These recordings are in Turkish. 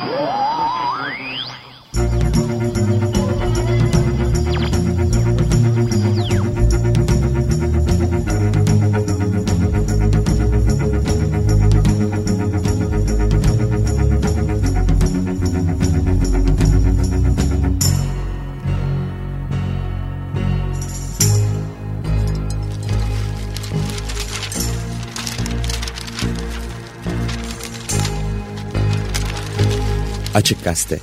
Açık Gazete.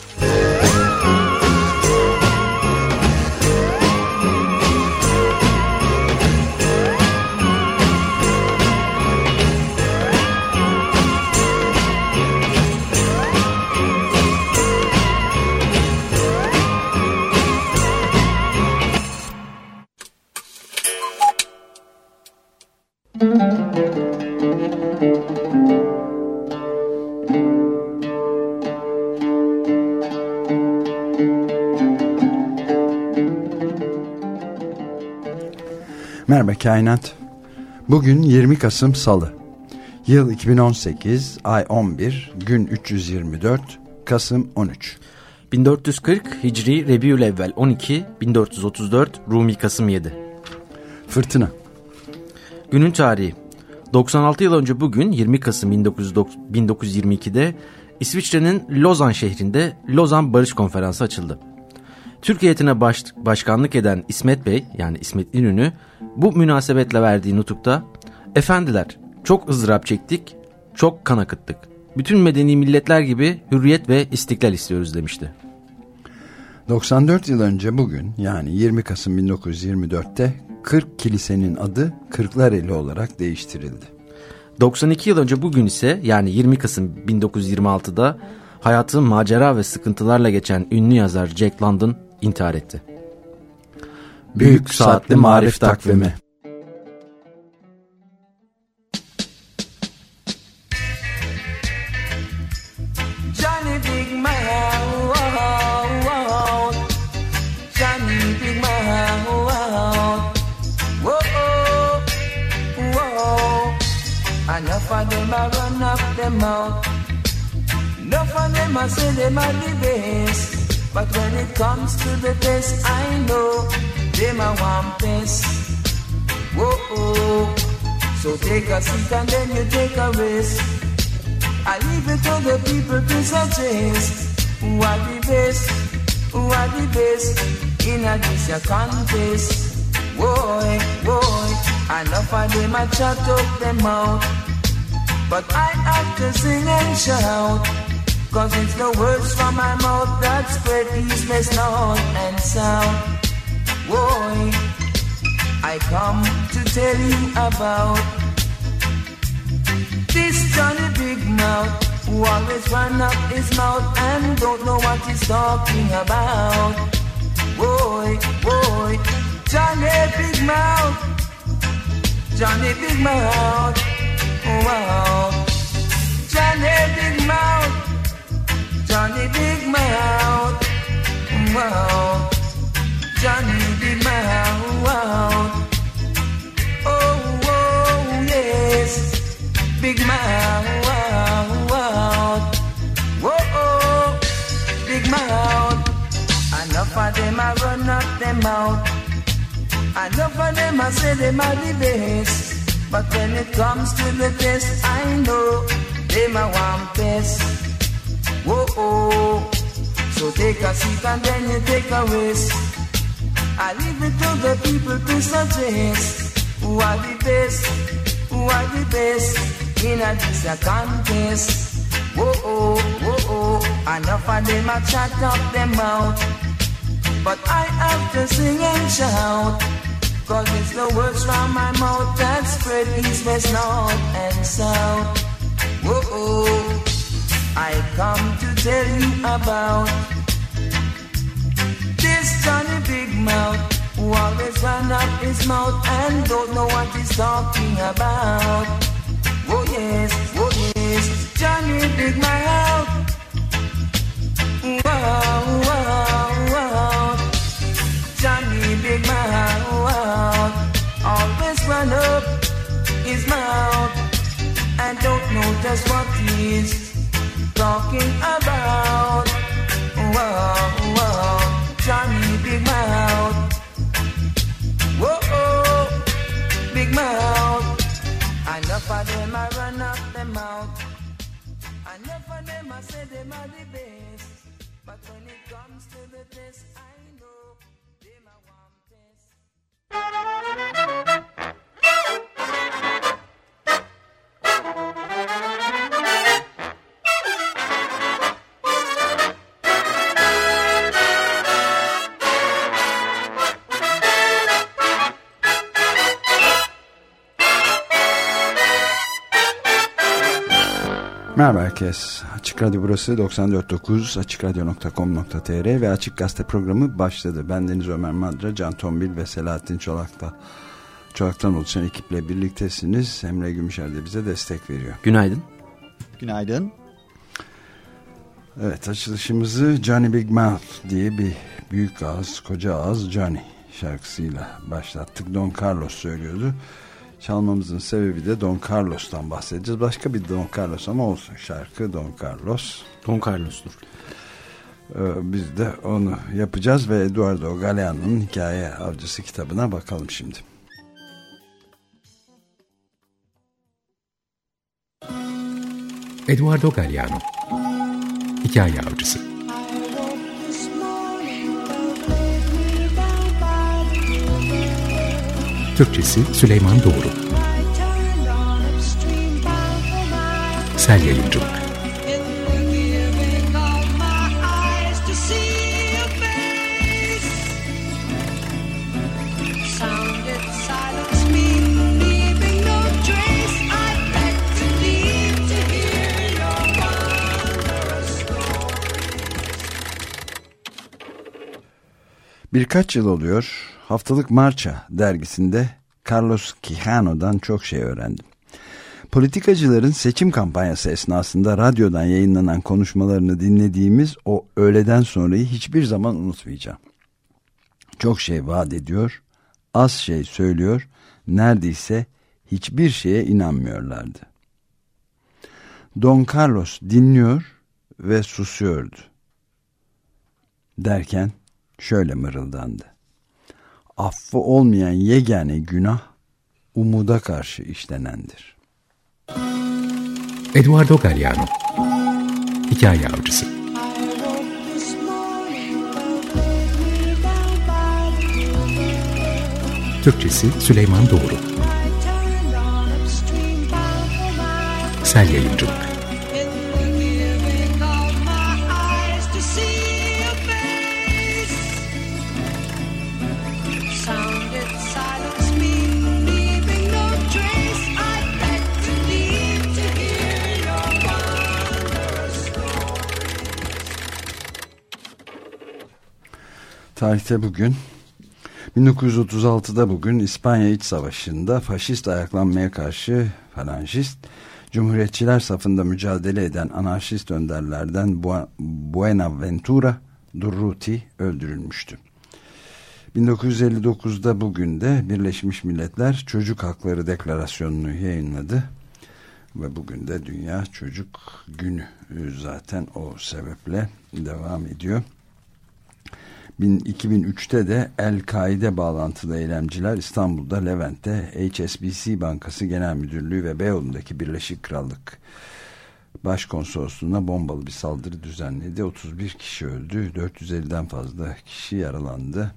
Merhaba Kainat. Bugün 20 Kasım Salı. Yıl 2018, ay 11, gün 324, Kasım 13. 1440 Hicri Rebiülevvel 12, 1434 Rumi Kasım 7. Fırtına. Günün tarihi. 96 yıl önce bugün 20 Kasım 1922'de İsviçre'nin Lozan şehrinde Lozan Barış Konferansı açıldı. Türk heyetine başkanlık eden İsmet Bey, yani İsmet İnönü, bu münasebetle verdiği nutukta, "Efendiler, çok ızdırap çektik, çok kan akıttık. Bütün medeni milletler gibi hürriyet ve istiklal istiyoruz" demişti. 94 yıl önce bugün, yani 20 Kasım 1924'te 40 kilisenin adı Kırklareli olarak değiştirildi. 92 yıl önce bugün ise, yani 20 Kasım 1926'da hayatı macera ve sıkıntılarla geçen ünlü yazar Jack London intihar etti. Büyük Saatli Marif Takvimi. Johnny Big Man, wow, Johnny Big Man, whoa, enough of them a run up them mouth. Enough of them a say them are the best. But when it comes to the test, I know them a want best. Whoa, so take a seat and then you take a rest. I leave it to the people to suggest who are the best, who are the best in a this a contest. Boy, enough of them a chat up them mouth. But I have to sing and shout, 'cause it's the words from my mouth that spread east, west, north and south. Boy, I come to tell you about this Johnny Big Mouth, who always run up his mouth and don't know what he's talking about. Boy, Johnny Big Mouth, Johnny Big Mouth, wow, Johnny Big Mouth, Johnny Big Mouth, wow, Johnny Big Mouth, wow. Oh, yes, Big Mouth, wow, whoa, Big Mouth. Enough of them a run up them mouth. Enough of them a say them are the best. But when it comes to the test, I know them a want best. Whoa, so take a seat and then you take a rest. I leave it to the people to suggest who are the best, who are the best in a this a contest. Whoa, enough of them a chat up them mouth. But I have to sing and shout, 'cause it's the words from my mouth that spread east, west, north and south. Whoa, I come to tell you about this Johnny Big Mouth, who always run up his mouth and don't know what he's talking about. Oh yes, Johnny Big Mouth. Wow, Johnny Big Mouth, always run up his mouth and don't know just what he's talking about. of them I say them are the best, but when it comes to the test, I know them I want test. Merhaba herkes. Açık Radyo burası 94.9 açıkradyo.com.tr ve Açık Gazete programı başladı. Ben Deniz Ömer Madra, Can Tombil ve Selahattin Çolak'tan oluşan ekiple birliktesiniz. Emre Gümüşer de bize destek veriyor. Günaydın. Günaydın. Evet, açılışımızı Johnny Big Mouth diye bir büyük ağız, koca ağız Johnny şarkısıyla başlattık. Don Carlos söylüyordu. Çalmamızın sebebi de Don Carlos'tan bahsedeceğiz. Başka bir Don Carlos ama olsun, şarkı Don Carlos. Don Carlos'tur. Biz de onu yapacağız ve Eduardo Galeano'nun Hikaye Avcısı kitabına bakalım şimdi. Eduardo Galeano, Hikaye Avcısı. Türkçesi Süleyman Doğru. Sel Yayıncılık. Birkaç yıl oluyor, haftalık Marcha dergisinde Carlos Quijano'dan çok şey öğrendim. Politikacıların seçim kampanyası esnasında radyodan yayınlanan konuşmalarını dinlediğimiz o öğleden sonrayı hiçbir zaman unutmayacağım. Çok şey vaat ediyor, az şey söylüyor, neredeyse hiçbir şeye inanmıyorlardı. Don Carlos dinliyor ve susuyordu. Derken şöyle mırıldandı. Affı olmayan yegane günah umuda karşı işlenendir. Eduardo Galeano, Hikaye Avcısı. Türkçesi Süleyman Doğru. Sel Yayıncılık. Tarihte bugün 1936'da bugün İspanya İç Savaşı'nda faşist ayaklanmaya karşı falangist, Cumhuriyetçiler safında mücadele eden anarşist önderlerden Buenaventura Durruti öldürülmüştü. 1959'da bugün de Birleşmiş Milletler Çocuk Hakları Deklarasyonu'nu yayınladı ve bugün de Dünya Çocuk Günü zaten o sebeple devam ediyor. 2003'te de El-Kaide bağlantılı eylemciler İstanbul'da Levent'te HSBC Bankası Genel Müdürlüğü ve Beyoğlu'ndaki Birleşik Krallık Başkonsolosluğu'na bombalı bir saldırı düzenledi. 31 kişi öldü, 450'den fazla kişi yaralandı.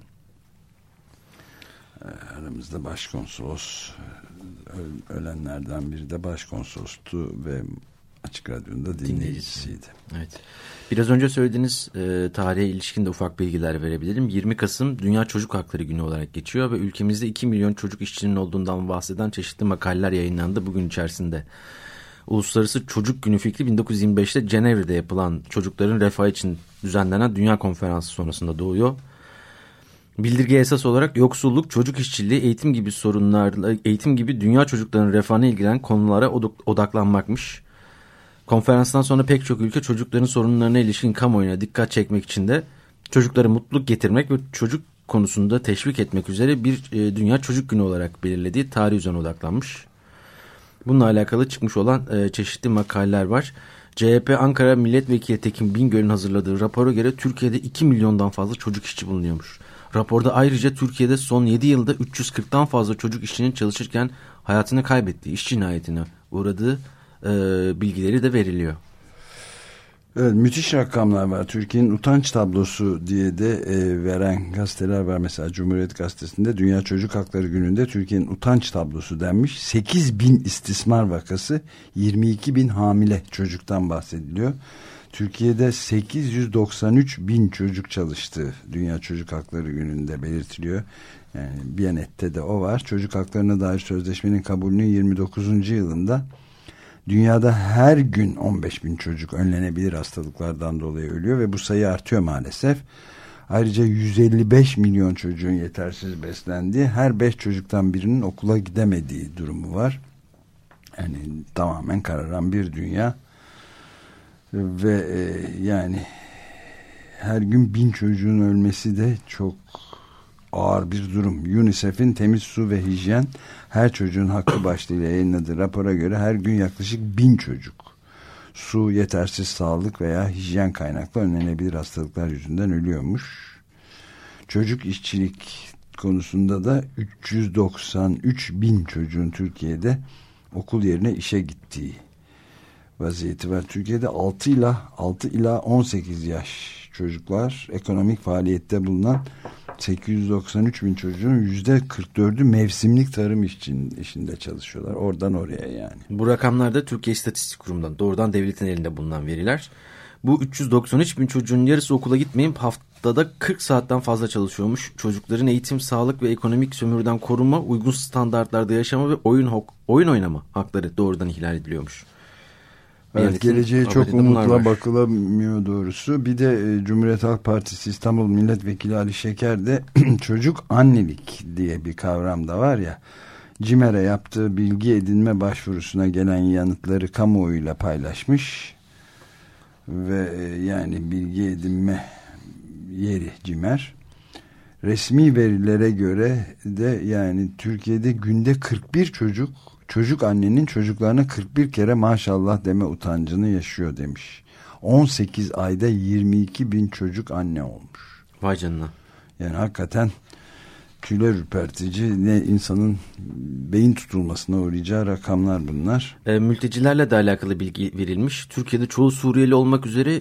Aramızda başkonsolos, ölenlerden biri de başkonsolostu ve Açık Radyo'nun da dinleyicisiydi. Evet. Biraz önce söylediğiniz tarihe ilişkin de ufak bilgiler verebilirim. 20 Kasım Dünya Çocuk Hakları Günü olarak geçiyor ve ülkemizde 2 milyon çocuk işçinin olduğundan bahseden çeşitli makaleler yayınlandı bugün içerisinde. Uluslararası Çocuk Günü fikri 1925'te Cenevre'de yapılan çocukların refahı için düzenlenen Dünya Konferansı sonrasında doğuyor. Bildirge esas olarak yoksulluk, çocuk işçiliği, eğitim gibi dünya çocuklarının refahına ilgilenen konulara odaklanmakmış. Konferanstan sonra pek çok ülke çocukların sorunlarına ilişkin kamuoyuna dikkat çekmek için de çocuklara mutluluk getirmek ve çocuk konusunda teşvik etmek üzere bir Dünya Çocuk Günü olarak belirlediği tarih üzerine odaklanmış. Bununla alakalı çıkmış olan çeşitli makaleler var. CHP Ankara Milletvekili Tekin Bingöl'ün hazırladığı rapora göre Türkiye'de 2 milyondan fazla çocuk işçi bulunuyormuş. Raporda ayrıca Türkiye'de son 7 yılda 340'tan fazla çocuk işçinin çalışırken hayatını kaybettiği, iş cinayetine uğradığı bilgileri de veriliyor. Evet, müthiş rakamlar var. Türkiye'nin utanç tablosu diye de veren gazeteler var. Mesela Cumhuriyet Gazetesi'nde Dünya Çocuk Hakları Günü'nde Türkiye'nin utanç tablosu denmiş. 8.000 istismar vakası, 22.000 hamile çocuktan bahsediliyor. Türkiye'de 893.000 çocuk çalıştığı Dünya Çocuk Hakları Günü'nde belirtiliyor. Yani Biyanet'te de o var. Çocuk haklarına dair sözleşmenin kabulünün 29. yılında dünyada her gün 15.000 çocuk önlenebilir hastalıklardan dolayı ölüyor ve bu sayı artıyor maalesef. Ayrıca 155 milyon çocuğun yetersiz beslendiği, her 5 çocuktan birinin okula gidemediği durumu var. Yani tamamen kararan bir dünya. Ve yani her gün 1000 çocuğun ölmesi de çok ağır bir durum. UNICEF'in Temiz Su ve Hijyen Her Çocuğun Hakkı başlığıyla yayınladığı rapora göre her gün yaklaşık 1000 çocuk su, yetersiz sağlık veya hijyen kaynaklı önlenebilir hastalıklar yüzünden ölüyormuş. Çocuk işçilik konusunda da 393.000 çocuğun Türkiye'de okul yerine işe gittiği vaziyeti var. Türkiye'de 6 ila 18 yaş çocuklar, ekonomik faaliyette bulunan 893.000 çocuğun %44'ü mevsimlik tarım işinde çalışıyorlar. Oradan oraya yani. Bu rakamlar da Türkiye İstatistik Kurumu'ndan, doğrudan devletin elinde bulunan veriler. Bu 393.000 çocuğun yarısı okula gitmeyip haftada 40 saatten fazla çalışıyormuş. Çocukların eğitim, sağlık ve ekonomik sömürüden korunma, uygun standartlarda yaşama ve oyun oynama hakları doğrudan ihlal ediliyormuş. Evet, geleceğe çok umutla bakılamıyor doğrusu. Bir de Cumhuriyet Halk Partisi İstanbul Milletvekili Ali Şeker de çocuk annelik diye bir kavram da var ya, CİMER'e yaptığı bilgi edinme başvurusuna gelen yanıtları kamuoyuyla paylaşmış ve yani bilgi edinme yeri CİMER. Resmi verilere göre de yani Türkiye'de günde 41 çocuk annenin çocuklarına 41 kere maşallah deme utancını yaşıyor demiş. 18 ayda 22.000 çocuk anne olmuş. Vay canına. Yani hakikaten tüyler ürpertici, ne insanın beyin tutulmasına uğrayacağı rakamlar bunlar. Mültecilerle de alakalı bilgi verilmiş. Türkiye'de çoğu Suriyeli olmak üzere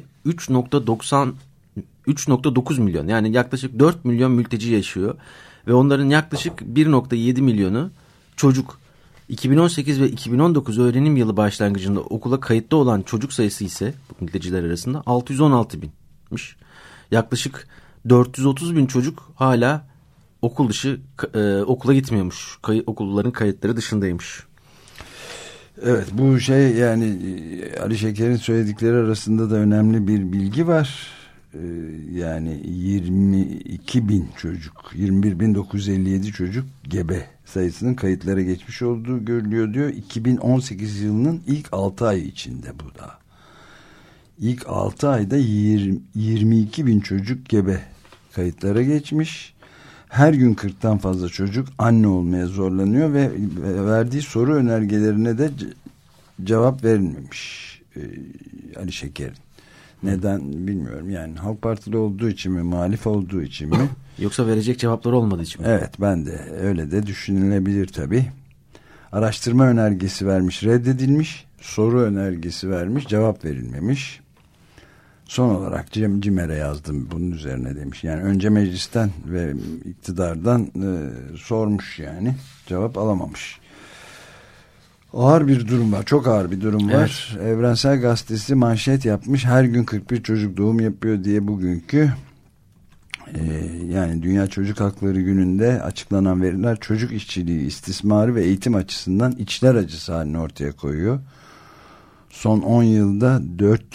3.9 milyon, yani yaklaşık 4 milyon mülteci yaşıyor ve onların yaklaşık 1.7 milyonu çocuk. 2018 ve 2019 öğrenim yılı başlangıcında okula kayıtlı olan çocuk sayısı ise bu mülteciler arasında 616.000'miş. Yaklaşık 430.000 çocuk hala okul dışı okula gitmiyormuş. Okulların kayıtları dışındaymış. Evet, bu şey yani Ali Şeker'in söyledikleri arasında da önemli bir bilgi var. Yani 22.000 çocuk, 21.957 çocuk gebe sayısının kayıtlara geçmiş olduğu görülüyor diyor. 2018 yılının ilk 6 ay içinde bu da. İlk 6 ayda 22.000 çocuk gebe kayıtlara geçmiş. Her gün 40'tan fazla çocuk anne olmaya zorlanıyor ve verdiği soru önergelerine de cevap verilmemiş Ali Şeker'in. Neden bilmiyorum, yani Halk Partili olduğu için mi, muhalif olduğu için mi? Yoksa verecek cevapları olmadığı için mi? Evet, ben de öyle de düşünülebilir tabii. Araştırma önergesi vermiş, reddedilmiş. Soru önergesi vermiş, cevap verilmemiş. Son olarak CİMER'e yazdım bunun üzerine demiş. Yani önce meclisten ve iktidardan sormuş, yani cevap alamamış. Ağır bir durum var. Çok ağır bir durum var. Evet. Evrensel Gazetesi manşet yapmış. Her gün 41 çocuk doğum yapıyor diye bugünkü yani Dünya Çocuk Hakları Günü'nde açıklanan veriler çocuk işçiliği, istismarı ve eğitim açısından içler acısı halini ortaya koyuyor. Son 10 yılda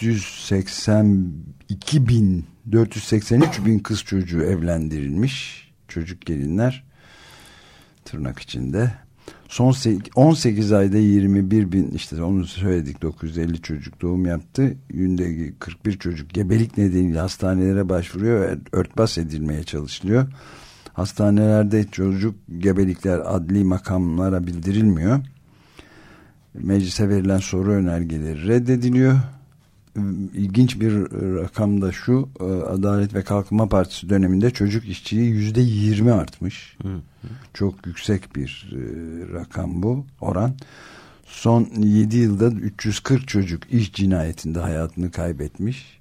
483 bin kız çocuğu evlendirilmiş. Çocuk gelinler tırnak içinde. Son 18 ayda 21 bin, işte onu söyledik, 950 çocuk doğum yaptı. Günde 41 çocuk gebelik nedeniyle hastanelere başvuruyor ve örtbas edilmeye çalışılıyor. Hastanelerde çocuk gebelikler adli makamlara bildirilmiyor. Meclise verilen soru önergeleri reddediliyor. İlginç bir rakam da şu: Adalet ve Kalkınma Partisi döneminde çocuk işçiliği %20 artmış. Çok yüksek bir rakam bu, oran. Son 7 yılda 340 çocuk iş cinayetinde hayatını kaybetmiş.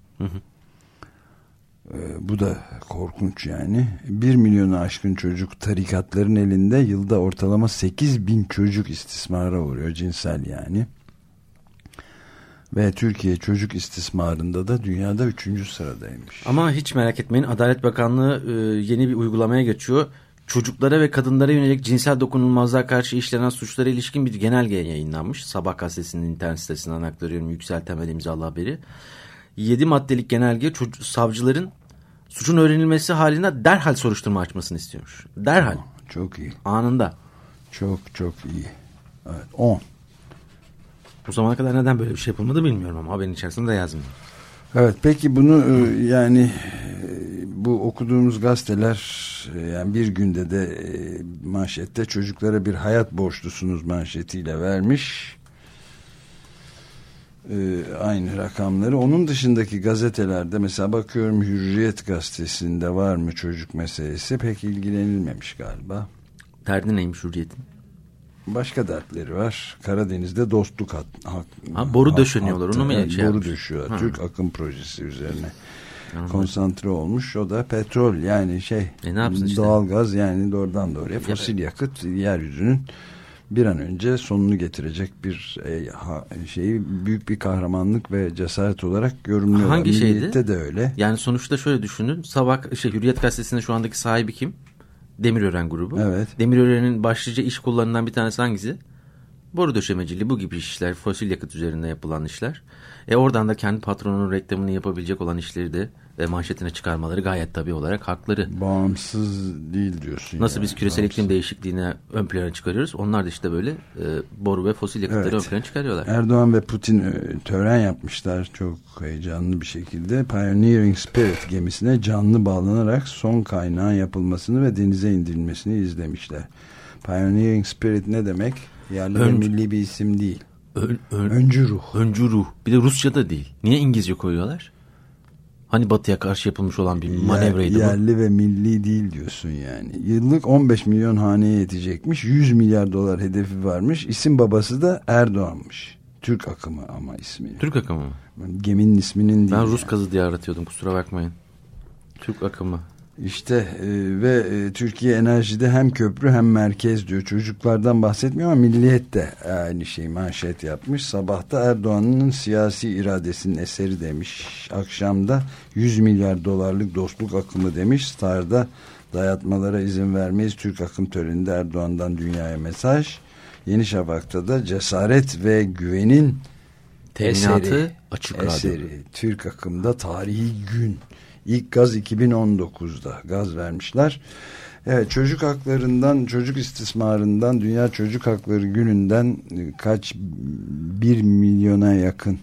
Bu da korkunç yani. 1 milyonu aşkın çocuk tarikatların elinde, yılda ortalama 8.000 çocuk istismara uğruyor, cinsel yani. Ve Türkiye çocuk istismarında da dünyada 3. sıradaymış. Ama hiç merak etmeyin, Adalet Bakanlığı yeni bir uygulamaya geçiyor. Çocuklara ve kadınlara yönelik cinsel dokunulmazlığa karşı işlenen suçlara ilişkin bir genelge yayınlanmış. Sabah gazetesinin internet sitesinden aktarıyorum, Yüksel Temel imzalı haberi. 7 maddelik genelge savcıların suçun öğrenilmesi halinde derhal soruşturma açmasını istiyormuş. Derhal. Çok iyi. Anında. Çok iyi. Evet, 10. Bu zamana kadar neden böyle bir şey yapılmadı bilmiyorum ama haberin içerisinde de yazmıyor. Evet, peki bunu yani bu okuduğumuz gazeteler yani bir günde de manşette çocuklara bir hayat borçlusunuz manşetiyle vermiş. Aynı rakamları. Onun dışındaki gazetelerde mesela bakıyorum, Hürriyet gazetesinde var mı çocuk meselesi? Pek ilgilenilmemiş galiba. Derdi neymiş Hürriyet'in? Başka dertleri var. Karadeniz'de dostluk boru döşeniyorlar. Onu mu boru döşüyorlar. Türk Akım Projesi üzerine konsantre olmuş. O da petrol yani doğalgaz işte. Yani doğrudan doğruya fosil yakıt yeryüzünün bir an önce sonunu getirecek bir büyük bir kahramanlık ve cesaret olarak yorumluyorlar. Hangi şeydi? Milliyette de öyle. Yani sonuçta şöyle düşünün. Sabah Hürriyet gazetesinin şu andaki sahibi kim? Demirören grubu. Evet. Demirören'in başlıca iş kollarından bir tanesi hangisi? Boru döşemeciliği, bu gibi işler, fosil yakıt üzerinde yapılan işler. Oradan da kendi patronunun reklamını yapabilecek olan işleri de manşetine çıkarmaları gayet tabii olarak hakları. Bağımsız değil diyorsun. Nasıl yani, biz küresel iklim değişikliğine ön plana çıkarıyoruz. Onlar da işte böyle boru ve fosil yakıtları ön plana çıkarıyorlar. Erdoğan ve Putin tören yapmışlar çok heyecanlı bir şekilde. Pioneering Spirit gemisine canlı bağlanarak son kaynağın yapılmasını ve denize indirilmesini izlemişler. Pioneering Spirit ne demek? Yerli ve milli bir isim değil. Öncü ruh. Öncü ruh. Bir de Rusça'da değil. Niye İngilizce koyuyorlar? Hani Batı'ya karşı yapılmış olan bir manevraydı bu. Yerli ve milli değil diyorsun yani. Yıllık 15 milyon haneye yetecekmiş. 100 milyar dolar hedefi varmış. İsim babası da Erdoğan'mış. Türk akımı ama ismi. Türk akımı mı? Geminin isminin değil. Ben Rus kazı diye aratıyordum, kusura bakmayın. Türk akımı. İşte ve Türkiye enerjide hem köprü hem merkez diyor. Çocuklardan bahsetmiyor ama Milliyet de aynı şeyi manşet yapmış. Sabahta Erdoğan'ın siyasi iradesinin eseri demiş. Akşamda 100 milyar dolarlık dostluk akımı demiş. Star'da dayatmalara izin vermeyiz. Türk akım töreninde Erdoğan'dan dünyaya mesaj. Yeni Şafak'ta da cesaret ve güvenin teminatı açık eseri. Türk akımda tarihi gün. İlk gaz 2019'da gaz vermişler. Evet, çocuk haklarından, çocuk istismarından, Dünya Çocuk Hakları Günü'nden 1 milyona yakın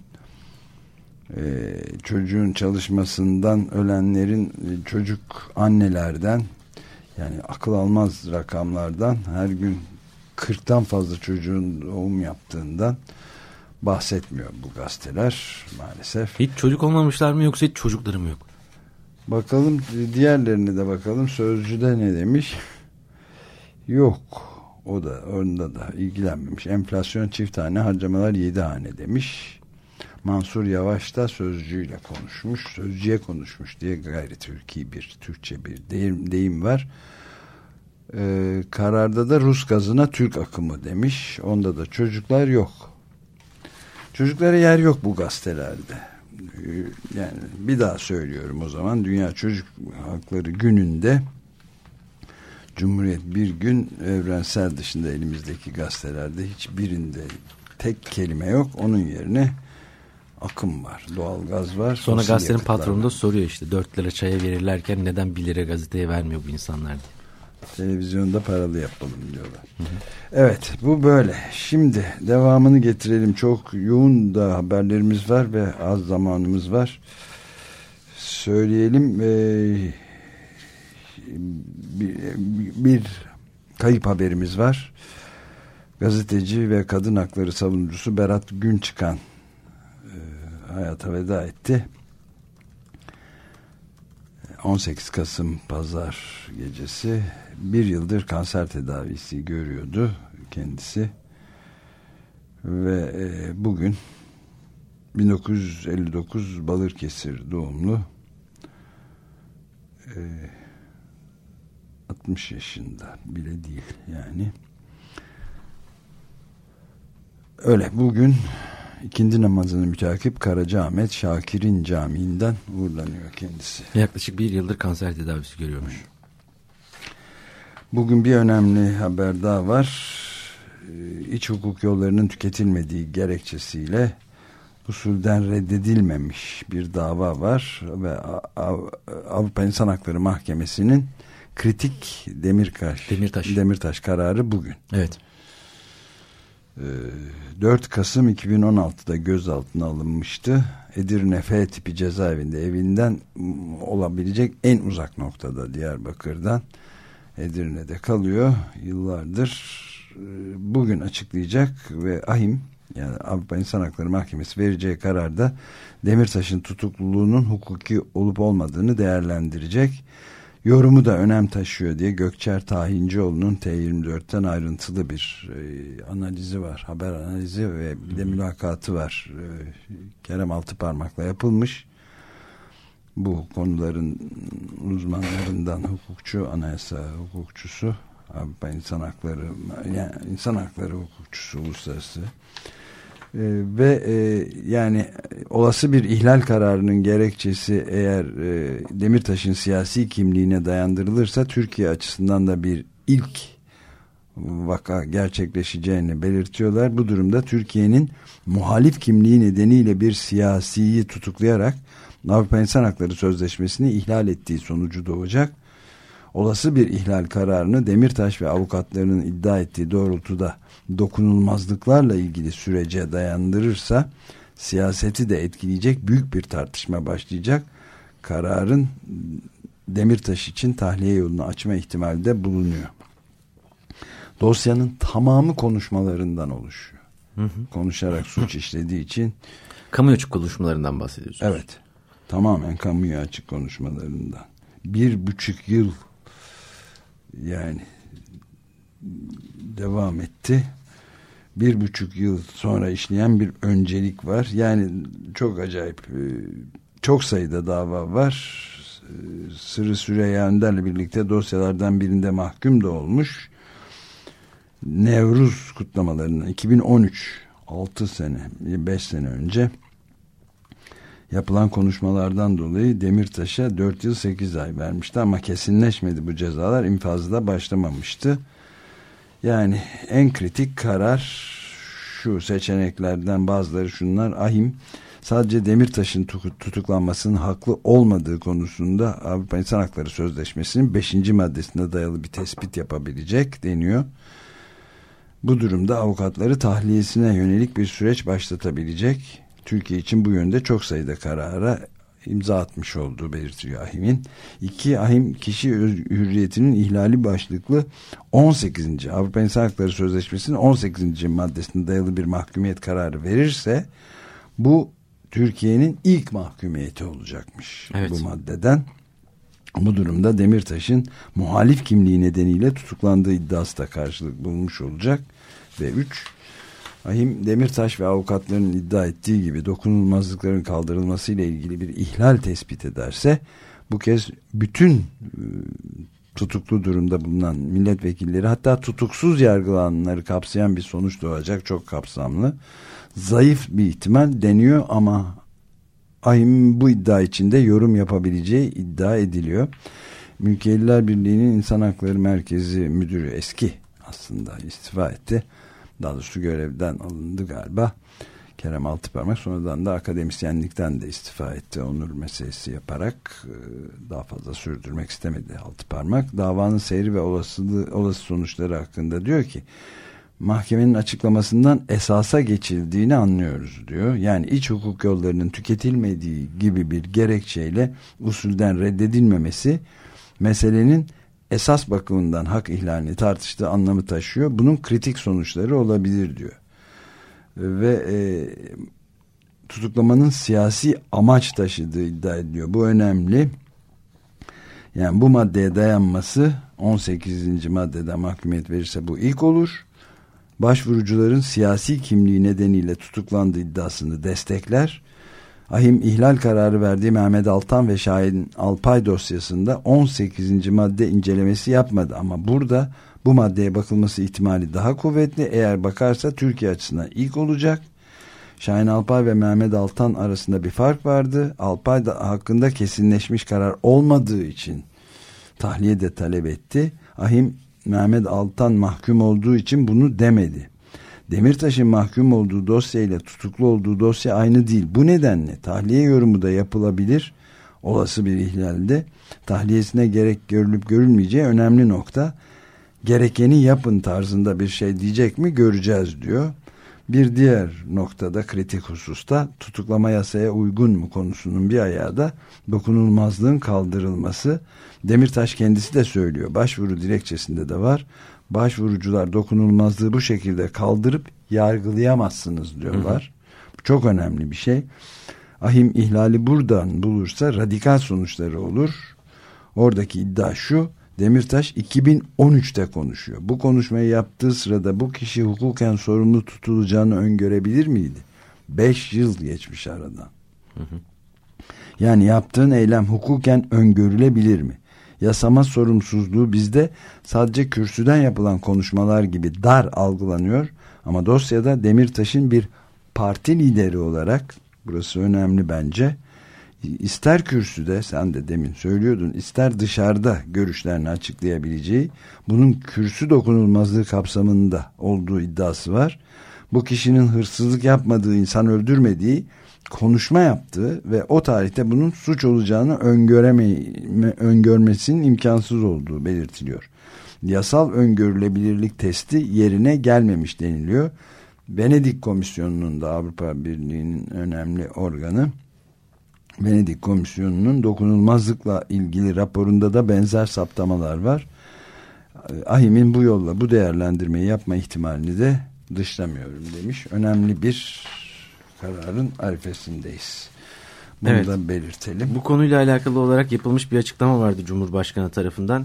çocuğun çalışmasından ölenlerin, çocuk annelerden, yani akıl almaz rakamlardan, her gün 40'tan fazla çocuğun doğum yaptığından bahsetmiyor bu gazeteler maalesef. Hiç çocuk olmamışlar mı yoksa hiç çocukları mı yok? Bakalım diğerlerine de bakalım. Sözcü'de ne demiş? Yok. Onda da ilgilenmemiş. Enflasyon çift hane, harcamalar 7 hane demiş. Mansur Yavaş da Sözcü'yle konuşmuş. Sözcü'ye konuşmuş diye gayri Türkçe bir deyim var. Kararda da Rus gazına Türk akımı demiş. Onda da çocuklar yok. Çocuklara yer yok bu gazetelerde. Yani bir daha söylüyorum o zaman, Dünya Çocuk Hakları Günü'nde Cumhuriyet bir gün, Evrensel dışında elimizdeki gazetelerde hiçbirinde tek kelime yok. Onun yerine akım var, doğalgaz var. Sonra gazetenin patronu da soruyor işte 4 lira çaya verirlerken neden 1 lira gazeteye vermiyor bu insanlar diye. Televizyonda paralı yapalım diyorlar. Hı hı. Evet, bu böyle. Şimdi devamını getirelim. Çok yoğun da haberlerimiz var ve az zamanımız var. Söyleyelim. Bir kayıp haberimiz var. Gazeteci ve kadın hakları savunucusu Berat Günçıkan hayata veda etti. 18 Kasım Pazar gecesi. 1 yıldır kanser tedavisi görüyordu kendisi. Ve bugün 1959 Balıkesir doğumlu, 60 yaşında bile değil yani. Öyle bugün ikindi namazını mütakip Karacaahmet Şakir'in Camii'nden uğurlanıyor kendisi. Yaklaşık 1 yıldır kanser tedavisi görüyormuş. Bugün bir önemli haber daha var. İç hukuk yollarının tüketilmediği gerekçesiyle usulden reddedilmemiş bir dava var ve Avrupa İnsan Hakları Mahkemesi'nin kritik Demirtaş kararı bugün. Evet. 4 Kasım 2016'da gözaltına alınmıştı. Edirne F tipi cezaevinde, evinden olabilecek en uzak noktada, Diyarbakır'dan Edirne'de kalıyor yıllardır. Bugün açıklayacak ve AİHM, yani Avrupa İnsan Hakları Mahkemesi vereceği kararda Demirtaş'ın tutukluluğunun hukuki olup olmadığını değerlendirecek. Yorumu da önem taşıyor diye Gökçer Tahincioğlu'nun T24'ten ayrıntılı bir analizi var. Haber analizi ve bir de mülakatı var. Kerem Altıparmak'la yapılmış. Bu konuların uzmanlarından hukukçu, anayasa hukukçusu, Avrupa İnsan Hakları, yani insan hakları hukukçusu uluslararası. Yani olası bir ihlal kararının gerekçesi eğer Demirtaş'ın siyasi kimliğine dayandırılırsa Türkiye açısından da bir ilk vaka gerçekleşeceğini belirtiyorlar. Bu durumda Türkiye'nin muhalif kimliği nedeniyle bir siyasiyi tutuklayarak Avrupa İnsan Hakları Sözleşmesi'ni ihlal ettiği sonucu doğacak. Olası bir ihlal kararını Demirtaş ve avukatlarının iddia ettiği doğrultuda dokunulmazlıklarla ilgili sürece dayandırırsa siyaseti de etkileyecek büyük bir tartışma başlayacak. Kararın Demirtaş için tahliye yolunu açma ihtimali de bulunuyor. Dosyanın tamamı konuşmalarından oluşuyor. Konuşarak suç işlediği için. Kamuya açık konuşmalarından bahsediyorsunuz. Evet. Tamamen kamuya açık konuşmalarından. 1,5 yıl yani devam etti. 1,5 yıl sonra işleyen bir öncelik var. Yani çok acayip, çok sayıda dava var. Sırrı Süreyya Önder'le birlikte dosyalardan birinde mahkum da olmuş. Nevruz kutlamalarından 2013, 5 sene önce yapılan konuşmalardan dolayı Demirtaş'a 4 yıl 8 ay vermişti ama kesinleşmedi bu cezalar, infazı da başlamamıştı. Yani en kritik karar şu seçeneklerden bazıları şunlar. AİHM sadece Demirtaş'ın tutuklanmasının haklı olmadığı konusunda Avrupa İnsan Hakları Sözleşmesi'nin 5. maddesine dayalı bir tespit yapabilecek deniyor. Bu durumda avukatları tahliyesine yönelik bir süreç başlatabilecek. Türkiye için bu yönde çok sayıda karara imza atmış olduğu belirtiliyor AİHM'in. 2. AİHM kişi hürriyetinin ihlali başlıklı 18. Avrupa İnsan Hakları Sözleşmesi'nin 18. maddesine dayalı bir mahkumiyet kararı verirse bu Türkiye'nin ilk mahkumiyeti olacakmış. Evet. Bu maddeden. Bu durumda Demirtaş'ın muhalif kimliği nedeniyle tutuklandığı iddiası da karşılık bulmuş olacak. Ve 3. AİHM Demirtaş ve avukatlarının iddia ettiği gibi dokunulmazlıkların kaldırılmasıyla ilgili bir ihlal tespit ederse bu kez bütün tutuklu durumda bulunan milletvekilleri, hatta tutuksuz yargılananları kapsayan bir sonuç doğacak. Çok kapsamlı. Zayıf bir ihtimal deniyor ama AİHM bu iddia içinde yorum yapabileceği iddia ediliyor. Mülkiyeliler Birliği'nin İnsan Hakları Merkezi Müdürü, eski aslında, istifa etti. Daha doğrusu görevden alındı galiba. Kerem Altıparmak sonradan da akademisyenlikten de istifa etti. Onur meselesi yaparak daha fazla sürdürmek istemedi Altıparmak. Davanın seyri ve olası sonuçları hakkında diyor ki mahkemenin açıklamasından esasa geçildiğini anlıyoruz diyor. Yani iç hukuk yollarının tüketilmediği gibi bir gerekçeyle usulden reddedilmemesi meselenin esas bakımından hak ihlalini tartıştığı anlamı taşıyor. Bunun kritik sonuçları olabilir diyor. Ve tutuklamanın siyasi amaç taşıdığı iddia ediliyor. Bu önemli. Yani bu maddeye dayanması, 18. maddede mahkumiyet verirse bu ilk olur. başvurucuların siyasi kimliği nedeniyle tutuklandığı iddiasını destekler. Ahim ihlal kararı verdiği Mehmet Altan ve Şahin Alpay dosyasında 18. madde incelemesi yapmadı ama burada bu maddeye bakılması ihtimali daha kuvvetli. Eğer bakarsa Türkiye açısından ilk olacak. Şahin Alpay ve Mehmet Altan arasında bir fark vardı. Alpay da hakkında kesinleşmiş karar olmadığı için tahliye de talep etti. Ahim Mehmet Altan mahkum olduğu için bunu demedi. Demirtaş'ın mahkum olduğu dosya ile tutuklu olduğu dosya aynı değil. Bu nedenle tahliye yorumu da yapılabilir. Olası bir ihlalde tahliyesine gerek görülüp görülmeyeceği önemli nokta. Gerekeni yapın tarzında bir şey diyecek mi göreceğiz diyor. Bir diğer noktada, kritik hususta, tutuklama yasaya uygun mu konusunun bir ayağı da dokunulmazlığın kaldırılması. Demirtaş kendisi de söylüyor. Başvuru dilekçesinde de var. Başvurucular dokunulmazlığı bu şekilde kaldırıp yargılayamazsınız diyorlar. Bu çok önemli bir şey. Ahim ihlali buradan bulursa radikal sonuçları olur. Oradaki iddia şu: Demirtaş 2013'te konuşuyor. Bu konuşmayı yaptığı sırada bu kişi hukuken sorumlu tutulacağını öngörebilir miydi? 5 yıl geçmiş aradan. Yani yaptığın eylem hukuken öngörülebilir mi? Yasama sorumsuzluğu bizde sadece kürsüden yapılan konuşmalar gibi dar algılanıyor. Ama dosyada Demirtaş'ın bir parti lideri olarak, burası önemli bence, İster kürsüde, sen de demin söylüyordun, ister dışarıda görüşlerini açıklayabileceği, bunun kürsü dokunulmazlığı kapsamında olduğu iddiası var. Bu kişinin hırsızlık yapmadığı, insan öldürmediği, konuşma yaptığı ve o tarihte bunun suç olacağını öngörmesinin imkansız olduğu belirtiliyor. Yasal öngörülebilirlik testi yerine gelmemiş deniliyor. Venedik Komisyonu'nun da, Avrupa Birliği'nin önemli organı, Venedik Komisyonu'nun dokunulmazlıkla ilgili raporunda da benzer saptamalar var. Ahim'in bu yolla bu değerlendirmeyi yapma ihtimalini de dışlamıyorum demiş. Önemli bir kararın arifesindeyiz. Bunu da belirtelim. Bu konuyla alakalı olarak yapılmış bir açıklama vardı Cumhurbaşkanı tarafından.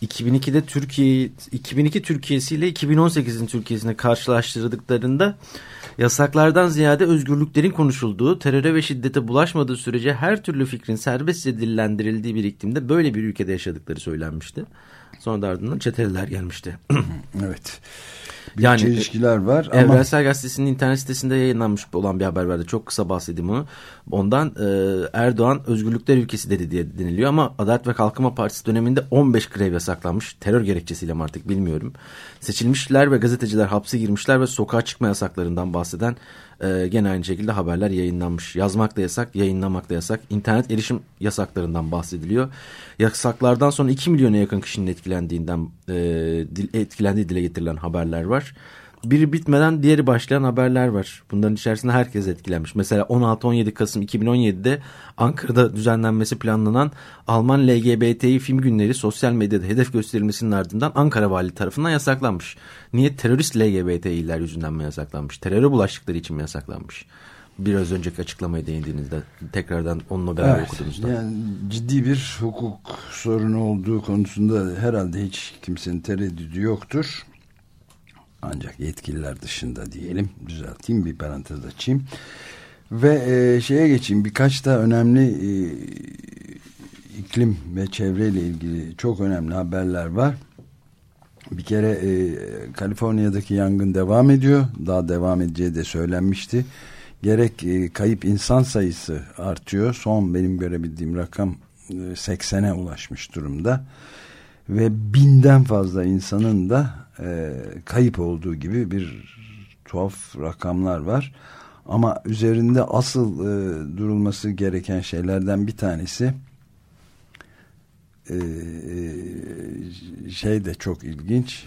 2002 Türkiye'si ile 2018'in Türkiye'sine karşılaştırdıklarında yasaklardan ziyade özgürlüklerin konuşulduğu, teröre ve şiddete bulaşmadığı sürece her türlü fikrin serbestçe dillendirildiği bir iklimde böyle bir ülkede yaşadıkları söylenmişti. Sonra da ardından çeteliler gelmişti. Evet. Yani çelişkiler var. Evrensel Gazetesi'nin internet sitesinde yayınlanmış olan bir haber vardı. Çok kısa bahsedeyim onu. Ondan Erdoğan özgürlükler ülkesi dedi diye deniliyor ama Adalet ve Kalkınma Partisi döneminde 15 grev yasaklanmış. Terör gerekçesiyle mi artık bilmiyorum. Seçilmişler ve gazeteciler hapse girmişler ve sokağa çıkma yasaklarından bahseden gene aynı şekilde haberler yayınlanmış. Yazmak da yasak, yayınlamak da yasak. İnternet erişim yasaklarından bahsediliyor. Yasaklardan sonra 2 milyona yakın kişinin etkilendiği dile getirilen haberler var. Biri bitmeden diğeri başlayan haberler var. Bunların içerisinde herkes etkilenmiş. Mesela 16-17 Kasım 2017'de Ankara'da düzenlenmesi planlanan Alman LGBTİ film günleri sosyal medyada hedef gösterilmesinin ardından Ankara Valiliği tarafından yasaklanmış. Niye? Terörist LGBTİ'ler yüzünden mi yasaklanmış? Teröre bulaştıkları için mi yasaklanmış? Biraz önceki açıklamaya değindiğinizde tekrardan onunla beraber okuduğunuzda. Yani ciddi bir hukuk sorunu olduğu konusunda herhalde hiç kimsenin tereddüdü yoktur. Ancak yetkililer dışında diyelim, düzelteyim, bir parantez açayım. Ve şeye geçeyim, birkaç da önemli iklim ve çevreyle ilgili çok önemli haberler var. Bir kere Kaliforniya'daki yangın devam ediyor. Daha devam edeceği de söylenmişti. Gerek kayıp insan sayısı artıyor. Son benim görebildiğim rakam 80'e ulaşmış durumda. Ve 1000'den fazla insanın da kayıp olduğu gibi bir tuhaf rakamlar var. Ama üzerinde asıl durulması gereken şeylerden bir tanesi şey de çok ilginç.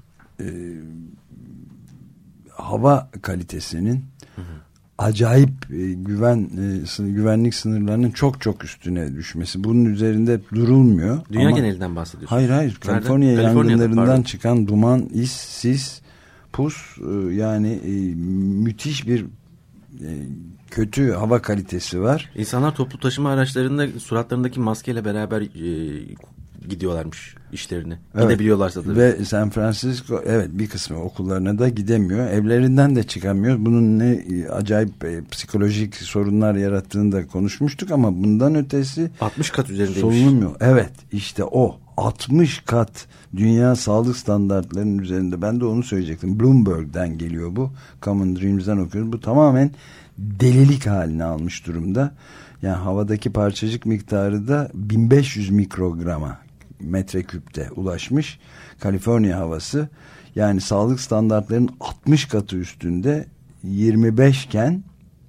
Hava kalitesinin acayip güvenlik sınırlarının çok çok üstüne düşmesi. Bunun üzerinde durulmuyor. Dünya genelinden bahsediyorsunuz. Hayır. Kaliforniya yangınlarından çıkan duman, sis, pus, yani müthiş bir kötü hava kalitesi var. İnsanlar toplu taşıma araçlarında suratlarındaki maskeyle beraber gidiyorlarmış işlerine. Evet. Gidebiliyorlarsa tabii. Ve San Francisco evet bir kısmı okullarına da gidemiyor. Evlerinden de çıkamıyor. Bunun ne acayip psikolojik sorunlar yarattığını da konuşmuştuk ama bundan ötesi 60 kat üzerindeymiş. Solunmuyor. Evet işte o 60 kat dünya sağlık standartlarının üzerinde. Ben de onu söyleyecektim. Bloomberg'den geliyor bu. Common Dreams'den okuyoruz. Bu tamamen delilik haline almış durumda. Yani havadaki parçacık miktarı da 1500 mikrograma metreküpte ulaşmış. Kaliforniya havası yani sağlık standartlarının 60 katı üstünde 25 iken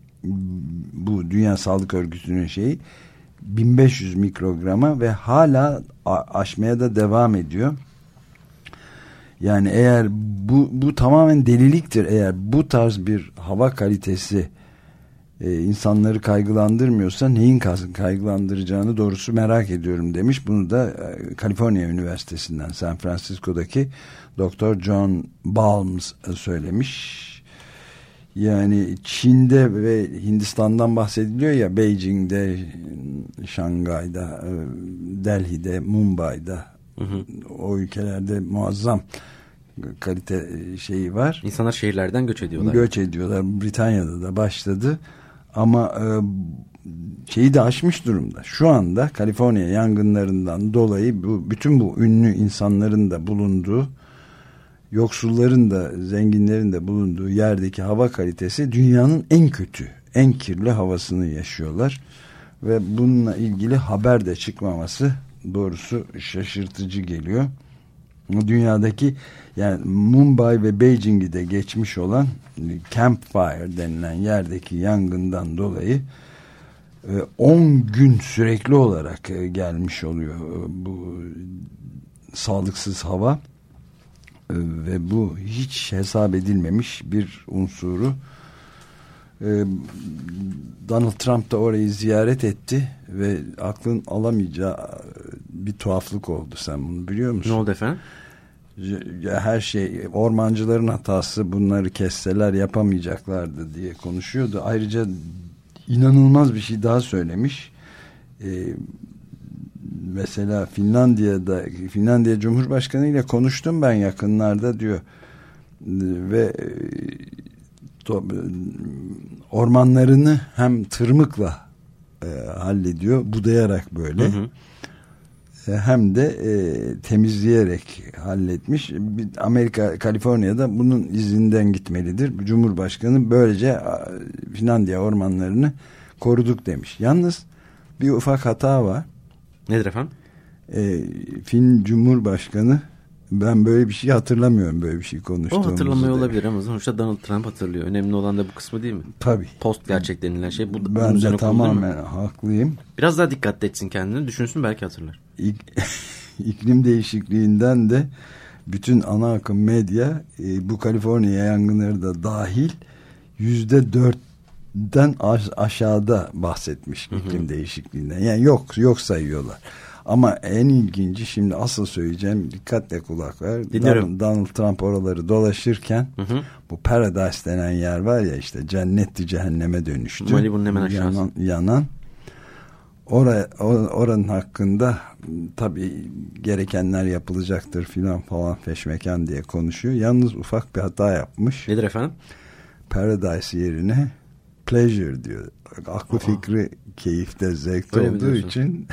bu Dünya Sağlık Örgütü'nün şeyi 1500 mikrograma ve hala aşmaya da devam ediyor. Yani eğer bu tamamen deliliktir. Eğer bu tarz bir hava kalitesi insanları kaygılandırmıyorsa neyin kaygılandıracağını doğrusu merak ediyorum demiş. Bunu da Kaliforniya Üniversitesi'nden San Francisco'daki Dr. John Balmes söylemiş. Yani Çin'de ve Hindistan'dan bahsediliyor ya, Beijing'de, Şangay'da, Delhi'de, Mumbai'da, o ülkelerde muazzam kalite şeyi var. İnsanlar şehirlerden göç ediyorlar. Göç ediyorlar. Britanya'da da başladı. Ama şeyi de aşmış durumda. Şu anda Kaliforniya yangınlarından dolayı bütün bu ünlü insanların da bulunduğu, yoksulların da zenginlerin de bulunduğu yerdeki hava kalitesi dünyanın en kötü, en kirli havasını yaşıyorlar. Ve bununla ilgili haber de çıkmaması doğrusu şaşırtıcı geliyor. Dünyadaki yani Mumbai ve Beijing'i de geçmiş olan Camp Fire denilen yerdeki yangından dolayı 10 gün sürekli olarak gelmiş oluyor bu sağlıksız hava ve bu hiç hesap edilmemiş bir unsuru. Donald Trump da orayı ziyaret etti ve aklın alamayacağı bir tuhaflık oldu. Sen bunu biliyor musun? Ne oldu efendim? Her şey ormancıların hatası, bunları kesseler yapamayacaklardı diye konuşuyordu. Ayrıca inanılmaz bir şey daha söylemiş. Mesela Finlandiya Cumhurbaşkanı ile konuştum ben yakınlarda diyor ve ormanlarını hem tırmıkla hallediyor, budayarak böyle. Hem de temizleyerek halletmiş. Amerika, Kaliforniya'da bunun izinden gitmelidir. Cumhurbaşkanı böylece Finlandiya ormanlarını koruduk demiş. Yalnız bir ufak hata var. Nedir efendim? Fin Cumhurbaşkanı, ben böyle bir şey hatırlamıyorum, böyle bir şey konuştuğumuzu. O hatırlamıyor olabilir ama sonuçta Donald Trump hatırlıyor. Önemli olan da bu kısmı değil mi? Tabii. Post gerçek denilen şey. Ben de tamamen haklıyım. Biraz daha dikkatli etsin kendini. Düşünsün, belki hatırlar. İklim değişikliğinden de bütün ana akım medya bu Kaliforniya yangınları da dahil %4'den aşağıda bahsetmiş iklim değişikliğinden. Yani yok sayıyorlar. Ama en ilginci, şimdi asıl söyleyeceğim, dikkatle kulak ver. Donald Trump oraları dolaşırken bu Paradise denen yer var ya, işte cennetti cehenneme dönüştü. Malibu'nun hemen aşağısı. Yanan. Oranın hakkında tabii gerekenler yapılacaktır filan falan feşmekan diye konuşuyor. Yalnız ufak bir hata yapmış. Nedir efendim? Paradise yerine pleasure diyor. Aklı fikri keyifte, zevkte öyle olduğu için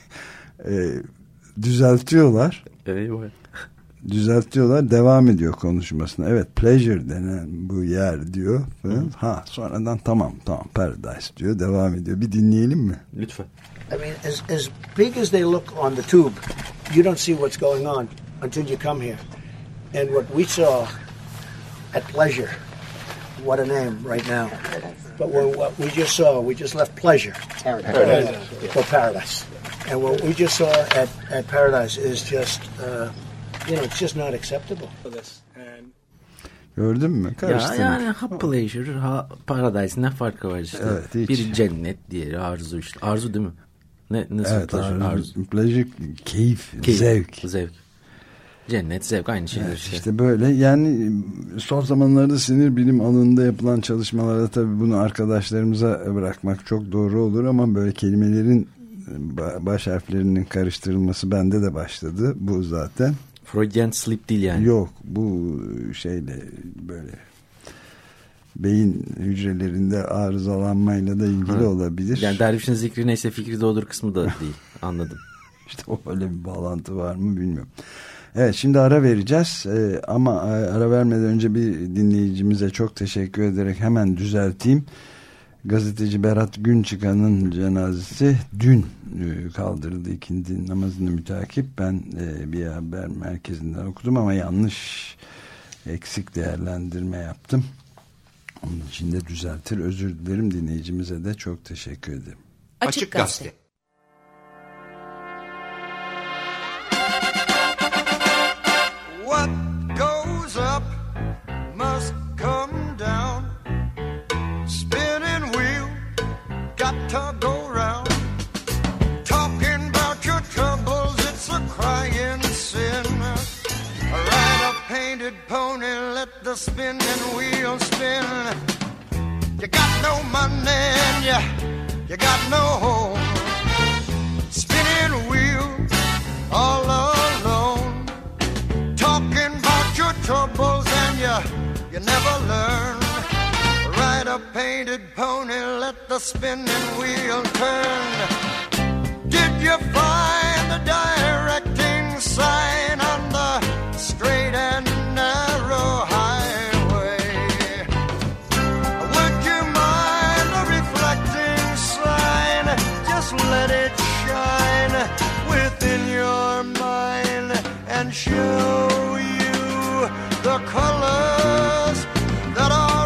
düzeltiyorlar. Düzeltiyorlar, devam ediyor konuşmasına. Evet, pleasure denen bu yer diyor. Sonradan tamam Paradise diyor, devam ediyor. Bir dinleyelim mi? Lütfen. I mean, as big as they look on the tube, you don't see what's going on until you come here. And what we saw at Pleasure, what a name right now. But what we just saw, we just left Pleasure for Paradise. And what we just saw at Paradise is just, it's just not acceptable for this. Gördün mü? Yani Pleasure, Paradise ne farkı var işte? Evet, biri cennet, diğeri arzu işte. Arzu değil mi? Nasıl evet, pleasure? Arzu. Pleasure, keyif, zevk. Cennet, zevk aynı şeyler işte. İşte böyle, yani son zamanlarda sinir bilim alanında yapılan çalışmalarda tabii bunu arkadaşlarımıza bırakmak çok doğru olur ama böyle kelimelerin baş harflerinin karıştırılması bende de başladı. Bu zaten. Freudian slip değil yani. Yok, bu şeyle böyle beyin hücrelerinde arızalanmayla da ilgili olabilir. Yani dervişin zikri neyse fikri doğrudur kısmı da değil. Anladım. İşte o öyle bir bağlantı var mı bilmiyorum. Evet, şimdi ara vereceğiz ama ara vermeden önce bir dinleyicimize çok teşekkür ederek hemen düzelteyim. Gazeteci Berat Günçıkan'ın cenazesi dün kaldırıldı, ikindi namazını mütakip. Ben bir haber merkezinden okudum ama yanlış, eksik değerlendirme yaptım. Onun için de düzeltir, özür dilerim. Dinleyicimize de çok teşekkür ederim. Açık Gazete. What goes up must come down. Spinning wheel got to go round. Talking about your troubles, it's a crying sin. Ride a painted pony, let the spinning wheel spin. You got no money and you got no home. Spinning wheel all alone. Talking about your troubles and you never learn. Ride a painted pony, let the spinning wheel turn. Did you find the directing sign on the straight and narrow highway? Would you mind the reflecting sign? Just let it shine within your mind and show you the colors that are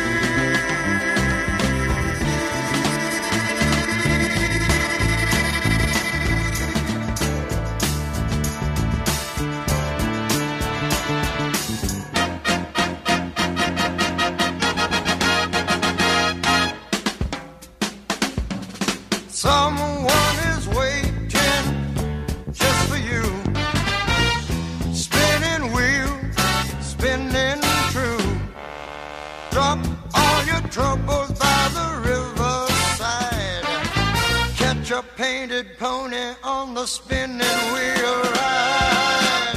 someone is waiting just for you. Spinning wheel, spinning true. Drop all your troubles by the riverside. Catch a painted pony on the spinning wheel ride.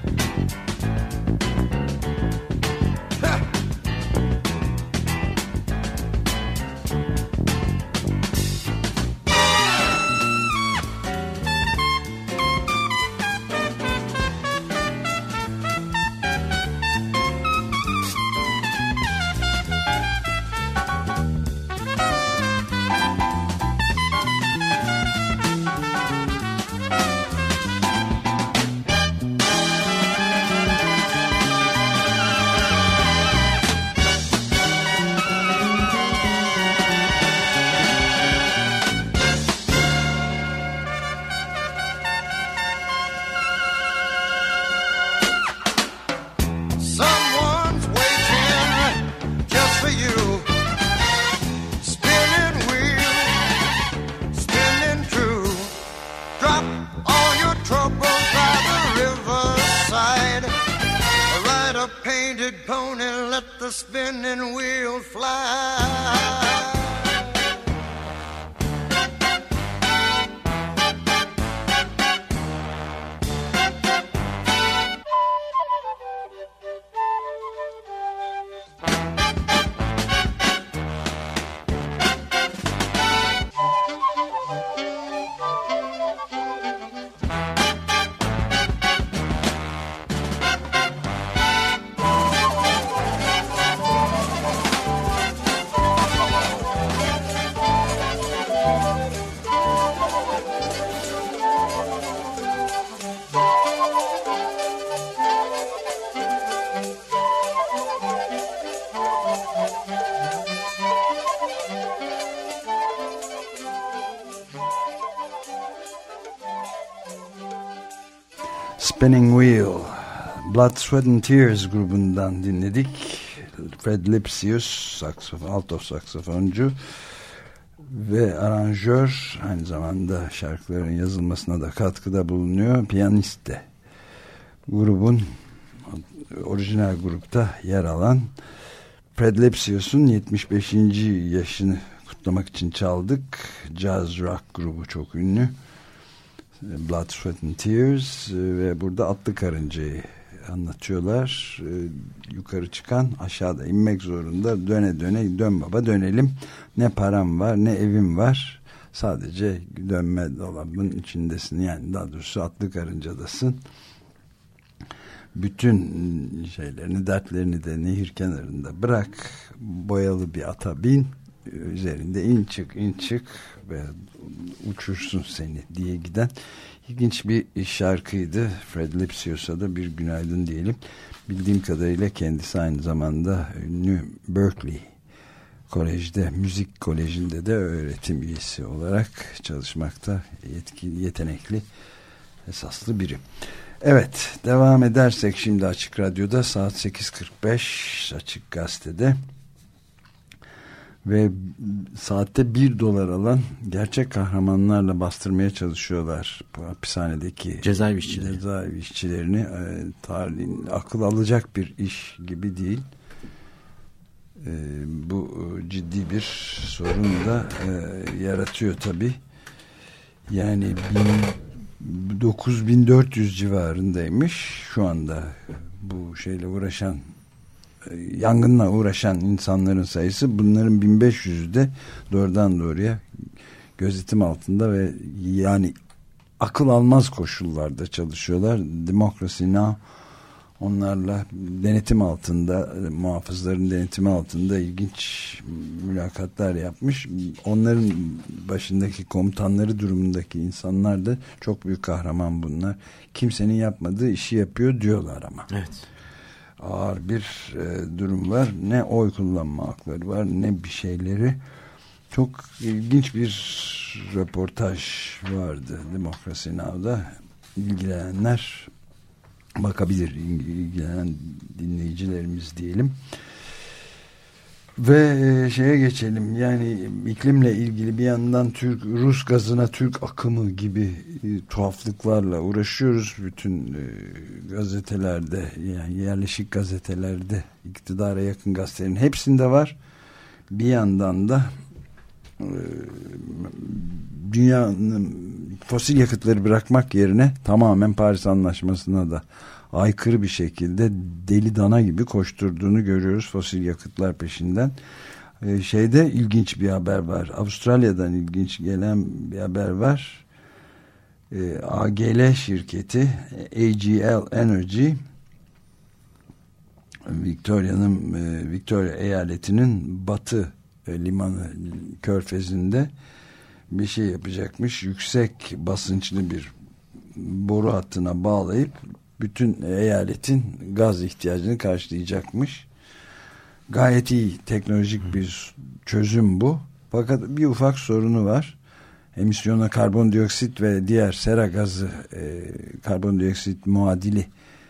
Someone's waiting just for you. Spinning wheel, spinning true. Drop all your troubles by the riverside. Ride a painted pony, let the spinning wheel fly. Spinning Wheel, Blood, Sweat and Tears grubundan dinledik. Fred Lipsius, alto saksafoncu ve aranjör, aynı zamanda şarkıların yazılmasına da katkıda bulunuyor. Piyanist de. Grubun orijinal grupta yer alan Fred Lipsius'un 75. yaşını kutlamak için çaldık. Jazz rock grubu çok ünlü. Blood, Sweat and Tears ve burada atlı karıncayı anlatıyorlar. Yukarı çıkan aşağıda inmek zorunda. Döne döne dön baba dönelim. Ne param var ne evim var. Sadece dönme dolabının içindesin. Yani daha doğrusu atlı karıncadasın. Bütün şeylerini, dertlerini de nehir kenarında bırak. Boyalı bir ata bin. Üzerinde in çık ve uçursun seni diye giden ilginç bir şarkıydı. Fred Lipsius'a da bir günaydın diyelim. Bildiğim kadarıyla kendisi aynı zamanda ünlü Berkeley Kolej'de, müzik kolejinde de öğretim üyesi olarak çalışmakta yetenekli, esaslı biri. Evet, devam edersek şimdi Açık Radyo'da saat 8.45 Açık Gazete'de ve saatte $1 alan gerçek kahramanlarla bastırmaya çalışıyorlar bu hapishanedeki cezaevi işçilerini. Tarihin akıl alacak bir iş gibi değil. Bu ciddi bir sorun da yaratıyor tabii. Yani 9400 civarındaymış şu anda bu şeyle uğraşan, yangınla uğraşan insanların sayısı. Bunların 1500'ü de doğrudan doğruya gözetim altında ve yani akıl almaz koşullarda çalışıyorlar. Democracy Now! Onlarla denetim altında, muhafızların denetimi altında ilginç mülakatlar yapmış. Onların başındaki komutanları durumundaki insanlar da çok büyük kahraman bunlar. Kimsenin yapmadığı işi yapıyor diyorlar ama. Evet. Ağır bir durum var. Ne oy kullanma hakları var ne bir şeyleri. Çok ilginç bir röportaj vardı Democracy Now'da. İlgilenenler bakabilir, ilgilenen dinleyicilerimiz diyelim. Ve şeye geçelim. Yani iklimle ilgili bir yandan Rus gazına Türk akımı gibi tuhaflıklarla uğraşıyoruz. Bütün gazetelerde, yani yerleşik gazetelerde, iktidara yakın gazetelerin hepsinde var. Bir yandan da dünyanın fosil yakıtları bırakmak yerine tamamen Paris Anlaşması'na da aykırı bir şekilde deli dana gibi koşturduğunu görüyoruz fosil yakıtlar peşinden. Şeyde ilginç bir haber var. Avustralya'dan ilginç gelen bir haber var. AGL şirketi AGL Energy Victoria eyaletinin batı limanı körfezinde bir şey yapacakmış. Yüksek basınçlı bir boru hattına bağlayıp bütün eyaletin gaz ihtiyacını karşılayacakmış. Gayet iyi teknolojik bir çözüm bu. Fakat bir ufak sorunu var. Emisyona karbondioksit ve diğer sera gazı, karbondioksit muadili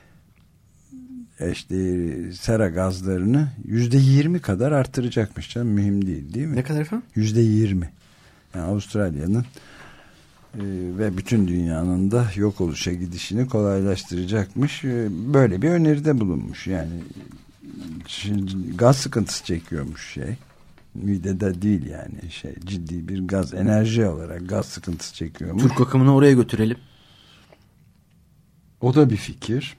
işte sera gazlarını %20 kadar artıracakmış canım. Mühim değil mi? Ne kadar efendim? %20. Yani Avustralya'nın ve bütün dünyanın da yok oluşa gidişini kolaylaştıracakmış. Böyle bir öneride bulunmuş. Yani şimdi gaz sıkıntısı çekiyormuş midede değil yani ciddi bir gaz, enerji olarak gaz sıkıntısı çekiyormuş. Türk akımını oraya götürelim. O da bir fikir.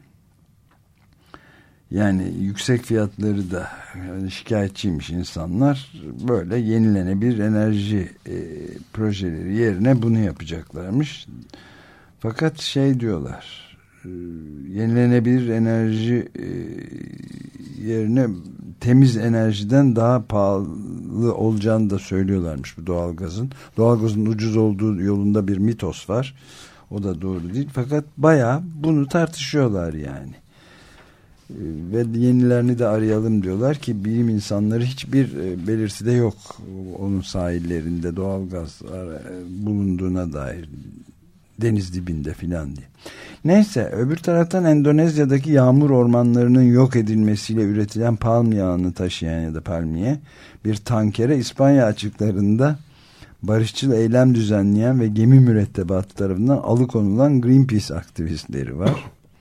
Yani yüksek fiyatları da şikayetçiymiş insanlar. Böyle yenilenebilir enerji projeleri yerine bunu yapacaklarmış. Fakat diyorlar, yenilenebilir enerji yerine temiz enerjiden daha pahalı olacağını da söylüyorlarmış bu doğalgazın. Doğalgazın ucuz olduğu yolunda bir mitos var. O da doğru değil. Fakat bayağı bunu tartışıyorlar yani. Ve yenilerini de arayalım diyorlar ki bilim insanları hiçbir belirtisi de yok onun sahillerinde doğalgaz bulunduğuna dair, deniz dibinde filan diye. Neyse, öbür taraftan Endonezya'daki yağmur ormanlarının yok edilmesiyle üretilen palm yağını taşıyan ya da palmiye bir tankere İspanya açıklarında barışçıl eylem düzenleyen ve gemi mürettebatı tarafından alıkonulan Greenpeace aktivistleri var.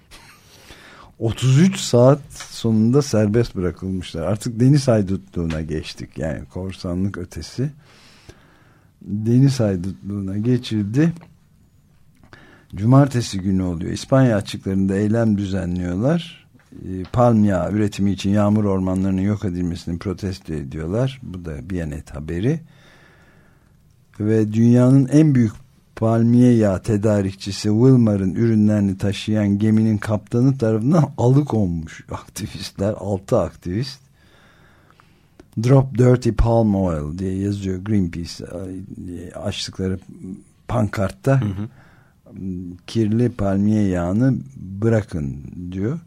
33 saat sonunda serbest bırakılmışlar. Artık deniz haydutluğuna geçtik. Yani korsanlık ötesi. deniz haydutluğuna geçildi. Cumartesi günü oluyor. İspanya açıklarında eylem düzenliyorlar. Palm yağı üretimi için yağmur ormanlarının yok edilmesini protesto ediyorlar. Bu da Biyanet haberi. Ve dünyanın en büyük palmiye yağı tedarikçisi Wilmar'ın ürünlerini taşıyan geminin kaptanı tarafından alıkonmuş aktivistler. 6 aktivist. Drop Dirty Palm Oil diye yazıyor Greenpeace açtıkları pankartta. Kirli palmiye yağını bırakın diyor.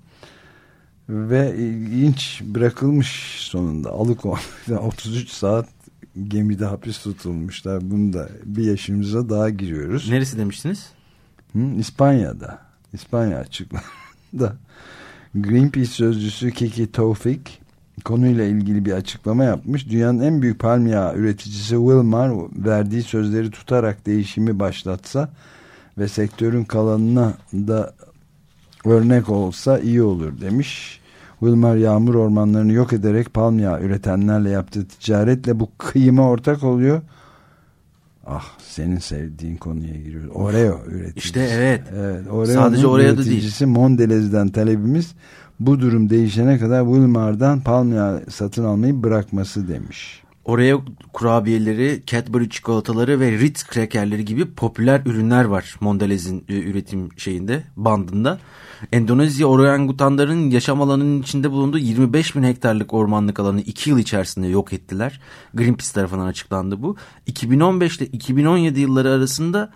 Ve ilginç bırakılmış sonunda. 33 saat gemide hapis tutulmuşlar. Bunu da bir yaşımıza daha giriyoruz. Neresi demiştiniz? İspanya'da. İspanya açıklarında. Greenpeace sözcüsü Kiki Tevfik konuyla ilgili bir açıklama yapmış. Dünyanın en büyük palm yağı üreticisi Wilmar verdiği sözleri tutarak değişimi başlatsa ve sektörün kalanına da örnek olsa iyi olur demiş. Wilmar yağmur ormanlarını yok ederek palm yağı üretenlerle yaptığı ticaretle bu kıyıma ortak oluyor. Ah, senin sevdiğin konuya giriyoruz. Oreo üreticisi. İşte evet. Sadece oraya da değil. Mondelez'den talebimiz bu durum değişene kadar Wilmar'dan palm yağı satın almayı bırakması demiş. Oreo kurabiyeleri, Cadbury çikolataları ve Ritz krekerleri gibi popüler ürünler var Mondelez'in üretim bandında. Endonezya orangutanların yaşam alanının içinde bulunduğu 25 bin hektarlık ormanlık alanı 2 yıl içerisinde yok ettiler. Greenpeace tarafından açıklandı bu. 2015 ile 2017 yılları arasında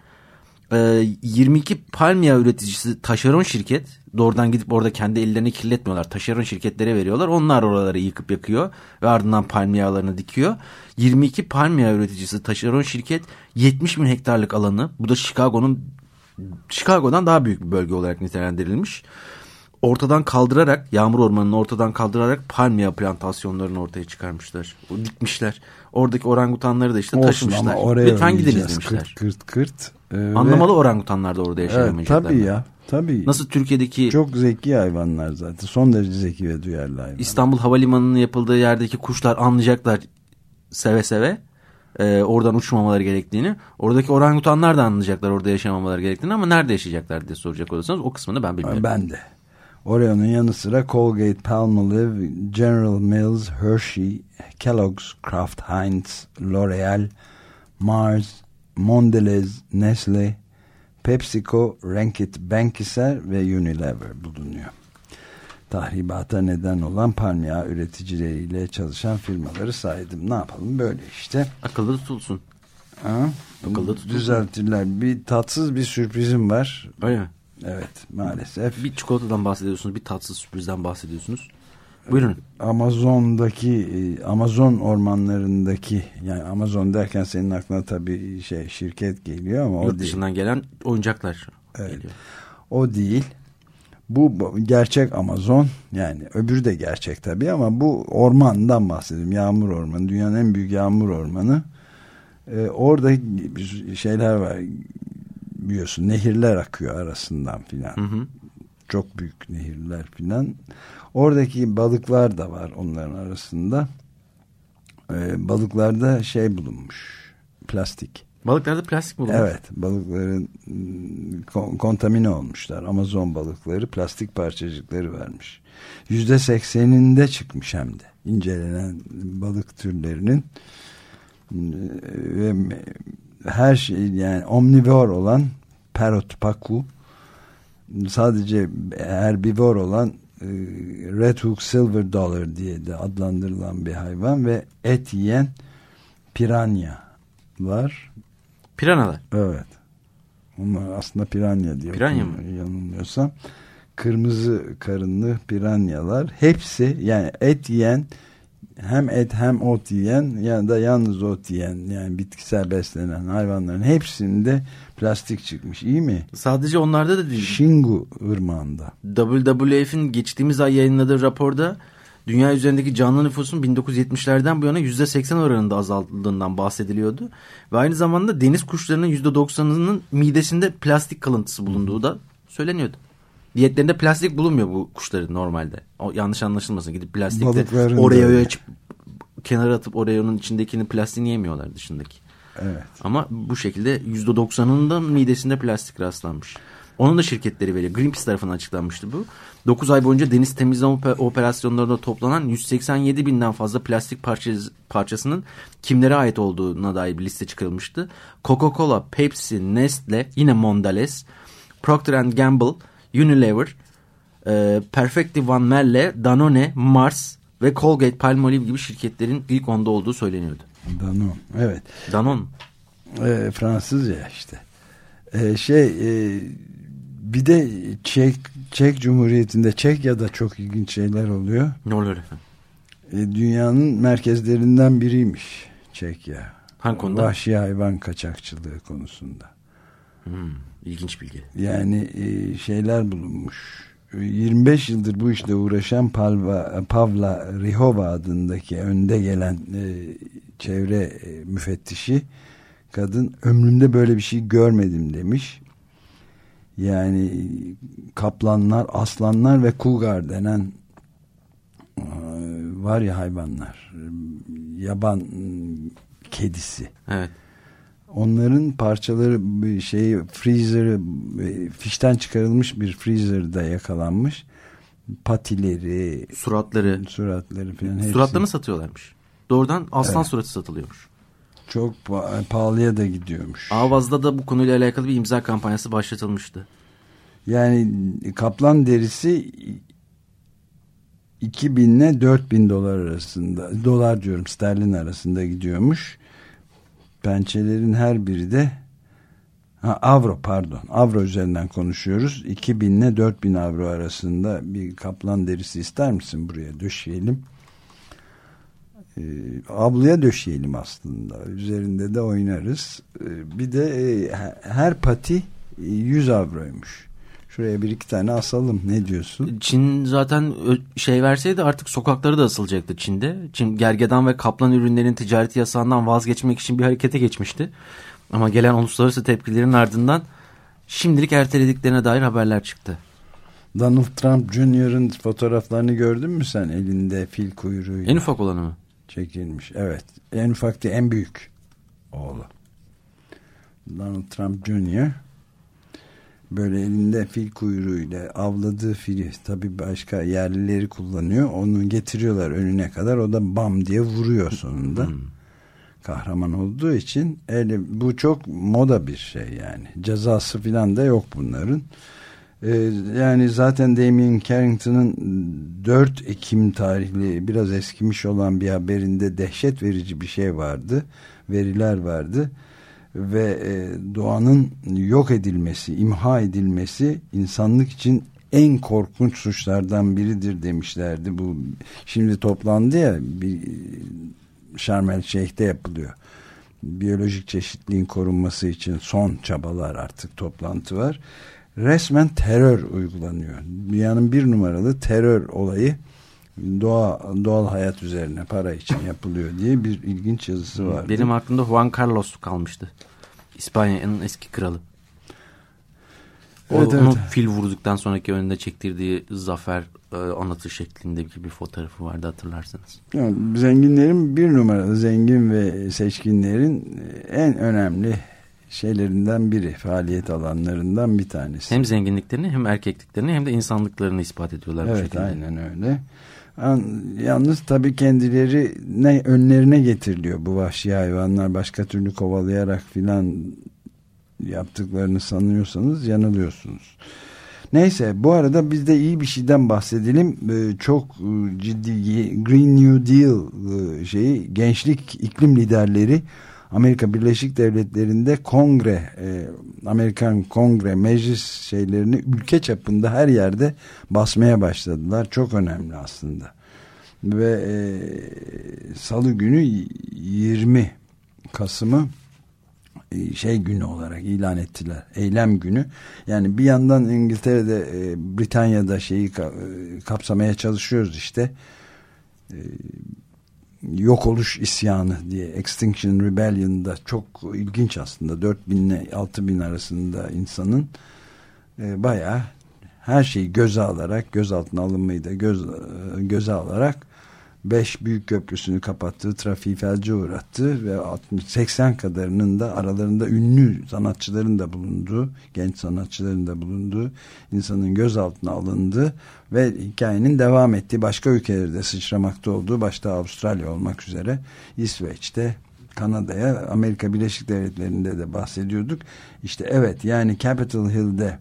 22 palm yağı üreticisi taşeron şirket, doğrudan gidip orada kendi ellerini kirletmiyorlar. Taşeron şirketlere veriyorlar. Onlar oraları yıkıp yakıyor ve ardından palm yağlarını dikiyor. 22 palm yağı üreticisi taşeron şirket 70 bin hektarlık alanı, bu da Chicago'dan daha büyük bir bölge olarak nitelendirilmiş. Ortadan kaldırarak, yağmur ormanını ortadan kaldırarak palm yağı plantasyonlarını ortaya çıkarmışlar. Dikmişler. Oradaki orangutanları da işte taşımışlar. Lütfen gidiniz demişler. Kırt. Anlamalı orangutanlar da orada yaşayamayacaklar. Tabii ya. Tabii. Nasıl Türkiye'deki... Çok zeki hayvanlar zaten. Son derece zeki ve duyarlı hayvanlar. İstanbul Havalimanı'nın yapıldığı yerdeki kuşlar anlayacaklar seve seve. Oradan uçmamaları gerektiğini. Oradaki orangutanlar da anlayacaklar orada yaşamamaları gerektiğini, ama nerede yaşayacaklar diye soracak olursanız o kısmını ben bilmiyorum. Ben de. Oreo'nun yanı sıra Colgate, Palmolive, General Mills, Hershey, Kellogg's, Kraft Heinz, L'Oreal, Mars, Mondelez, Nestle, PepsiCo, Reckitt Benckiser ve Unilever bulunuyor. Tahribata neden olan palm yağı üreticileriyle çalışan firmaları saydım. Ne yapalım, böyle işte. Akılda tutulsun. Akılda tutulsun. Düzeltirler. Bir tatsız bir sürprizim var. Öyle mi? Evet, maalesef. Bir çikolatadan bahsediyorsunuz, bir tatsız sürprizden bahsediyorsunuz. Buyurun. Amazon ormanlarındaki, yani Amazon derken senin aklına tabii şirket geliyor ama yurt dışından gelen oyuncaklar geliyor. O değil. Bu gerçek Amazon, yani öbürü de gerçek tabii ama bu ormandan bahsedeyim. Yağmur ormanı, dünyanın en büyük yağmur ormanı. Orada şeyler var, biliyorsun, nehirler akıyor arasından filan. Çok büyük nehirler filan. Oradaki balıklar da var onların arasında. Balıklarda bulunmuş, plastik. Balıklarda plastik bulunmuş? Evet, balıkların kontamine olmuşlar. Amazon balıkları plastik parçacıkları vermiş. %80'inde çıkmış hem de incelenen balık türlerinin. Ve her şey, yani omnivor olan parrot pacu, sadece herbivor olan Red Hook Silver Dollar diye de adlandırılan bir hayvan ve et yiyen piranya var. Piranalar? Evet. Onlar aslında piranya diyor. Piranya mı? Yanılmıyorsam. Kırmızı karınlı piranyalar. Hepsi, yani et yiyen, hem et hem ot yiyen ya da yalnız ot yiyen, yani bitkisel beslenen hayvanların hepsinde plastik çıkmış. İyi mi? Sadece onlarda da değil. Xingu ırmağında. WWF'in geçtiğimiz ay yayınladığı raporda dünya üzerindeki canlı nüfusun 1970'lerden bu yana %80 oranında azaldığından bahsediliyordu. Ve aynı zamanda deniz kuşlarının %90'ının midesinde plastik kalıntısı bulunduğu da söyleniyordu. Diyetlerinde plastik bulunmuyor bu kuşların normalde. O yanlış anlaşılmasın. Gidip plastikte Oreo'ya kenara atıp Oreo'nun içindekini plastiğini yemiyorlar, dışındaki. Evet. Ama bu şekilde %90'ından midesinde plastik rastlanmış. Onun da şirketleri veriyor. Greenpeace tarafından açıklanmıştı bu. 9 ay boyunca deniz temizleme operasyonlarında toplanan 187 binden fazla plastik parçasının kimlere ait olduğuna dair bir liste çıkarılmıştı. Coca-Cola, Pepsi, Nestle, yine Mondelez, Procter & Gamble, Unilever, Perfecti Van Melle, Danone, Mars ve Colgate Palmolive gibi şirketlerin ilk 10'da olduğu söyleniyordu. Danone, evet. Danone. Fransızca işte. Bir de Çek Cumhuriyeti'nde, Çekya'da çok ilginç şeyler oluyor. Ne oluyor efendim? Dünyanın merkezlerinden biriymiş Çekya. Hangi konuda? Vahşi hayvan kaçakçılığı konusunda. İlginç bilgi. Yani şeyler bulunmuş. 25 yıldır bu işle uğraşan Pavla Rihova adındaki önde gelen çevre müfettişi kadın, ömrümde böyle bir şey görmedim demiş. Yani kaplanlar, aslanlar ve kugar denen var ya hayvanlar, yaban kedisi. Evet. Onların parçaları freezer, fişten çıkarılmış bir freezer'da yakalanmış. Patileri, suratları falan. Suratlarını satıyorlarmış. Doğrudan aslan suratı satılıyormuş. Çok pahalıya da gidiyormuş. Avaz'da da bu konuyla alakalı bir imza kampanyası başlatılmıştı. Yani kaplan derisi 2000 ile 4000 dolar arasında, dolar diyorum, sterlin arasında gidiyormuş. Pençelerin her biri de avro üzerinden konuşuyoruz. 2000 ile 4000 avro arasında bir kaplan derisi ister misin, buraya döşeyelim? Avluya döşeyelim aslında. Üzerinde de oynarız. Bir de her pati 100 avroymuş. Şuraya bir iki tane asalım. Ne diyorsun? Çin zaten verseydi artık sokakları da asılacaktı Çin'de. Çin gergedan ve kaplan ürünlerinin ticareti yasağından vazgeçmek için bir harekete geçmişti. Ama gelen uluslararası tepkilerin ardından şimdilik ertelediklerine dair haberler çıktı. Donald Trump Jr.'ın fotoğraflarını gördün mü sen? Elinde fil kuyruğuyla. En ufak olanı mı? Çekilmiş. Evet. En ufak değil, en büyük oğlu. Donald Trump Jr. böyle elinde fil kuyruğuyla avladığı fili, tabii başka yerlileri kullanıyor. Onu getiriyorlar önüne kadar. O da bam diye vuruyor sonunda. Kahraman olduğu için bu çok moda bir şey yani. Cezası falan da yok bunların. Yani zaten Damien Carrington'ın 4 Ekim tarihli biraz eskimiş olan bir haberinde dehşet verici bir şey vardı. Veriler vardı. Ve doğanın yok edilmesi, imha edilmesi insanlık için en korkunç suçlardan biridir demişlerdi. Bu şimdi toplandı ya, bir Şarm El Şeyh'te yapılıyor. Biyolojik çeşitliliğin korunması için son çabalar, artık toplantı var. Resmen terör uygulanıyor. Dünyanın bir numaralı terör olayı doğal hayat üzerine para için yapılıyor diye bir ilginç yazısı vardı. Benim aklımda Juan Carlos kalmıştı. İspanya'nın eski kralı. Onun fil vurduktan sonraki önünde çektirdiği zafer anlatı şeklinde bir fotoğrafı vardı, hatırlarsanız. Yani zenginlerin bir numaralı, zengin ve seçkinlerin en önemli şeylerinden biri, faaliyet alanlarından bir tanesi. Hem zenginliklerini hem erkekliklerini hem de insanlıklarını ispat ediyorlar. Evet, bu şekilde. Aynen öyle. Yalnız tabii kendileri önlerine getiriliyor bu vahşi hayvanlar. Başka türlü kovalayarak filan yaptıklarını sanıyorsanız yanılıyorsunuz. Neyse, bu arada biz de iyi bir şeyden bahsedelim. Çok ciddi Green New Deal gençlik iklim liderleri Amerika Birleşik Devletleri'nde kongre, Amerikan kongre meclis şeylerini ülke çapında her yerde basmaya başladılar. Çok önemli aslında. Ve Salı günü 20 Kasım'ı günü olarak ilan ettiler. Eylem günü. Yani bir yandan İngiltere'de, Britanya'da kapsamaya çalışıyoruz işte. Yok oluş isyanı diye, Extinction Rebellion'da çok ilginç aslında. 4000 ile 6000 arasında insanın bayağı her şeyi göze alarak, gözaltına alınmayı da göze alarak 5 büyük köprüsünü kapattı, trafiği felce uğrattı ve 80 kadarının da aralarında ünlü sanatçıların da bulunduğu, genç sanatçıların da bulunduğu insanın gözaltına alındı ve hikayenin devam ettiği başka ülkelerde sıçramakta olduğu, başta Avustralya olmak üzere İsveç'te, Kanada'ya, Amerika Birleşik Devletleri'nde de bahsediyorduk. İşte evet, yani Capitol Hill'de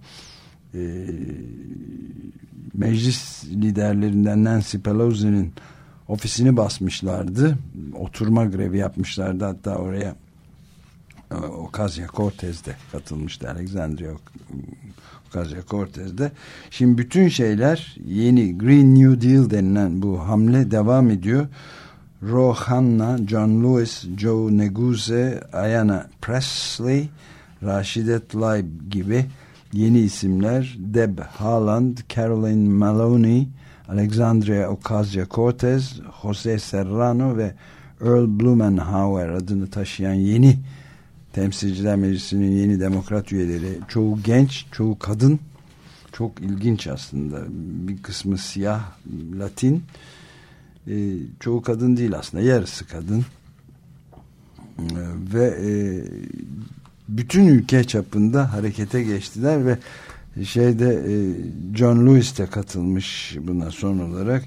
meclis liderlerinden Nancy Pelosi'nin ofisini basmışlardı. Oturma grevi yapmışlardı. Hatta oraya Ocasio-Cortez de katılmıştı. Alexandria Ocasio-Cortez de. Şimdi bütün şeyler, yeni Green New Deal denilen bu hamle devam ediyor. Ro Khanna, John Lewis, Joe Neguse, Ayanna Pressley, Rashida Tlaib gibi yeni isimler, Deb Haaland, Caroline Maloney, Alexandria Ocasio-Cortez, Jose Serrano ve Earl Blumenauer adını taşıyan yeni Temsilciler Meclisi'nin yeni demokrat üyeleri, çoğu genç, çoğu kadın, çok ilginç aslında. Bir kısmı siyah, Latin, çoğu kadın değil aslında, yarısı kadın ve bütün ülke çapında harekete geçtiler ve John Lewis de katılmış buna son olarak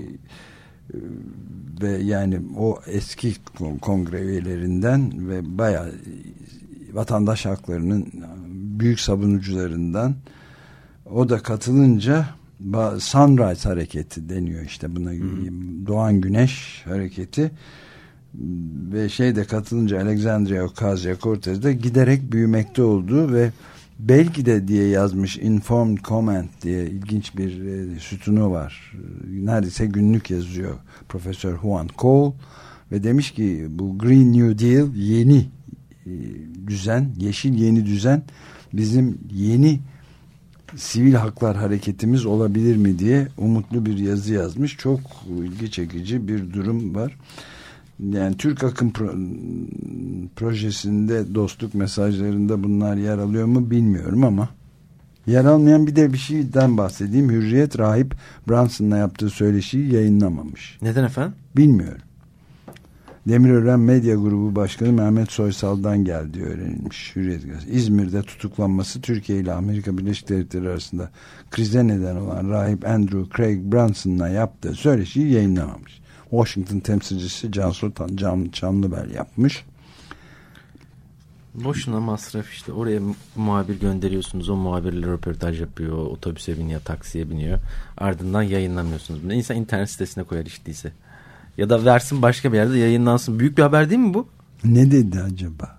ve yani o eski kongre üyelerinden ve bayağı vatandaş haklarının büyük savunucularından o da katılınca Sunrise Hareketi deniyor işte buna, Doğan Güneş Hareketi ve de katılınca Alexandria Ocasio-Cortez de giderek büyümekte oldu ve belki de diye yazmış Informed Comment diye ilginç bir sütunu var. Neredeyse günlük yazıyor Profesör Juan Cole ve demiş ki bu Green New Deal, yeni düzen, yeşil yeni düzen bizim yeni sivil haklar hareketimiz olabilir mi diye umutlu bir yazı yazmış. Çok ilgi çekici bir durum var. Yani Türk Akım projesinde, dostluk mesajlarında bunlar yer alıyor mu bilmiyorum ama yer almayan bir de bir şeyden bahsedeyim. Hürriyet rahip Brunson'la yaptığı söyleşiyi yayınlamamış. Neden efendim? Bilmiyorum. Demirören Medya Grubu Başkanı Mehmet Soysal'dan geldiği öğrenilmiş. Hürriyet Gazetesi. İzmir'de tutuklanması Türkiye ile Amerika Birleşik Devletleri arasında krize neden olan rahip Andrew Craig Brunson'la yaptığı söyleşiyi yayınlamamış. Washington temsilcisi Cansu Çamlıbel yapmış. Boşuna masraf işte. Oraya muhabir gönderiyorsunuz. O muhabirle röportaj yapıyor. Otobüse biniyor, taksiye biniyor. Ardından yayınlamıyorsunuz. Bunu insan internet sitesine koyar hiç değilse. Ya da versin başka bir yerde yayınlansın. Büyük bir haber değil mi bu? Ne dedi acaba?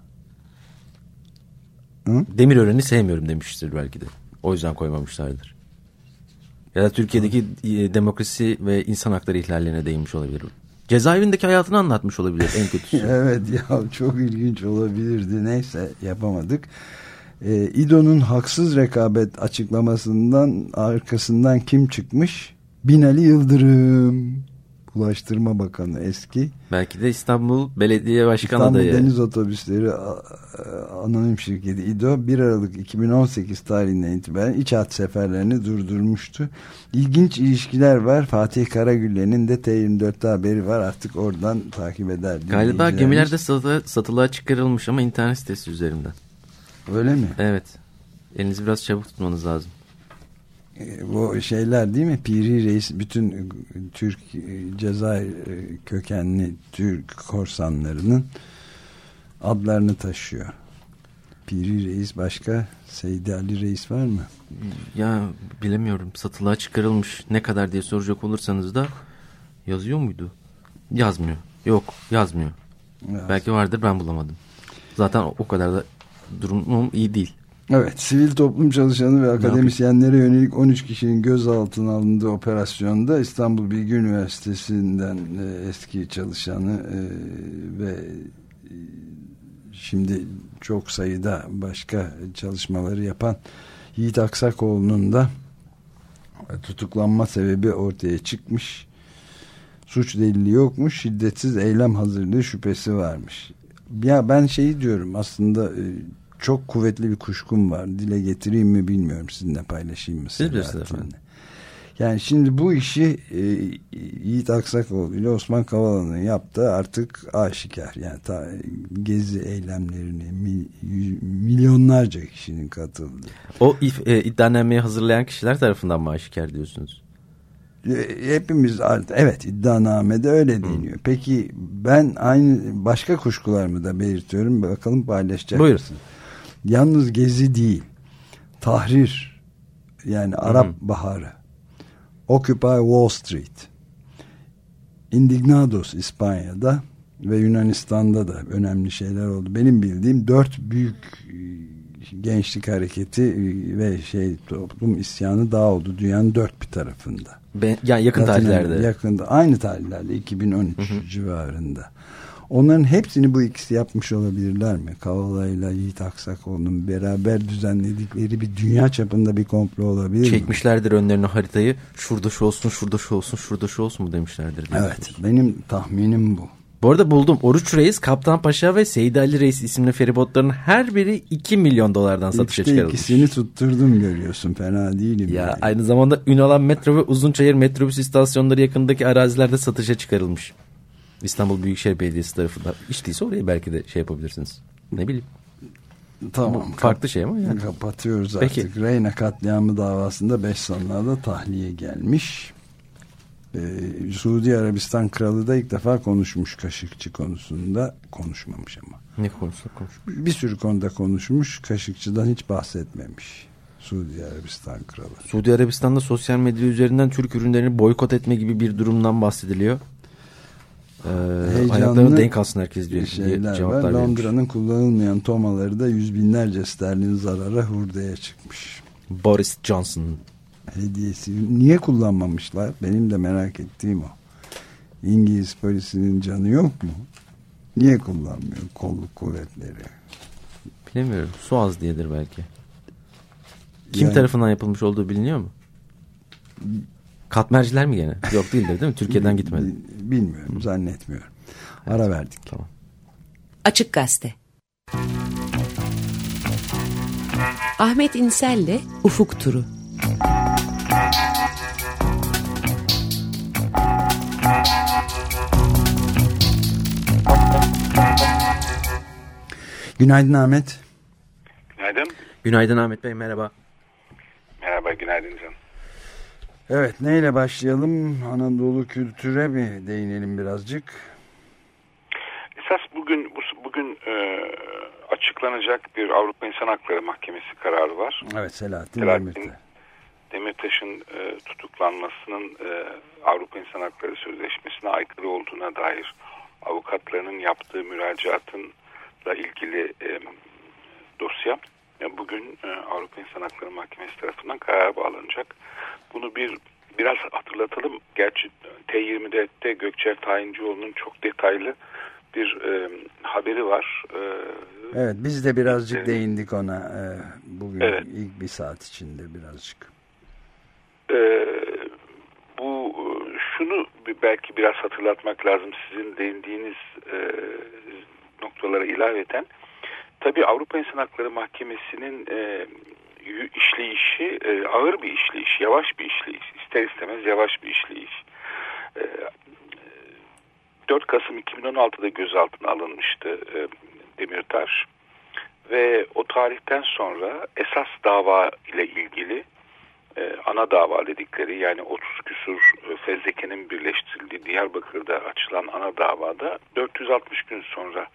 Hı? Demirören'i sevmiyorum demiştir belki de. O yüzden koymamışlardır. Ya da Türkiye'deki demokrasi ve insan hakları ihlallerine değinmiş olabilir. Cezaevindeki hayatını anlatmış olabilir en kötüsü. Evet ya, çok ilginç olabilirdi. Neyse, yapamadık. İDO'nun haksız rekabet açıklamasından arkasından kim çıkmış? Binali Yıldırım. Ulaştırma Bakanı eski. Belki de İstanbul Belediye Başkanı adayı. İstanbul Deniz Otobüsleri Anonim Şirketi İDO 1 Aralık 2018 tarihinden itibaren iç hat seferlerini durdurmuştu. İlginç ilişkiler var. Fatih Karagüller'in de T24'te haberi var. Artık oradan takip eder. Galiba gemilerde satılığa çıkarılmış ama internet sitesi üzerinden. Öyle mi? Evet. Elinizi biraz çabuk tutmanız lazım. Bu şeyler değil mi? Piri Reis bütün Türk Cezayir kökenli Türk korsanlarının adlarını taşıyor. Piri Reis, başka Seydi Ali Reis var mı? Ya bilemiyorum. Satılığa çıkarılmış ne kadar diye soracak olursanız da yazıyor muydu? Yazmıyor. Yok, yazmıyor. Belki vardır, ben bulamadım. Zaten o kadar da durumum iyi değil. Evet, sivil toplum çalışanı ve akademisyenlere yönelik 13 kişinin gözaltına alındığı operasyonda İstanbul Bilgi Üniversitesi'nden eski çalışanı ve şimdi çok sayıda başka çalışmaları yapan Yiğit Aksakoğlu'nun da tutuklanma sebebi ortaya çıkmış. Suç delili yokmuş, şiddetsiz eylem hazırlığı şüphesi varmış. Ya ben diyorum aslında, çok kuvvetli bir kuşkum var. Dile getireyim mi bilmiyorum. Sizinle paylaşayım mı? Siz bilirsiniz efendim. Yani şimdi bu işi Yiğit Aksakoğlu ile Osman Kavala'nın yaptığı artık aşikar. Yani gezi eylemlerini milyonlarca kişinin katıldığı. O iddianameye hazırlayan kişiler tarafından mı aşikar diyorsunuz? Hepimiz evet, iddianamede öyle deniyor. Peki ben aynı başka kuşkularımı da belirtiyorum. Bakalım paylaşacak mısın? Yalnız gezi değil. Tahrir, yani Arap Baharı, Occupy Wall Street, Indignados İspanya'da ve Yunanistan'da da önemli şeyler oldu. Benim bildiğim 4 büyük gençlik hareketi ve toplum isyanı daha oldu dünyanın dört bir tarafında. Yani yakın tarihlerde. Yakında, aynı tarihlerde 2013 civarında. Onların hepsini bu ikisi yapmış olabilirler mi? Kavala ile Yiğit Aksakoğlu'nun beraber düzenledikleri bir dünya çapında bir komplo olabilir mi? Çekmişlerdir önlerine haritayı. Şurada şu olsun, şurada şu olsun, şurada şu olsun mu demişlerdir. Evet, benim tahminim bu. Bu arada buldum. Oruç Reis, Kaptan Paşa ve Seyit Ali Reis isimli feribotların her biri $2 milyon satışa çıkarılmış. İkisini tutturdum, görüyorsun. Fena değilim. Ya yani. Aynı zamanda Ünalan metro ve Uzunçayır metrobüs istasyonları yakındaki arazilerde satışa çıkarılmış. İstanbul Büyükşehir Belediyesi tarafından. Hiç değilse oraya belki de yapabilirsiniz. Ne bileyim. Tamam. Farklı şey ama yani. Kapatıyoruz Peki. artık. Reyna katliamı davasında 5 sanığa tahliye gelmiş. Suudi Arabistan Kralı da ilk defa konuşmuş Kaşıkçı konusunda. Konuşmamış ama. Ne konuşmuş? Bir sürü konuda konuşmuş. Kaşıkçı'dan hiç bahsetmemiş. Suudi Arabistan Kralı. Suudi Arabistan'da sosyal medya üzerinden Türk ürünlerini boykot etme gibi bir durumdan bahsediliyor. Ayaklarına denk alsın herkes diye şeyler cevaplar var. vermiş. Londra'nın kullanılmayan tomaları da 100 binlerce sterlin zarara hurdaya çıkmış. Boris Johnson hediyesi. Niye kullanmamışlar? Benim de merak ettiğim o. İngiliz polisinin canı yok mu? Niye kullanmıyor kolluk kuvvetleri? Bilemiyorum. Su az diyedir belki. Kim tarafından yapılmış olduğu biliniyor mu? Katmerciler mi gene? Yok değildir değil mi? Türkiye'den gitmedi. Bilmiyorum. Zannetmiyorum. Evet. Ara verdik. Tamam. Açık Gazete. Ahmet İnsel'le Ufuk Turu. Günaydın Ahmet. Günaydın. Günaydın Ahmet Bey, merhaba. Merhaba, günaydın canım. Evet, neyle başlayalım? Anadolu kültüre mi değinelim birazcık? Esas bugün açıklanacak bir Avrupa İnsan Hakları Mahkemesi kararı var. Evet, Selahattin Demirtaş'ın tutuklanmasının Avrupa İnsan Hakları Sözleşmesi'ne aykırı olduğuna dair avukatlarının yaptığı müracaatınla ilgili dosya bugün Avrupa İnsan Hakları Mahkemesi tarafından karara bağlanacak. Bunu biraz hatırlatalım. Gerçi T24'te Gökçer Tayincioğlu'nun çok detaylı bir haberi var. Evet, biz de birazcık değindik ona bugün, evet. İlk bir saat içinde birazcık. Şunu belki biraz hatırlatmak lazım, sizin değindiğiniz noktalara ilaveten. Tabii Avrupa İnsan Hakları Mahkemesi'nin işleyişi ağır bir işleyiş, yavaş bir işleyiş, ister istemez yavaş bir işleyiş. 4 Kasım 2016'da gözaltına alınmıştı Demirtaş ve o tarihten sonra esas dava ile ilgili ana dava dedikleri, yani 30 küsur fezlekenin birleştirildiği Diyarbakır'da açılan ana davada 460 gün sonra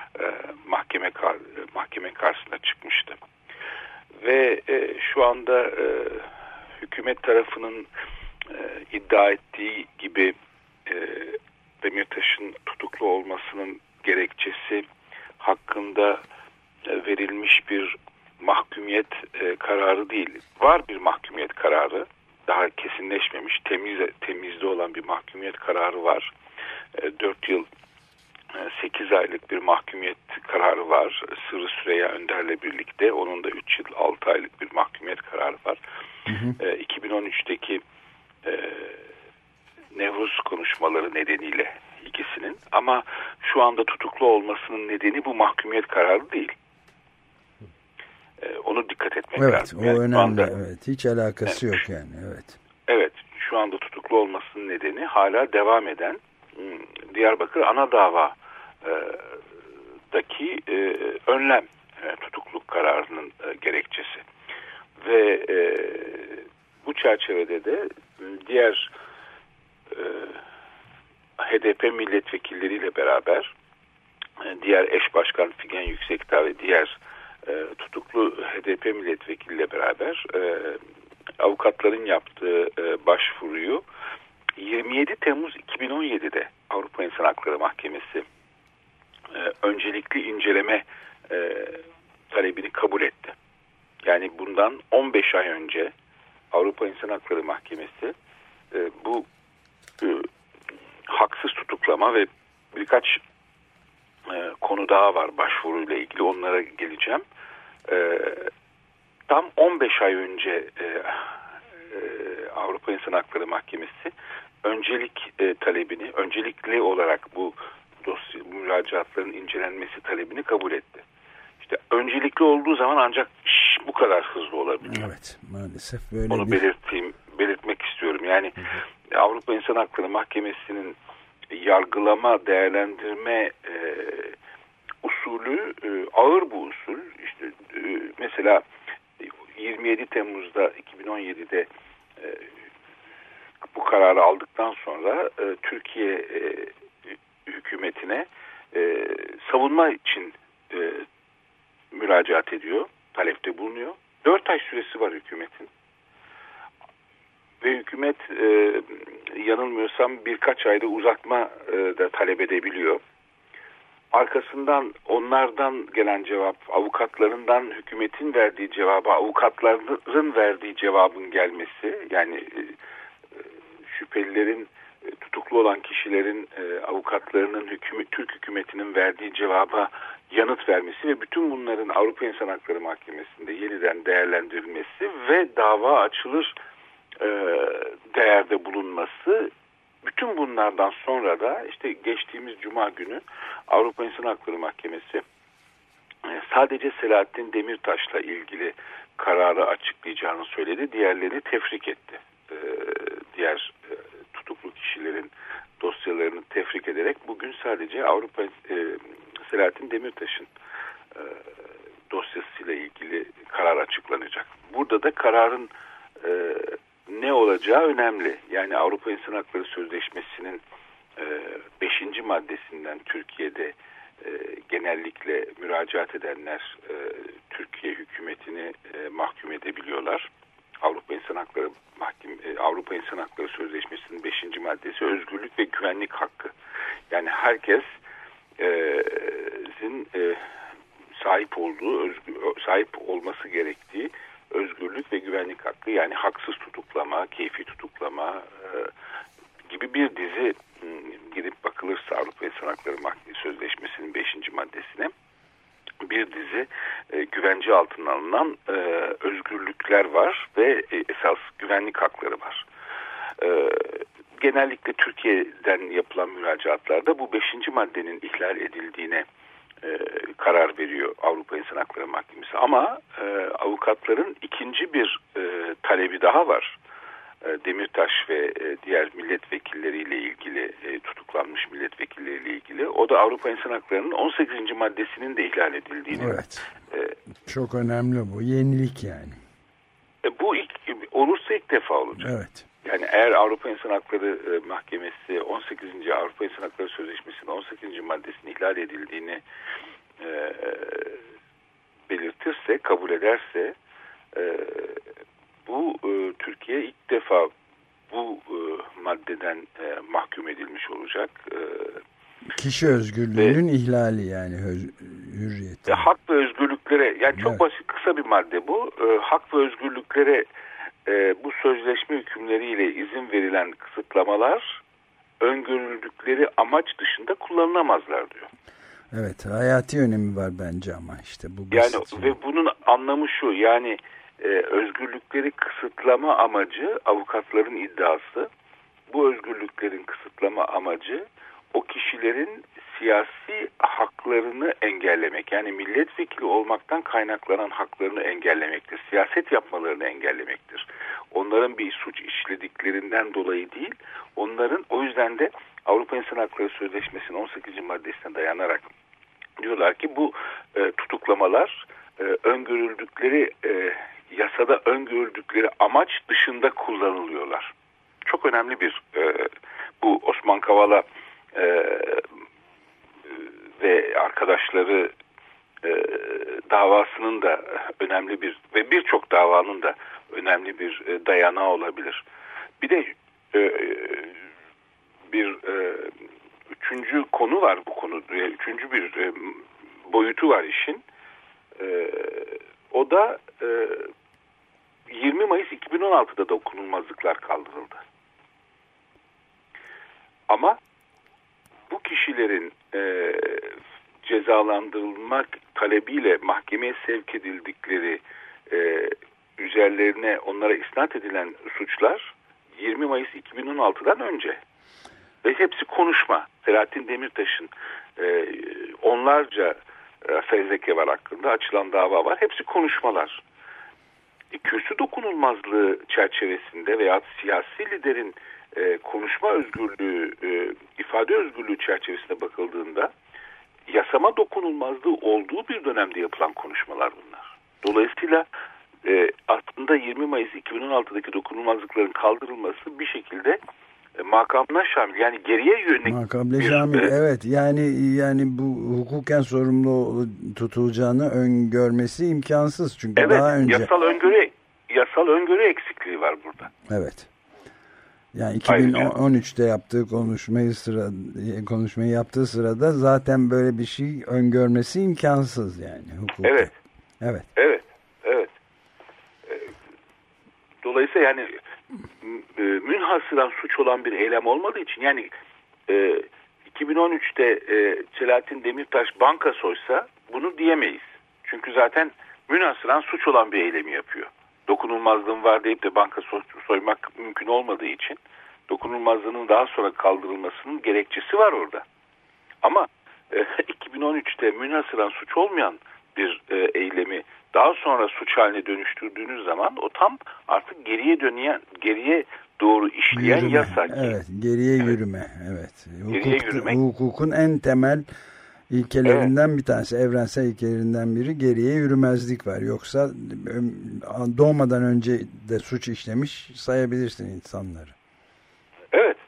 mahkeme karşısına çıkmıştı. Ve şu anda hükümet tarafının iddia ettiği gibi Demirtaş'ın tutuklu olmasının gerekçesi hakkında verilmiş bir mahkumiyet kararı değil. Var bir mahkumiyet kararı, daha kesinleşmemiş, temizde olan bir mahkumiyet kararı var. 4 yıl 8 aylık bir mahkumiyet kararı var. Sırrı Süreyya Önder'le birlikte. Onun da 3 yıl 6 aylık bir mahkumiyet kararı var. 2013'teki Nevruz konuşmaları nedeniyle ikisinin. Ama şu anda tutuklu olmasının nedeni bu mahkumiyet kararı değil. Onu dikkat etmek lazım. Evet, o önemli. Evet, hiç alakası yok yani. Evet. Evet, şu anda tutuklu olmasının nedeni hala devam eden Diyarbakır ana davadaki önlem tutukluluk kararının gerekçesi. Ve bu çerçevede de diğer HDP milletvekilleriyle beraber diğer eş başkan Figen Yüksekdağ ve diğer tutuklu HDP milletvekiliyle beraber avukatların yaptığı başvuruyu 27 Temmuz 2017'de Avrupa İnsan Hakları Mahkemesi öncelikli inceleme talebini kabul etti. Yani bundan 15 ay önce Avrupa İnsan Hakları Mahkemesi bu haksız tutuklama ve birkaç konu daha var başvuruyla ilgili, onlara geleceğim. Tam 15 ay önce Avrupa İnsan Hakları Mahkemesi öncelikli olarak bu dosya müracaatların incelenmesi talebini kabul etti. İşte öncelikli olduğu zaman ancak bu kadar hızlı olabiliyor. Evet, maalesef böyle. Bunu belirtmek istiyorum. Yani Avrupa İnsan Hakları Mahkemesi'nin yargılama, değerlendirme usulü ağır bu usul. İşte mesela 27 Temmuz'da 2017'de bu kararı aldıktan sonra Türkiye hükümetine savunma için müracaat ediyor, talepte bulunuyor. 4 ay süresi var hükümetin. Ve hükümet yanılmıyorsam birkaç ayda uzatma da talep edebiliyor. Arkasından onlardan gelen cevap, avukatlarından hükümetin verdiği cevaba, avukatların verdiği cevabın gelmesi, yani şüphelilerin, tutuklu olan kişilerin avukatlarının Türk hükümetinin verdiği cevaba yanıt vermesi ve bütün bunların Avrupa İnsan Hakları Mahkemesi'nde yeniden değerlendirilmesi ve dava açılır değerde bulunması, bütün bunlardan sonra da işte geçtiğimiz Cuma günü Avrupa İnsan Hakları Mahkemesi sadece Selahattin Demirtaş'la ilgili kararı açıklayacağını söyledi. Diğerlerini tefrik etti. Diğer tutuklu kişilerin dosyalarını tefrik ederek bugün sadece Selahattin Demirtaş'ın dosyasıyla ilgili karar açıklanacak. Burada da kararın ne olacağı önemli. Yani Avrupa İnsan Hakları Sözleşmesi'nin 5. maddesinden Türkiye'de genellikle müracaat edenler Türkiye hükümetini mahkum edebiliyorlar. Avrupa İnsan Hakları Sözleşmesi'nin 5. maddesi özgürlük ve güvenlik hakkı. Yani herkesin sahip olması gerektiği özgürlük ve güvenlik hakkı, yani haksız tutuklama, keyfi tutuklama gibi bir dizi, gidip bakılırsa Avrupa İnsan Hakları Sözleşmesi'nin 5. maddesine bir dizi güvence altına alınan özgürlükler var ve esas güvenlik hakları var. Genellikle Türkiye'den yapılan müracaatlarda bu 5. maddenin ihlal edildiğine karar veriyor Avrupa İnsan Hakları Mahkemesi. Ama avukatların ikinci bir talebi daha var. Demirtaş ve diğer milletvekilleriyle ilgili, tutuklanmış milletvekilleriyle ilgili. O da Avrupa İnsan Hakları'nın 18. maddesinin de ihlal edildiğini. Evet. Çok önemli bu. Yenilik yani. Bu olursa ilk defa olacak. Evet. Yani eğer Avrupa İnsan Hakları Mahkemesi 18. Avrupa İnsan Hakları Sözleşmesi'nin 18. maddesinin ihlal edildiğini belirtirse, kabul ederse, bu Türkiye ilk defa bu maddeden mahkum edilmiş olacak. Kişi özgürlüğünün ihlali, yani hürriyeti. Hak ve özgürlüklere, yani çok basit, kısa bir madde bu. Hak ve özgürlüklere bu sözleşme hükümleriyle izin verilen kısıtlamalar öngörüldükleri amaç dışında kullanılamazlar diyor. Evet, hayati önemi var bence ama işte bu basit. Yani ve bunun anlamı şu, yani özgürlükleri kısıtlama amacı, avukatların iddiası, bu özgürlüklerin kısıtlama amacı o kişilerin siyasi haklarını engellemek, yani milletvekili olmaktan kaynaklanan haklarını engellemektir. Siyaset yapmalarını engellemektir. onların bir suç işlediklerinden dolayı değil, onların o yüzden de Avrupa İnsan Hakları Sözleşmesi'nin 18. maddesine dayanarak diyorlar ki bu tutuklamalar öngörüldükleri yasada öngörüldükleri amaç dışında kullanılıyorlar. Çok önemli bir bu Osman Kavala ve arkadaşları davasının da önemli bir ve birçok davanın da önemli bir dayanağı olabilir. Bir de bir üçüncü konu var bu konu. Üçüncü bir boyutu var işin. O da 20 Mayıs 2016'da dokunulmazlıklar kaldırıldı. Ama bu kişilerin cezalandırılmak talebiyle mahkemeye sevk edildikleri üzerlerine onlara isnat edilen suçlar 20 Mayıs 2016'dan önce. Ve hepsi konuşma. Selahattin Demirtaş'ın onlarca fezleke var hakkında açılan dava var. Hepsi konuşmalar. Kürsü dokunulmazlığı çerçevesinde veya siyasi liderin konuşma özgürlüğü, ifade özgürlüğü çerçevesinde bakıldığında yasama dokunulmazlığı olduğu bir dönemde yapılan konuşmalar bunlar. Dolayısıyla aslında 20 Mayıs 2016'daki dokunulmazlıkların kaldırılması bir şekilde makamına şamil, yani geriye yönelik makable şamil, evet, yani bu hukuken sorumlu tutulacağını öngörmesi imkansız çünkü evet, daha önce yasal öngörü eksikliği var burada. Evet. Yani 2013'te yaptığı konuşmayı yaptığı sırada zaten böyle bir şey öngörmesi imkansız yani hukuken. Evet. Evet. Evet. Evet. Dolayısıyla yani münhasıran suç olan bir eylem olmadığı için yani 2013'te Selahattin Demirtaş banka soysa bunu diyemeyiz. Çünkü zaten münhasıran suç olan bir eylemi yapıyor. Dokunulmazlığım var deyip de banka soymak mümkün olmadığı için dokunulmazlığının daha sonra kaldırılmasının gerekçesi var orada. Ama 2013'te münhasıran suç olmayan bir eylemi daha sonra suç haline dönüştürdüğünüz zaman o tam artık geriye doğru işleyen yürüme, yasa. Evet, geriye yürüme. Evet. Hukukun en temel ilkelerinden bir tanesi, evrensel ilkelerinden biri geriye yürümezlik var. Yoksa doğmadan önce de suç işlemiş sayabilirsin insanları. Evet.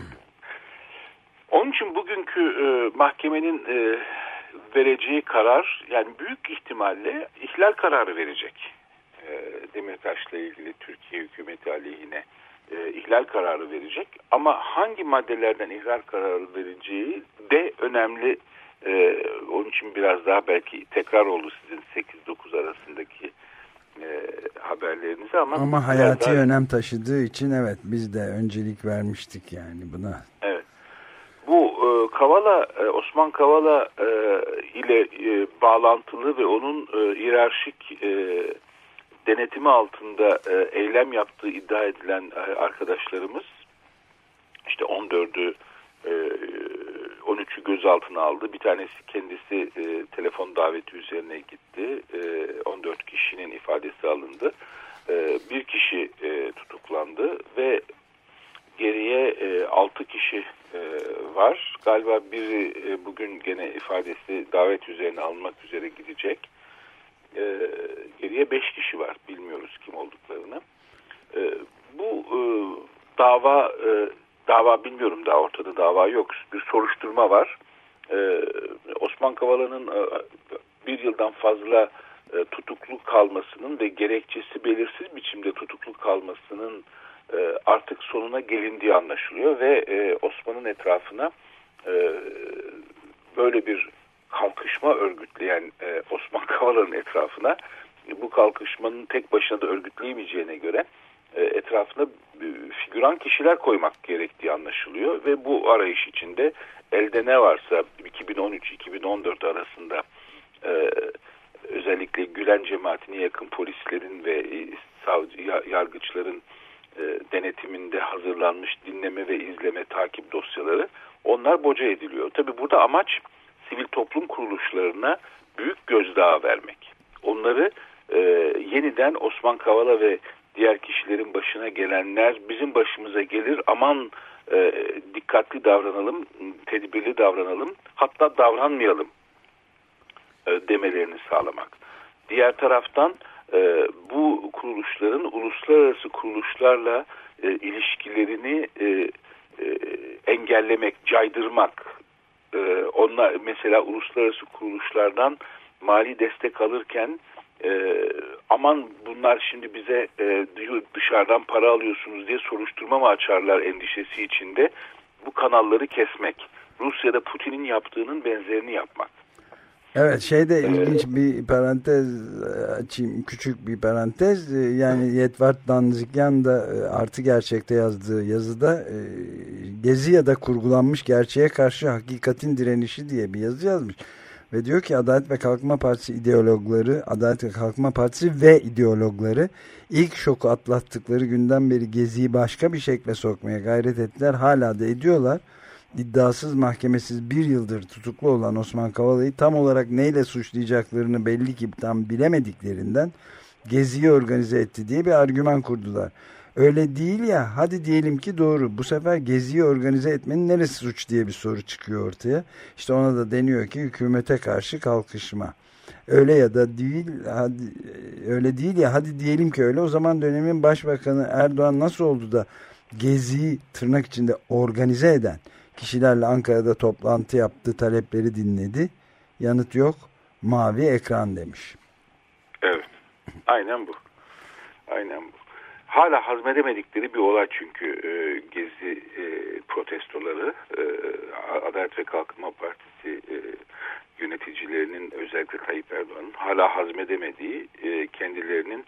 Onun için bugünkü mahkemenin vereceği karar, yani büyük ihtimalle ihlal kararı verecek. Demirtaş'la ilgili Türkiye hükümeti aleyhine ihlal kararı verecek. Ama hangi maddelerden ihlal kararı vereceği de önemli. Onun için biraz daha belki tekrar oldu sizin 8-9 arasındaki haberlerinize ama hayati daha önem taşıdığı için evet biz de öncelik vermiştik yani buna. Evet. Bu Osman Kavala ile bağlantılı ve onun hiyerarşik denetimi altında eylem yaptığı iddia edilen arkadaşlarımız işte 14'ü 13'ü gözaltına aldı. Bir tanesi kendisi telefon daveti üzerine gitti. 14 kişinin ifadesi alındı. Bir kişi tutuklandı ve geriye 6 kişi var. Galiba biri bugün gene ifadesi davet üzerine alınmak üzere gidecek. Geriye 5 kişi var. Bilmiyoruz kim olduklarını. Bu dava bilmiyorum, daha ortada dava yok. Bir soruşturma var. Osman Kavala'nın bir yıldan fazla tutuklu kalmasının ve gerekçesi belirsiz biçimde tutuklu kalmasının artık sonuna gelindiği anlaşılıyor ve Osman'ın etrafına böyle bir kalkışma örgütleyen Osman Kavala'nın etrafına bu kalkışmanın tek başına da örgütleyemeyeceğine göre etrafına figüran kişiler koymak gerektiği anlaşılıyor ve bu arayış içinde elde ne varsa 2013-2014 arasında özellikle Gülen cemaatine yakın polislerin ve yargıçların denetiminde hazırlanmış dinleme ve izleme takip dosyaları, onlar boca ediliyor. Tabii burada amaç sivil toplum kuruluşlarına büyük gözdağı vermek. Onları yeniden Osman Kavala ve diğer kişilerin başına gelenler bizim başımıza gelir. Aman dikkatli davranalım, tedbirli davranalım, hatta davranmayalım demelerini sağlamak. Diğer taraftan bu kuruluşların uluslararası kuruluşlarla ilişkilerini engellemek, caydırmak. Onlar mesela uluslararası kuruluşlardan mali destek alırken aman bunlar şimdi bize dışarıdan para alıyorsunuz diye soruşturma mı açarlar endişesi içinde bu kanalları kesmek. Rusya'da Putin'in yaptığının benzerini yapmak. Evet, şeyde ilginç bir parantez açayım, küçük bir parantez. Yani Yedvard Danzigyan da Artı Gerçek'te yazdığı yazıda gezi ya da kurgulanmış gerçeğe karşı hakikatin direnişi diye bir yazı yazmış. Ve diyor ki Adalet ve Kalkınma Partisi ideologları, Adalet ve Kalkınma Partisi ve ideologları ilk şoku atlattıkları günden beri geziyi başka bir şekle sokmaya gayret ettiler. Hala da ediyorlar. İddiasız mahkemesiz bir yıldır tutuklu olan Osman Kavala'yı tam olarak neyle suçlayacaklarını belli ki tam bilemediklerinden geziyi organize etti diye bir argüman kurdular. Öyle değil ya, hadi diyelim ki doğru. Bu sefer geziyi organize etmenin neresi suç diye bir soru çıkıyor ortaya. İşte ona da deniyor ki hükümete karşı kalkışma. Öyle ya da değil, hadi, öyle değil ya, hadi diyelim ki öyle. O zaman dönemin başbakanı Erdoğan nasıl oldu da geziyi tırnak içinde organize eden kişilerle Ankara'da toplantı yaptı, talepleri dinledi. Yanıt yok, mavi ekran demiş. Evet, aynen bu. Aynen bu. Hala hazmedemedikleri bir olay çünkü gezi protestoları. Adalet ve Kalkınma Partisi yöneticilerinin, özellikle Tayyip Erdoğan'ın hala hazmedemediği kendilerinin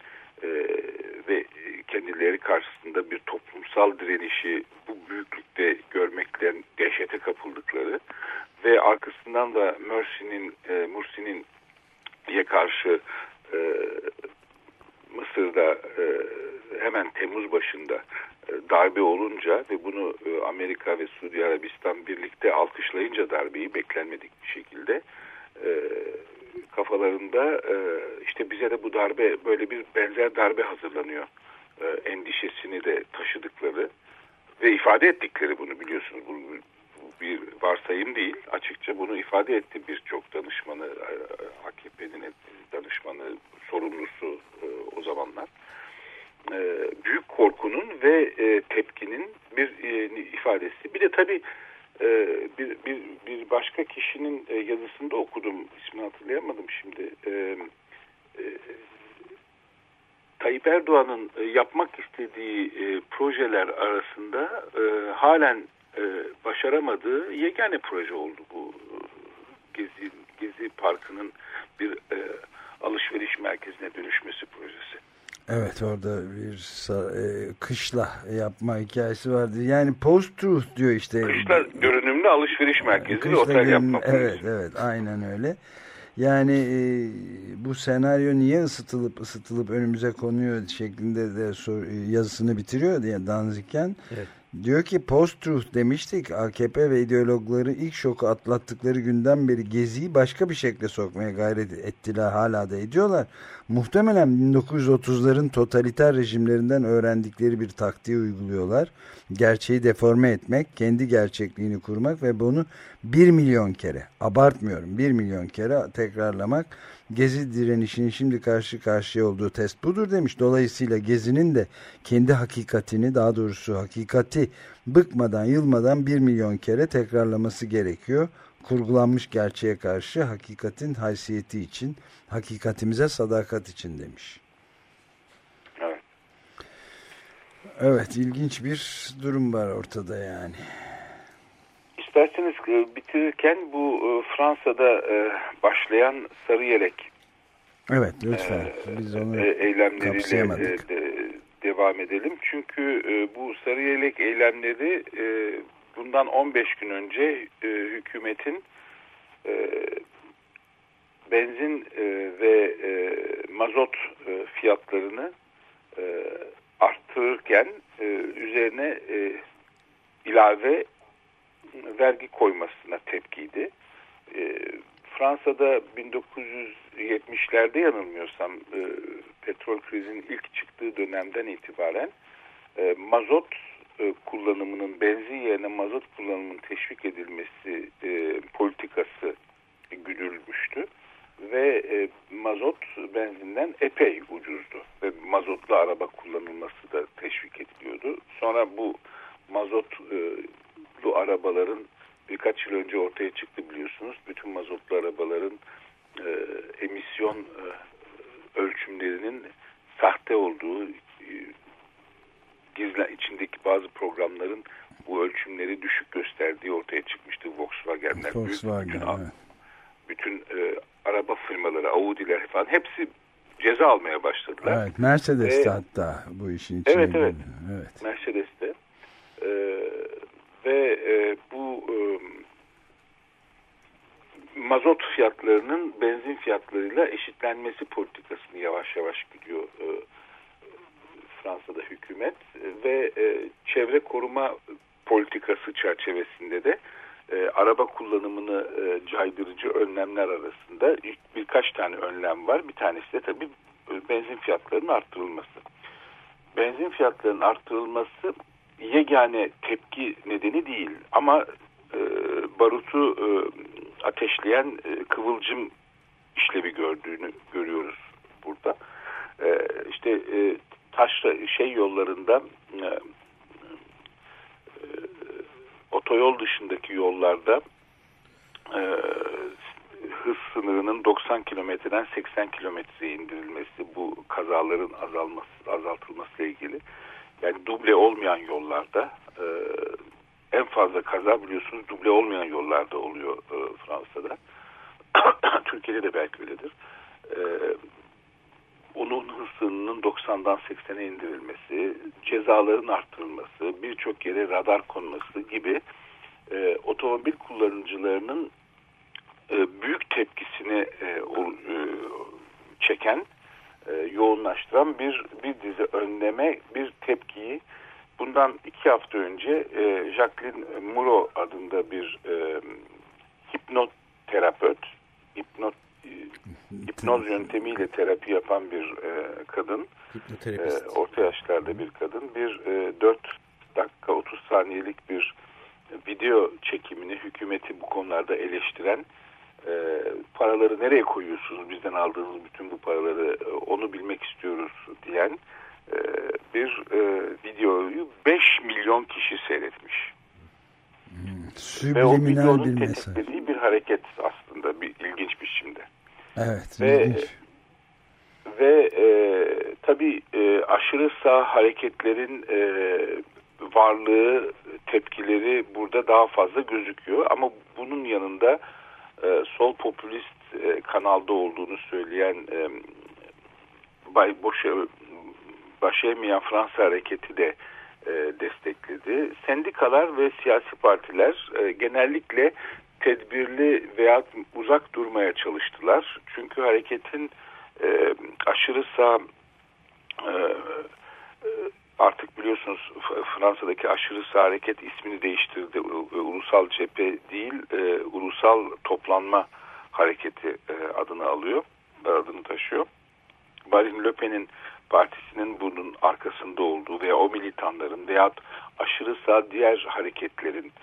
ve kendileri karşısında bir toplumsal direnişi bu büyüklükte görmekten dehşete kapıldıkları ve arkasından da Mursi'nin karşı Mısır'da hemen Temmuz başında darbe olunca ve bunu Amerika ve Suudi Arabistan birlikte alkışlayınca darbeyi beklenmedik bir şekilde kafalarında işte bize de bu darbe, böyle bir benzer darbe hazırlanıyor endişesini de taşıdıkları ve ifade ettikleri, bunu biliyorsunuz, bu bir varsayım değil, açıkça bunu ifade etti birçok danışmanı, AKP'nin danışmanı, sorumlusu o zamanlar. Büyük korkunun ve tepkinin bir ifadesi. Bir de tabii bir başka kişinin yazısında okudum, ismini hatırlayamadım şimdi. Tayyip Erdoğan'ın yapmak istediği projeler arasında halen başaramadığı yegane proje oldu bu Gezi Parkı'nın bir alışveriş merkezine dönüşmesi projesi. Evet, orada bir kışla yapma hikayesi vardı. Yani post-truth diyor işte. Kışla görünümlü alışveriş merkezi ve otel yapma projesi. Evet, aynen öyle. Yani bu senaryo niye ısıtılıp önümüze konuyor şeklinde de yazısını bitiriyor diye Danzigyan. Evet. Diyor ki post-truth demiştik. AKP ve ideologları ilk şoku atlattıkları günden beri geziyi başka bir şekle sokmaya gayret ettiler. Hala da ediyorlar. Muhtemelen 1930'ların totaliter rejimlerinden öğrendikleri bir taktiği uyguluyorlar. Gerçeği deforme etmek, kendi gerçekliğini kurmak ve bunu 1 milyon kere, abartmıyorum, 1 milyon kere tekrarlamak. Gezi direnişinin şimdi karşı karşıya olduğu test budur demiş. Dolayısıyla Gezi'nin de kendi hakikatini, daha doğrusu hakikati bıkmadan, yılmadan 1 milyon kere tekrarlaması gerekiyor. Kurgulanmış gerçeğe karşı hakikatin haysiyeti için, hakikatimize sadakat için demiş. Evet. Evet, ilginç bir durum var ortada yani. İsterseniz bitirirken bu Fransa'da başlayan Sarı Yelek, evet, lütfen. Biz onu eylemleriyle devam edelim. Çünkü bu Sarı Yelek eylemleri bundan 15 gün önce hükümetin benzin ve mazot fiyatlarını arttırırken üzerine ilave vergi koymasına tepkiydi. Fransa'da 1970'lerde yanılmıyorsam petrol krizinin ilk çıktığı dönemden itibaren mazot kullanımının, benzin yerine mazot kullanımının teşvik edilmesi politikası güdülmüştü. Ve mazot benzinden epey ucuzdu. Ve mazotlu araba kullanılması da teşvik ediliyordu. Sonra bu mazotlu arabaların birkaç yıl önce ortaya çıktı biliyorsunuz. Bütün mazotlu arabaların emisyon ölçümlerinin sahte olduğu, içindeki bazı programların bu ölçümleri düşük gösterdiği ortaya çıkmıştı. Volkswagen'ler, bütün araba firmaları, Audi'ler falan hepsi ceza almaya başladılar. Evet, Mercedes hatta bu işin içine evet. Mercedes'te bu mazot fiyatlarının benzin fiyatlarıyla eşitlenmesi politikasını yavaş yavaş gidiyor Fransa'da hükümet ve çevre koruma politikası çerçevesinde de araba kullanımını caydırıcı önlemler arasında birkaç tane önlem var. Bir tanesi de tabii benzin fiyatlarının arttırılması. Benzin fiyatlarının arttırılması yegane tepki nedeni değil ama barutu ateşleyen kıvılcım işlevi görüyoruz burada. Taşra yollarında otoyol dışındaki yollarda hız sınırının 90 kilometreden 80 kilometreye indirilmesi, bu kazaların azaltılmasıyla ilgili. Yani duble olmayan yollarda en fazla kaza biliyorsunuz duble olmayan yollarda oluyor Fransa'da. Türkiye'de de belki öyledir. Onun hız sınırının 90'dan 80'e indirilmesi, cezaların arttırılması, birçok yere radar konması gibi otomobil kullanıcılarının büyük tepkisini çeken, yoğunlaştıran bir dizi önleme, bir tepkiyi bundan 2 hafta önce Jacqueline Moreau adında bir hipnoterapeut, hipnoz yöntemiyle terapi yapan bir kadın, orta yaşlarda bir kadın, 4 dakika 30 saniyelik bir video çekimini hükümeti bu konularda eleştiren, paraları nereye koyuyorsunuz, bizden aldığınız bütün bu paraları, onu bilmek istiyoruz diyen bir videoyu 5 milyon kişi seyretmiş. Ve o videonun tetiklediği bir hareket aslında, ilginç biçimde. Evet. Ve tabii aşırı sağ hareketlerin varlığı, tepkileri burada daha fazla gözüküyor. Ama bunun yanında sol popülist kanalda olduğunu söyleyen Başemeyen Fransa hareketi de destekledi. Sendikalar ve siyasi partiler genellikle tedbirli veya uzak durmaya çalıştılar. Çünkü hareketin aşırı sağ artık biliyorsunuz Fransa'daki aşırı sağ hareket ismini değiştirdi. Ulusal Cephe değil, Ulusal Toplanma Hareketi adını taşıyor. Marine Le Pen'in partisinin bunun arkasında olduğu veya o militanların veya aşırı sağ diğer hareketlerin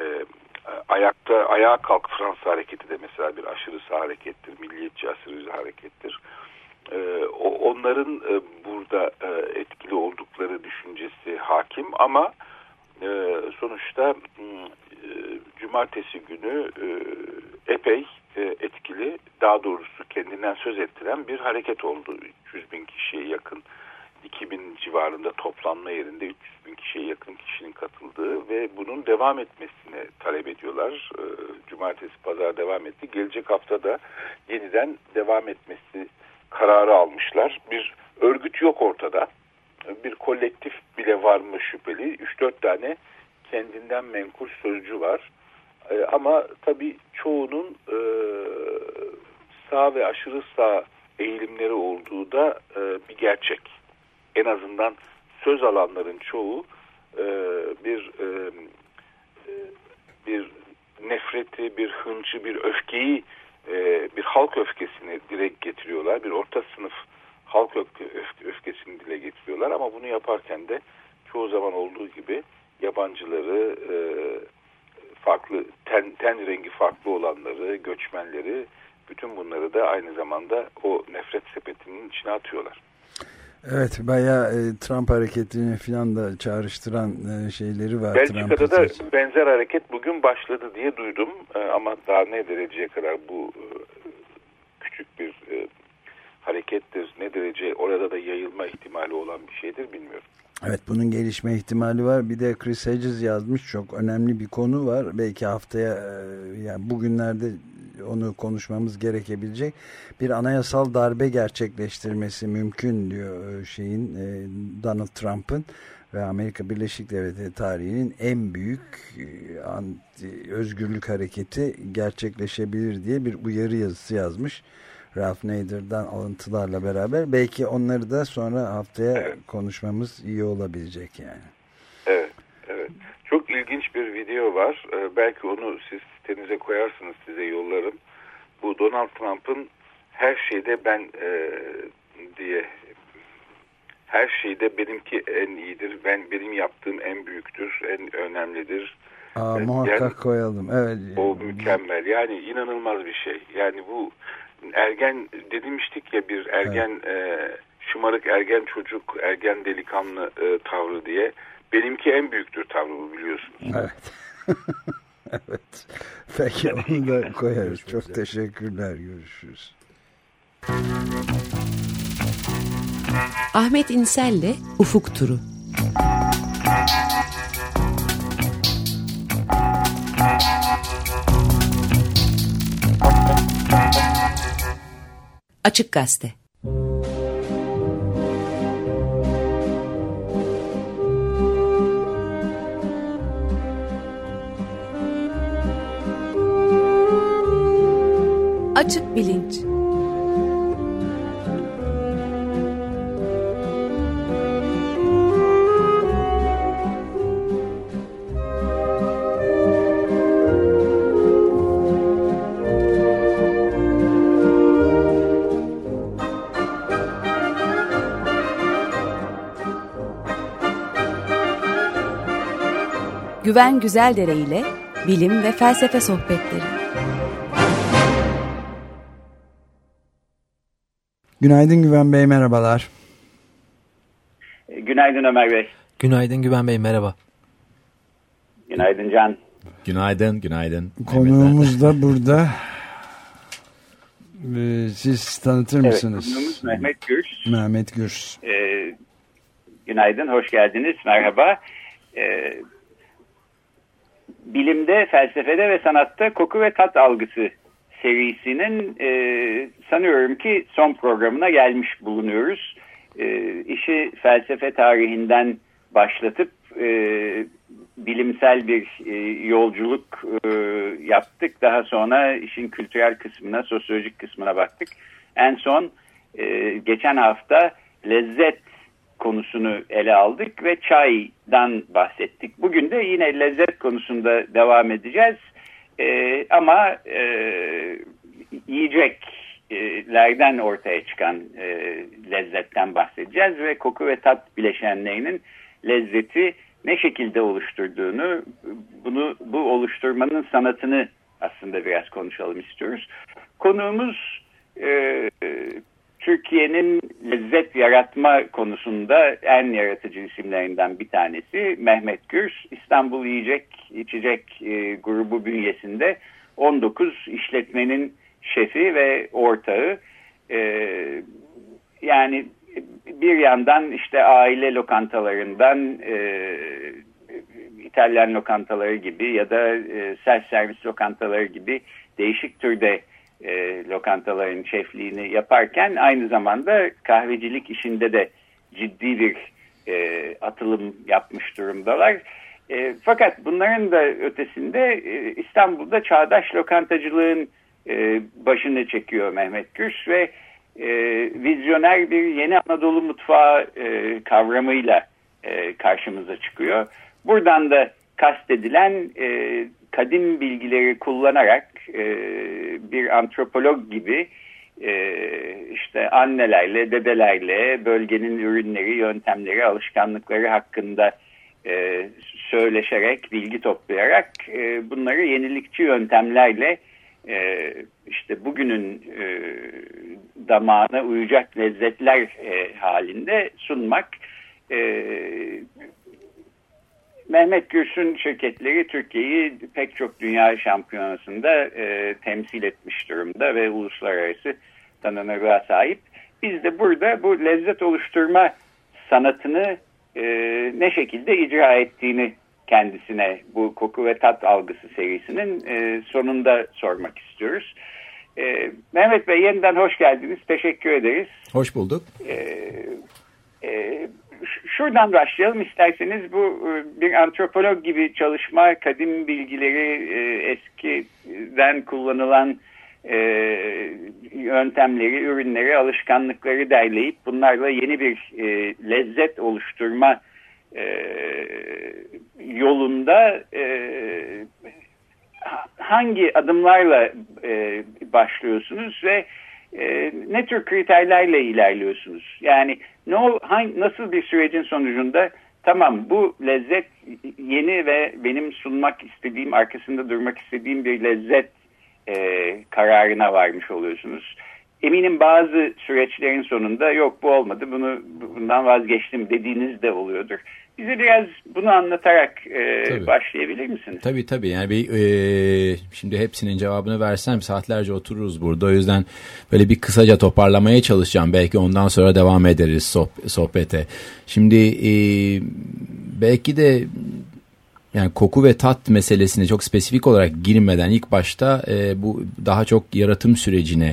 ayağa kalk Fransa hareketi de mesela bir aşırı sağ harekettir, milliyetçi aşırı harekettir. Onların burada etkili oldukları düşüncesi hakim ama sonuçta cumartesi günü epey etkili, daha doğrusu kendinden söz ettiren bir hareket oldu. 300 bin kişiye yakın, 2000 civarında toplanma yerinde 300 bin kişiye yakın kişinin katıldığı ve bunun devam etmesini talep ediyorlar. Cumartesi, pazar devam etti. Gelecek hafta da yeniden devam etmesi kararı almışlar. Bir örgüt yok ortada. Bir kolektif bile var mı şüpheli. 3-4 tane kendinden menkul sözcü var. Ama tabii çoğunun sağ ve aşırı sağ eğilimleri olduğu da bir gerçek. En azından söz alanların çoğu bir nefreti, bir hıncı, bir öfkeyi, bir halk öfkesini dile getiriyorlar. Bir orta sınıf halk öfkesini dile getiriyorlar ama bunu yaparken de çoğu zaman olduğu gibi yabancıları, farklı ten rengi farklı olanları, göçmenleri, bütün bunları da aynı zamanda o nefret sepetinin içine atıyorlar. Evet, bayağı Trump hareketini falan da çağrıştıran şeyleri var. Belçika'da da benzer hareket bugün başladı diye duydum. Ama daha ne dereceye kadar bu küçük bir harekettir, ne derece orada da yayılma ihtimali olan bir şeydir bilmiyorum. Evet, bunun gelişme ihtimali var. Bir de Chris Hedges yazmış, çok önemli bir konu var. Belki haftaya, yani bugünlerde onu konuşmamız gerekebilecek. Bir anayasal darbe gerçekleştirmesi mümkün diyor Donald Trump'ın ve Amerika Birleşik Devletleri tarihinin en büyük özgürlük hareketi gerçekleşebilir diye bir uyarı yazısı yazmış. Ralph Nader'dan alıntılarla beraber. Belki onları da sonra haftaya konuşmamız iyi olabilecek yani. Evet, evet. Çok ilginç bir video var. Belki onu siz sitenize koyarsınız, size yollarım. Bu Donald Trump'ın her şeyde ben diye, her şeyde benimki en iyidir, benim yaptığım en büyüktür, en önemlidir. Muhakkak yani, koyalım. Evet. O mükemmel. Yani inanılmaz bir şey. Yani bu ergen demiştik ya, bir ergen şımarık ergen çocuk, ergen delikanlı tavrı diye. Benimki en büyüktür tavrı bu, biliyorsunuz. Evet. Evet. Peki onu da koyarız. Çok teşekkürler. Görüşürüz. Ahmet İnsel'le Ufuk Turu. Açık Gazete. Açık Bilinç. Güven Güzeldere ile bilim ve felsefe sohbetleri. Günaydın Güven Bey, merhabalar. Günaydın Ömer Bey. Günaydın Güven Bey, merhaba. Günaydın Can. Günaydın. Konuğumuz da burada. Siz tanıtır mısınız? Evet, konuğumuz Mehmet Gürs. Mehmet Gürs. Günaydın, hoş geldiniz, merhaba. Bilimde, felsefede ve sanatta koku ve tat algısı serisinin sanıyorum ki son programına gelmiş bulunuyoruz. İşi felsefe tarihinden başlatıp bilimsel bir yolculuk yaptık. Daha sonra işin kültürel kısmına, sosyolojik kısmına baktık. En son geçen hafta lezzet konusunu ele aldık ve çaydan bahsettik. Bugün de yine lezzet konusunda devam edeceğiz. Ama yiyeceklerden ortaya çıkan lezzetten bahsedeceğiz ve koku ve tat bileşenlerinin lezzeti ne şekilde oluşturduğunu, bu oluşturmanın sanatını aslında biraz konuşalım istiyoruz. Konuğumuz Türkiye'nin lezzet yaratma konusunda en yaratıcı isimlerinden bir tanesi Mehmet Gürs. İstanbul Yiyecek İçecek grubu bünyesinde 19 işletmenin şefi ve ortağı. Yani bir yandan işte aile lokantalarından İtalyan lokantaları gibi ya da self servis lokantaları gibi değişik türde lokantaların şefliğini yaparken aynı zamanda kahvecilik işinde de ciddi bir atılım yapmış durumdalar. Fakat bunların da ötesinde İstanbul'da çağdaş lokantacılığın başını çekiyor Mehmet Gürs ve vizyoner bir yeni Anadolu mutfağı kavramıyla karşımıza çıkıyor. Buradan da kastedilen kadim bilgileri kullanarak bir antropolog gibi işte annelerle, dedelerle bölgenin ürünleri, yöntemleri, alışkanlıkları hakkında söyleşerek, bilgi toplayarak bunları yenilikçi yöntemlerle işte bugünün damağına uyacak lezzetler halinde sunmak. Mehmet Gürsün şirketleri Türkiye'yi pek çok dünya şampiyonasında temsil etmiş durumda ve uluslararası tanınırlığa sahip. Biz de burada bu lezzet oluşturma sanatını ne şekilde icra ettiğini kendisine bu koku ve tat algısı serisinin sonunda sormak istiyoruz. Mehmet Bey, yeniden hoş geldiniz. Teşekkür ederiz. Hoş bulduk. Şuradan başlayalım isterseniz. Bu bir antropolog gibi çalışma, kadim bilgileri, eskiden kullanılan yöntemleri, ürünleri, alışkanlıkları derleyip bunlarla yeni bir lezzet oluşturma yolunda hangi adımlarla başlıyorsunuz ve ne tür kriterlerle ilerliyorsunuz? Yani nasıl bir sürecin sonucunda tamam bu lezzet yeni ve benim sunmak istediğim, arkasında durmak istediğim bir lezzet kararına varmış oluyorsunuz. Eminim bazı süreçlerin sonunda yok bu olmadı, bundan vazgeçtim dediğiniz de oluyordur. Bize biraz bunu anlatarak başlayabilir misiniz? Tabii. Yani şimdi hepsinin cevabını versem saatlerce otururuz burada. O yüzden böyle bir kısaca toparlamaya çalışacağım. Belki ondan sonra devam ederiz sohbete. Şimdi belki de yani koku ve tat meselesine çok spesifik olarak girmeden ilk başta bu daha çok yaratım sürecine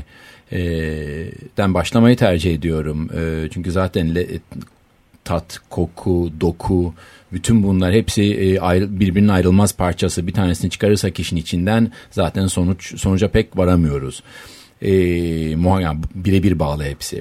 başlamayı tercih ediyorum. Çünkü zaten tat, koku, doku, bütün bunlar hepsi birbirinin ayrılmaz parçası. Bir tanesini çıkarırsak işin içinden zaten sonuca pek varamıyoruz. Yani birebir bağlı hepsi.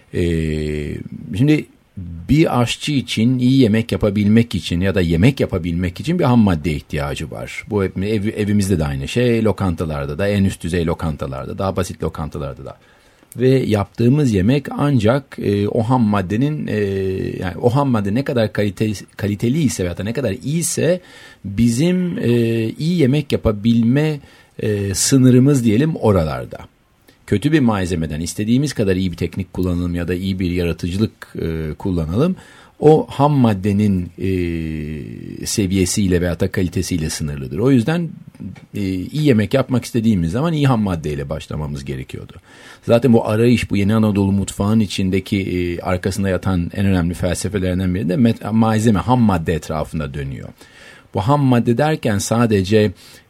Şimdi bir aşçı için iyi yemek yapabilmek için ya da yemek yapabilmek için bir ham maddeye ihtiyacı var. Bu evimizde de aynı şey, lokantalarda da, en üst düzey lokantalarda, daha basit lokantalarda da. Ve yaptığımız yemek ancak o ham maddenin yani o ham madde ne kadar kaliteli ise veya da ne kadar iyiyse bizim iyi yemek yapabilme sınırımız diyelim oralarda. Kötü bir malzemeden istediğimiz kadar iyi bir teknik kullanalım ya da iyi bir yaratıcılık kullanalım. O ham maddenin seviyesiyle veya da kalitesiyle sınırlıdır. O yüzden iyi yemek yapmak istediğimiz zaman iyi ham maddeyle başlamamız gerekiyordu. Zaten bu arayış, bu Yeni Anadolu mutfağın içindeki arkasında yatan en önemli felsefelerinden biri de malzeme, ham madde etrafında dönüyor. Bu ham madde derken sadece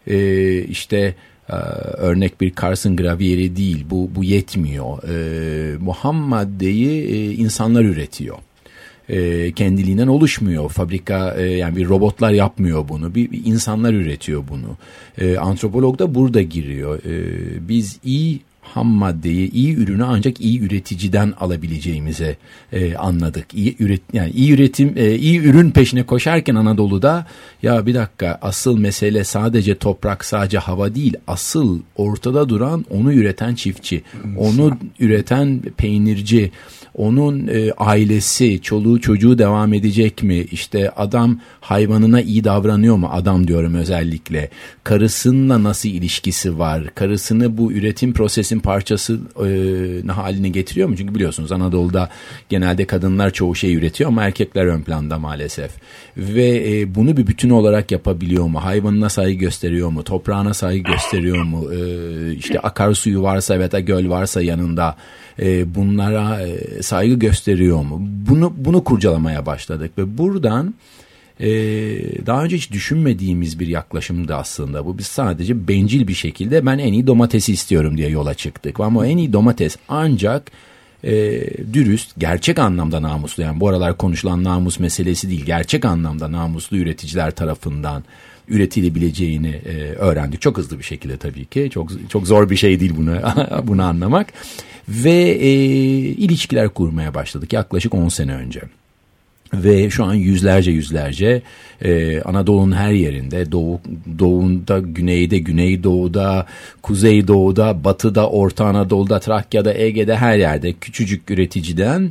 örnek bir Carson gravieri değil, bu yetmiyor. Bu ham maddeyi insanlar üretiyor. Kendiliğinden oluşmuyor. Fabrika yani bir robotlar yapmıyor bunu. Bir insanlar üretiyor bunu. Antropolog da burada giriyor. Biz iyi ham maddeyi, iyi ürünü ancak iyi üreticiden alabileceğimizi anladık. İyi ürün peşine koşarken Anadolu'da ya bir dakika, asıl mesele sadece toprak, sadece hava değil. Asıl ortada duran onu üreten çiftçi, onu üreten peynirci, onun ailesi, çoluğu çocuğu devam edecek mi? İşte adam hayvanına iyi davranıyor mu? Adam diyorum özellikle. Karısıyla nasıl ilişkisi var? Karısını bu üretim prosesin parçası haline getiriyor mu? Çünkü biliyorsunuz Anadolu'da genelde kadınlar çoğu şeyi üretiyor ama erkekler ön planda maalesef. Ve bunu bir bütün olarak yapabiliyor mu? Hayvanına saygı gösteriyor mu? Toprağına saygı gösteriyor mu? İşte akarsuyu varsa veya da göl varsa yanında bunlara saygı gösteriyor mu? Bunu kurcalamaya başladık ve buradan daha önce hiç düşünmediğimiz bir yaklaşımdı aslında bu. Biz sadece bencil bir şekilde ben en iyi domatesi istiyorum diye yola çıktık. Ama o en iyi domates ancak dürüst, gerçek anlamda namuslu, yani bu aralar konuşulan namus meselesi değil, gerçek anlamda namuslu üreticiler tarafından üretilebileceğini öğrendik. Çok hızlı bir şekilde tabii ki. Çok zor bir şey değil bunu anlamak. Ve ilişkiler kurmaya başladık yaklaşık 10 sene önce. Ve şu an yüzlerce Anadolu'nun her yerinde, doğuda, güneyde, güneydoğuda, kuzeydoğuda, batıda, Orta Anadolu'da, Trakya'da, Ege'de, her yerde küçücük üreticiden,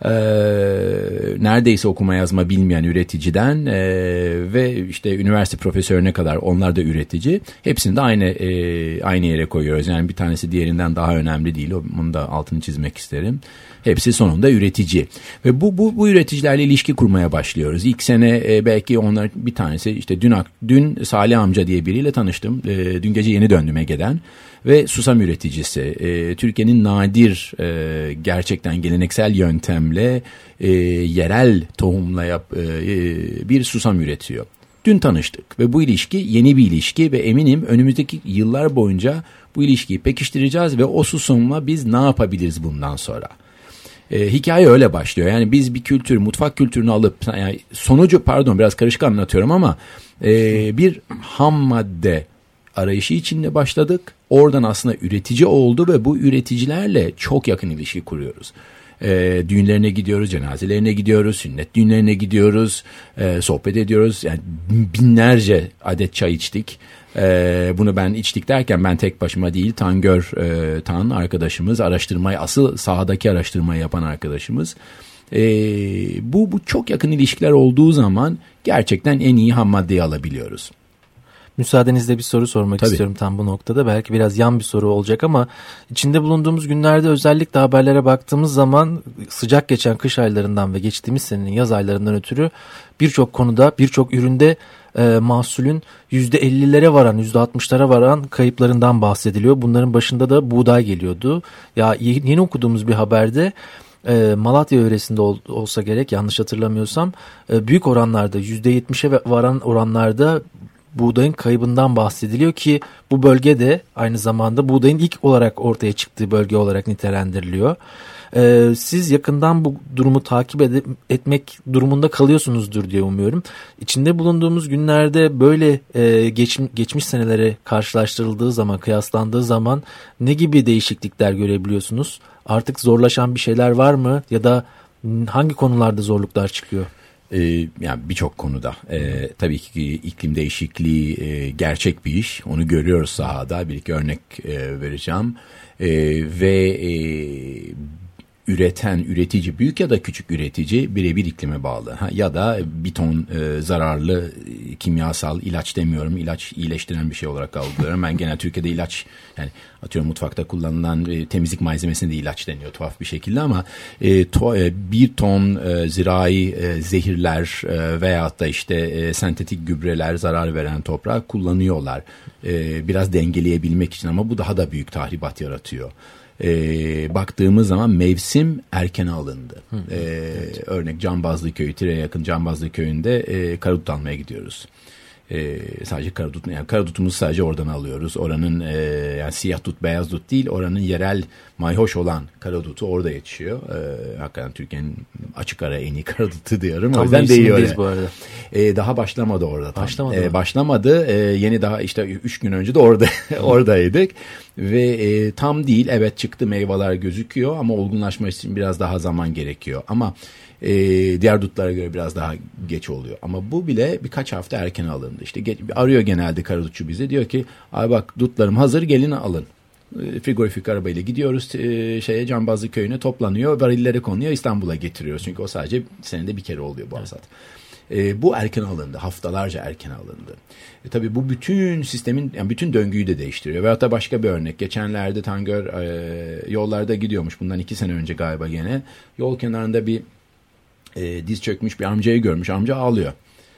neredeyse okuma yazma bilmeyen üreticiden ve işte üniversite profesörüne kadar, onlar da üretici. Hepsini de aynı yere koyuyoruz. Yani bir tanesi diğerinden daha önemli değil. Onu da altını çizmek isterim. Hepsi sonunda üretici. Ve bu üreticilerle ilişki kurmaya başlıyoruz. İlk sene belki onlar, bir tanesi işte dün Salih amca diye biriyle tanıştım. Dün gece yeni döndüm Ege'den. Ve susam üreticisi. Türkiye'nin nadir gerçekten geleneksel yöntemle yerel tohumla bir susam üretiyor. Dün tanıştık ve bu ilişki yeni bir ilişki ve eminim önümüzdeki yıllar boyunca bu ilişkiyi pekiştireceğiz ve o susamla biz ne yapabiliriz bundan sonra? Hikaye öyle başlıyor. Yani biz bir kültür, mutfak kültürünü alıp, yani sonucu, biraz karışık anlatıyorum ama bir ham madde arayışı içinde başladık. Oradan aslında üretici oldu ve bu üreticilerle çok yakın ilişki kuruyoruz. Düğünlerine gidiyoruz, cenazelerine gidiyoruz, sünnet düğünlerine gidiyoruz, sohbet ediyoruz. Yani binlerce adet çay içtik. Bunu ben içtik derken ben tek başıma değil, Tangör Tan arkadaşımız, asıl sahadaki araştırmayı yapan arkadaşımız. Bu çok yakın ilişkiler olduğu zaman gerçekten en iyi ham maddeyi alabiliyoruz. Müsaadenizle bir soru sormak istiyorum tam bu noktada. Belki biraz yan bir soru olacak ama içinde bulunduğumuz günlerde özellikle haberlere baktığımız zaman sıcak geçen kış aylarından ve geçtiğimiz senenin yaz aylarından ötürü birçok konuda, birçok üründe mahsulün %50'lere varan, %60'lara varan kayıplarından bahsediliyor. Bunların başında da buğday geliyordu. Ya yeni okuduğumuz bir haberde Malatya yöresinde olsa gerek, yanlış hatırlamıyorsam, büyük oranlarda, %70'e varan oranlarda buğdayın kaybından bahsediliyor ki bu bölge de aynı zamanda buğdayın ilk olarak ortaya çıktığı bölge olarak nitelendiriliyor. Siz yakından bu durumu takip etmek durumunda kalıyorsunuzdur diye umuyorum. İçinde bulunduğumuz günlerde böyle geçmiş senelere karşılaştırıldığı zaman, kıyaslandığı zaman ne gibi değişiklikler görebiliyorsunuz? Artık zorlaşan bir şeyler var mı ya da hangi konularda zorluklar çıkıyor? Yani birçok konuda tabii ki iklim değişikliği gerçek bir iş, onu görüyoruz sahada. Bir iki örnek vereceğim ve üretici, büyük ya da küçük üretici birebir iklime bağlı. Ya da bir ton zararlı kimyasal, ilaç demiyorum, ilaç iyileştiren bir şey olarak algılıyorum. Ben genel Türkiye'de ilaç, yani atıyorum mutfakta kullanılan temizlik malzemesine de ilaç deniyor tuhaf bir şekilde ama bir ton zirai zehirler veyahut da işte sentetik gübreler zarar veren toprağı kullanıyorlar. Biraz dengeleyebilmek için ama bu daha da büyük tahribat yaratıyor. Baktığımız zaman mevsim erken alındı. Örnek Cambazlı Köyü, Tire'ye yakın Cambazlı Köyü'nde karadut almaya gidiyoruz. Sadece karadut, yani karadutumuzu sadece oradan alıyoruz. Oranın yani siyah dut, beyaz dut değil, oranın yerel mayhoş olan karadutu orada yetişiyor. Hakikaten Türkiye'nin açık ara en iyi karadutu diyorum. O yüzden değiyor yani. Bu arada. Daha başlamadı orada. Başlamadı. Yeni daha işte 3 gün önce de oradaydık. Ve tam değil, evet çıktı, meyveler gözüküyor ama olgunlaşması için biraz daha zaman gerekiyor. Ama diğer dutlara göre biraz daha geç oluyor. Ama bu bile birkaç hafta erken alındı. İşte arıyor genelde karadutçu bize, diyor ki ay bak dutlarım hazır, gelin alın. Frigorifik arabayla gidiyoruz Cambazlı Köyü'ne, toplanıyor, varillere konuyor, İstanbul'a getiriyoruz. Çünkü o sadece senede bir kere oluyor bu hasat. Bu erken alındı. Haftalarca erken alındı. Tabii bu bütün sistemin, yani bütün döngüyü de değiştiriyor. Veyahut da başka bir örnek. Geçenlerde Tangör yollarda gidiyormuş. Bundan 2 sene önce galiba gene. Yol kenarında bir diz çökmüş bir amcayı görmüş. Amca ağlıyor.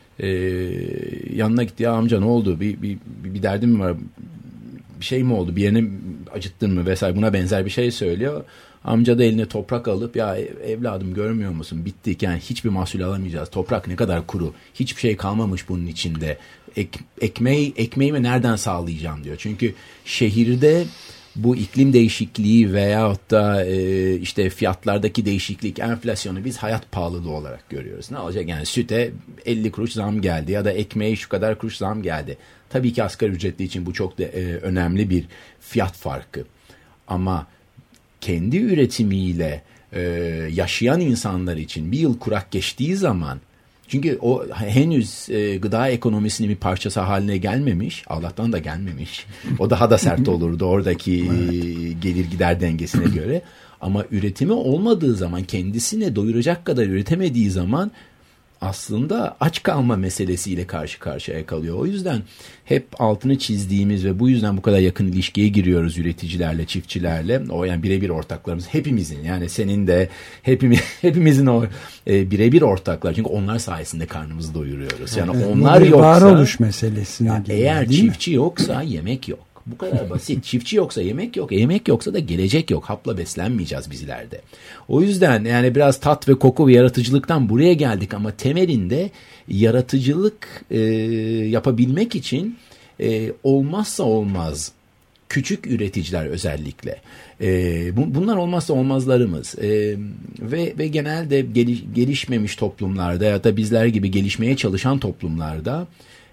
Yanına gitti. Ya amca ne oldu? Bir derdin mi var? Bir şey mi oldu? Bir yerini acıttın mı? Vesaire, buna benzer bir şey söylüyor. Amca da eline toprak alıp ya evladım görmüyor musun? Bittik yani, hiçbir mahsul alamayacağız. Toprak ne kadar kuru. Hiçbir şey kalmamış bunun içinde. Ekmeğimi nereden sağlayacağım diyor. Çünkü şehirde bu iklim değişikliği veyahut da işte fiyatlardaki değişiklik, enflasyonu biz hayat pahalılığı olarak görüyoruz. Ne olacak yani, süte 50 kuruş zam geldi ya da ekmeğe şu kadar kuruş zam geldi. Tabii ki asgari ücretli için bu çok önemli bir fiyat farkı. Ama kendi üretimiyle yaşayan insanlar için bir yıl kurak geçtiği zaman, çünkü o henüz gıda ekonomisinin bir parçası haline gelmemiş. Allah'tan da gelmemiş. O daha da sert olurdu oradaki gelir gider dengesine göre. Ama üretimi olmadığı zaman, kendisine doyuracak kadar üretemediği zaman aslında aç kalma meselesiyle karşı karşıya kalıyor. O yüzden hep altını çizdiğimiz ve bu yüzden bu kadar yakın ilişkiye giriyoruz üreticilerle, çiftçilerle. O yani birebir ortaklarımız, hepimizin, yani senin de hepimizin o birebir ortaklar. Çünkü onlar sayesinde karnımızı doyuruyoruz. Yani onlar yoksa, varoluş meselesine yani eğer çiftçi yoksa yemek yok. Bu kadar basit. Çiftçi yoksa yemek yok. Yemek yoksa da gelecek yok. Hapla beslenmeyeceğiz biz ileride. O yüzden yani biraz tat ve koku ve yaratıcılıktan buraya geldik ama temelinde yaratıcılık yapabilmek için olmazsa olmaz küçük üreticiler özellikle. Bunlar olmazsa olmazlarımız. Ve genelde gelişmemiş toplumlarda ya da bizler gibi gelişmeye çalışan toplumlarda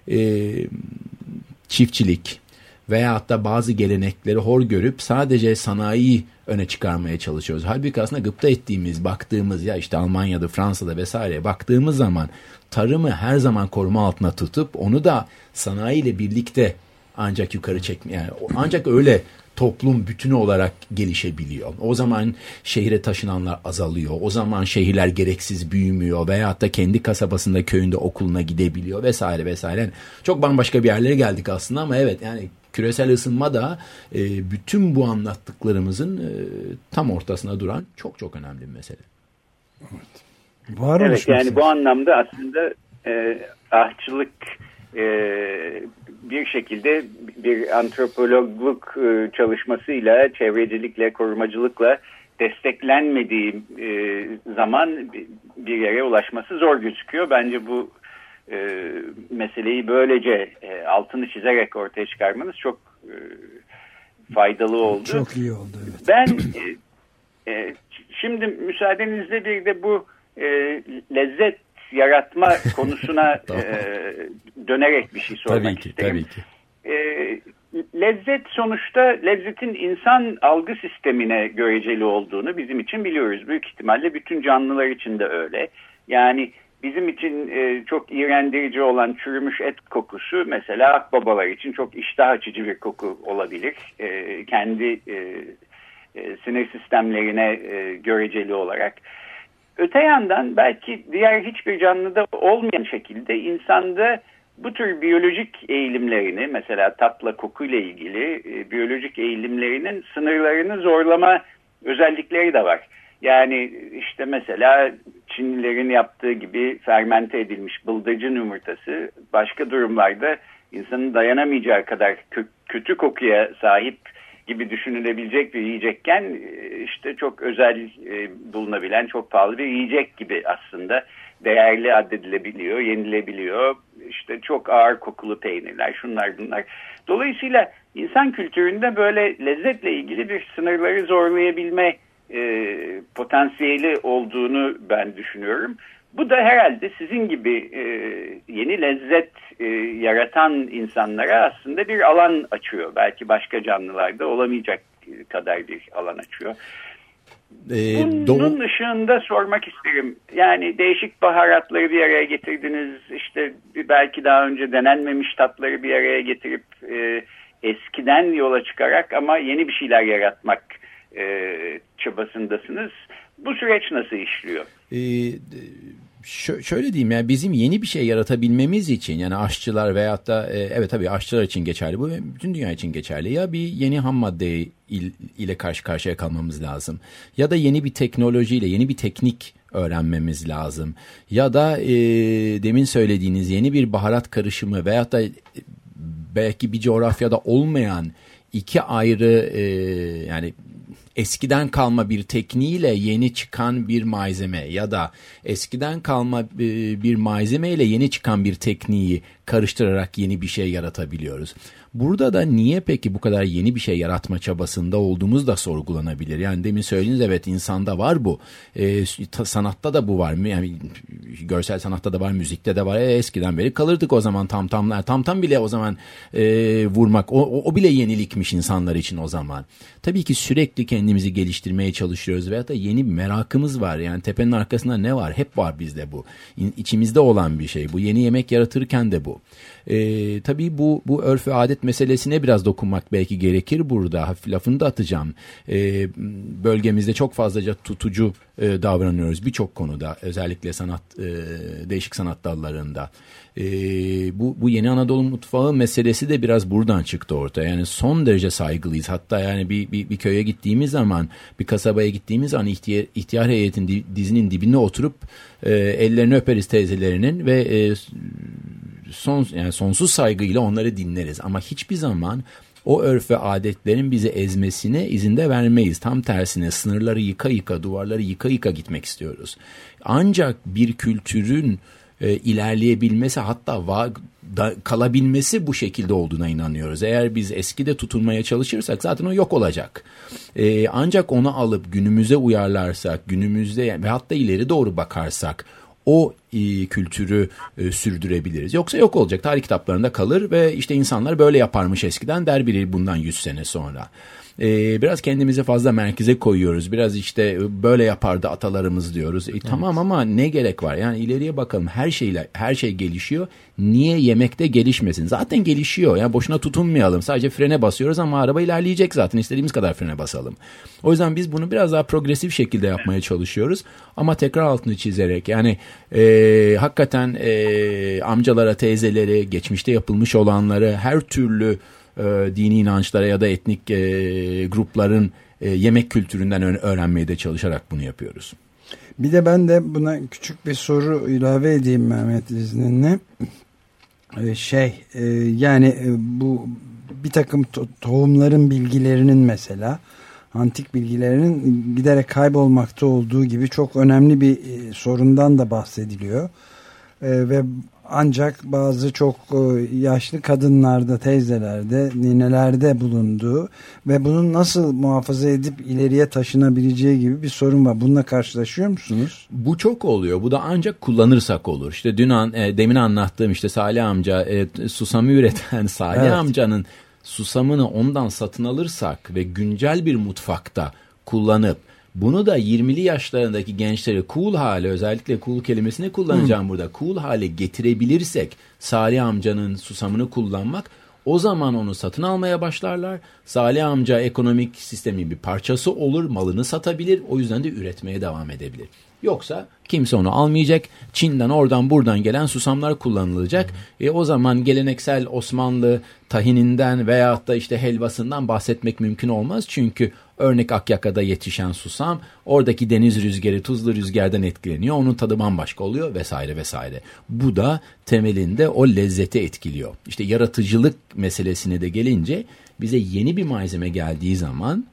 çiftçilik veyahut da bazı gelenekleri hor görüp sadece sanayiyi öne çıkarmaya çalışıyoruz. Halbuki aslında gıpta ettiğimiz, baktığımız, ya işte Almanya'da, Fransa'da vesaire baktığımız zaman tarımı her zaman koruma altına tutup onu da sanayiyle birlikte ancak yukarı çekmeye, yani ancak öyle toplum bütünü olarak gelişebiliyor. O zaman şehire taşınanlar azalıyor. O zaman şehirler gereksiz büyümüyor veyahut da kendi kasabasında, köyünde okuluna gidebiliyor vesaire vesaire. Yani çok bambaşka bir yerlere geldik aslında ama evet, yani küresel ısınma da bütün bu anlattıklarımızın tam ortasına duran çok çok önemli bir mesele. Evet, yani bu anlamda aslında ahçılık bir şekilde bir antropologluk çalışmasıyla, çevrecilikle, korumacılıkla desteklenmediği zaman bir yere ulaşması zor gözüküyor. Bence bu meseleyi böylece altını çizerek ortaya çıkarmanız çok faydalı oldu. Çok iyi oldu. Evet. Ben şimdi müsaadenizle bir de bu lezzet yaratma konusuna dönerek bir şey sormak isterim. Tabii ki. Lezzet sonuçta, lezzetin insan algı sistemine göreceli olduğunu bizim için biliyoruz. Büyük ihtimalle bütün canlılar için de öyle. Yani bizim için çok iğrendirici olan çürümüş et kokusu mesela akbabalar için çok iştah açıcı bir koku olabilir. Kendi sinir sistemlerine göreceli olarak. Öte yandan belki diğer hiçbir canlıda olmayan şekilde insanda bu tür biyolojik eğilimlerini, mesela tatla kokuyla ilgili biyolojik eğilimlerinin sınırlarını zorlama özellikleri de var. Yani işte mesela Çinlilerin yaptığı gibi fermente edilmiş bıldırcın yumurtası başka durumlarda insanın dayanamayacağı kadar kötü kokuya sahip gibi düşünülebilecek bir yiyecekken işte çok özel bulunabilen, çok pahalı bir yiyecek gibi aslında değerli addedilebiliyor, yenilebiliyor. İşte çok ağır kokulu peynirler, şunlar bunlar. Dolayısıyla insan kültüründe böyle lezzetle ilgili bir sınırları zorlayabilme potansiyeli olduğunu ben düşünüyorum. Bu da herhalde sizin gibi yeni lezzet yaratan insanlara aslında bir alan açıyor. Belki başka canlılarda olamayacak kadar bir alan açıyor. Bunun ışığında sormak isterim. Yani değişik baharatları bir araya getirdiniz. İşte belki daha önce denenmemiş tatları bir araya getirip eskiden yola çıkarak ama yeni bir şeyler yaratmak çabasındasınız. Bu süreç nasıl işliyor? Şöyle diyeyim, yani bizim yeni bir şey yaratabilmemiz için, yani aşçılar veyahut da evet tabii aşçılar için geçerli, bu bütün dünya için geçerli, ya bir yeni ham madde ile karşı karşıya kalmamız lazım ya da yeni bir teknolojiyle yeni bir teknik öğrenmemiz lazım ya da demin söylediğiniz yeni bir baharat karışımı veyahut da belki bir coğrafyada olmayan iki ayrı yani eskiden kalma bir tekniğiyle yeni çıkan bir malzeme ya da eskiden kalma bir malzeme ile yeni çıkan bir tekniği karıştırarak yeni bir şey yaratabiliyoruz. Burada da niye peki bu kadar yeni bir şey yaratma çabasında olduğumuz da sorgulanabilir. Yani demin söylediğiniz, evet, insanda var bu. Sanatta da bu var mı? Yani görsel sanatta da var, müzikte de var. Eskiden beri kalırdık o zaman tamtamlar. Tamtam bile o zaman vurmak. O bile yenilikmiş insanlar için o zaman. Tabii ki sürekli kendimizi geliştirmeye çalışıyoruz veyahut da yeni bir merakımız var. Yani tepenin arkasında ne var? Hep var bizde bu. İçimizde olan bir şey. Bu yeni yemek yaratırken de bu. Tabii bu örf ve adet meselesine biraz dokunmak belki gerekir burada. Hafif lafını da atacağım. Bölgemizde çok fazlaca tutucu davranıyoruz birçok konuda. Özellikle değişik sanat dallarında. Bu yeni Anadolu mutfağı meselesi de biraz buradan çıktı ortaya. Yani son derece saygılıyız. Hatta yani bir köye gittiğimiz zaman, bir kasabaya gittiğimiz zaman ihtiyar heyetin dizinin dibine oturup ellerini öperiz teyzelerinin ve sonsuz saygıyla onları dinleriz. Ama hiçbir zaman o örf ve adetlerin bizi ezmesine izin de vermeyiz. Tam tersine sınırları yıka yıka, duvarları yıka yıka gitmek istiyoruz. Ancak bir kültürün ilerleyebilmesi, hatta kalabilmesi bu şekilde olduğuna inanıyoruz. Eğer biz eskide tutunmaya çalışırsak zaten o yok olacak. Ancak onu alıp günümüze uyarlarsak, günümüzde ve hatta ileri doğru bakarsak o kültürü sürdürebiliriz. Yoksa yok olacak. Tarih kitaplarında kalır ve işte insanlar böyle yaparmış eskiden der biri bundan 100 sene sonra. Biraz kendimizi fazla merkeze koyuyoruz. Biraz işte böyle yapardı atalarımız diyoruz. Evet. Tamam ama ne gerek var? Yani ileriye bakalım. Her şey gelişiyor. Niye yemekte gelişmesin? Zaten gelişiyor. Yani boşuna tutunmayalım. Sadece frene basıyoruz ama araba ilerleyecek zaten. İstediğimiz kadar frene basalım. O yüzden biz bunu biraz daha progresif şekilde yapmaya çalışıyoruz. Ama tekrar altını çizerek yani hakikaten amcalara, teyzelere, geçmişte yapılmış olanları, her türlü dini inançlara ya da etnik grupların yemek kültüründen öğrenmeye de çalışarak bunu yapıyoruz. Bir de ben de buna küçük bir soru ilave edeyim Mehmet izninle. Yani bu bir takım tohumların bilgilerinin mesela antik bilgilerinin giderek kaybolmakta olduğu gibi çok önemli bir sorundan da bahsediliyor. Ve ancak bazı çok yaşlı kadınlarda, teyzelerde, ninelerde bulunduğu ve bunun nasıl muhafaza edip ileriye taşınabileceği gibi bir sorun var. Bununla karşılaşıyor musunuz? Bu çok oluyor. Bu da ancak kullanırsak olur. İşte demin anlattığım işte Salih amca susamı üreten Salih amcanın susamını ondan satın alırsak ve güncel bir mutfakta kullanıp bunu da 20'li yaşlarındaki gençleri cool hale, özellikle cool kelimesini kullanacağım burada, cool hale getirebilirsek Salih amcanın susamını kullanmak, o zaman onu satın almaya başlarlar. Salih amca ekonomik sistemin bir parçası olur, malını satabilir, o yüzden de üretmeye devam edebilir. Yoksa kimse onu almayacak. Çin'den oradan buradan gelen susamlar kullanılacak. O zaman geleneksel Osmanlı tahininden veyahut da işte helvasından bahsetmek mümkün olmaz. Çünkü örnek Akyaka'da yetişen susam oradaki deniz rüzgarı, tuzlu rüzgardan etkileniyor. Onun tadı bambaşka oluyor vesaire vesaire. Bu da temelinde o lezzeti etkiliyor. İşte yaratıcılık meselesine de gelince bize yeni bir malzeme geldiği zaman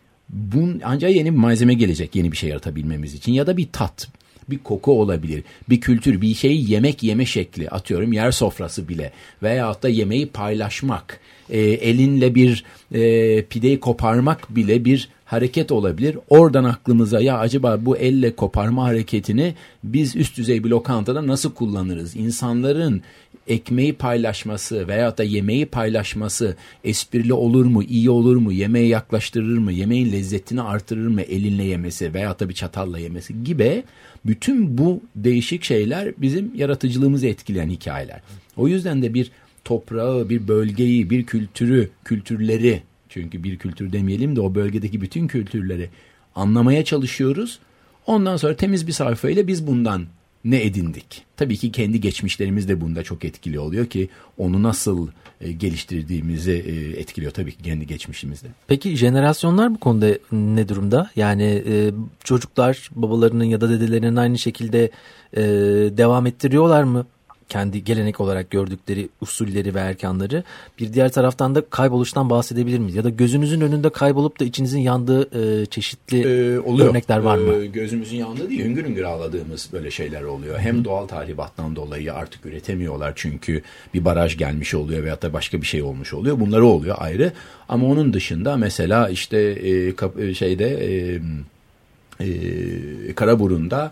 ancak yeni bir malzeme gelecek yeni bir şey yaratabilmemiz için ya da bir tat, bir koku olabilir, bir kültür, bir şeyi yemek yeme şekli, atıyorum yer sofrası bile veyahut da yemeği paylaşmak, elinle bir pideyi koparmak bile bir hareket olabilir. Oradan aklımıza ya acaba bu elle koparma hareketini biz üst düzey bir lokantada nasıl kullanırız? İnsanların ekmeği paylaşması veyahut da yemeği paylaşması esprili olur mu, iyi olur mu, yemeğe yaklaştırır mı, yemeğin lezzetini artırır mı elinle yemesi veyahut da bir çatalla yemesi gibi bütün bu değişik şeyler bizim yaratıcılığımızı etkileyen hikayeler. O yüzden de bir toprağı, bir bölgeyi, bir kültürleri, çünkü bir kültür demeyelim de o bölgedeki bütün kültürleri anlamaya çalışıyoruz. Ondan sonra temiz bir sayfayla biz bundan ne edindik? Tabii ki kendi geçmişlerimiz de bunda çok etkili oluyor ki onu nasıl geliştirdiğimizi etkiliyor tabii ki kendi geçmişimizde. Peki jenerasyonlar bu konuda ne durumda? Yani çocuklar babalarının ya da dedelerinin aynı şekilde devam ettiriyorlar mı? Kendi gelenek olarak gördükleri usulleri ve erkanları. Bir diğer taraftan da kayboluştan bahsedebilir miyiz? Ya da gözünüzün önünde kaybolup da içinizin yandığı çeşitli örnekler var mı? Gözümüzün yandığı değil, hüngür hüngür ağladığımız böyle şeyler oluyor. Hem doğal tahribattan dolayı artık üretemiyorlar çünkü bir baraj gelmiş oluyor veyahut da başka bir şey olmuş oluyor. Bunları oluyor ayrı. Ama onun dışında mesela işte Karaburun'da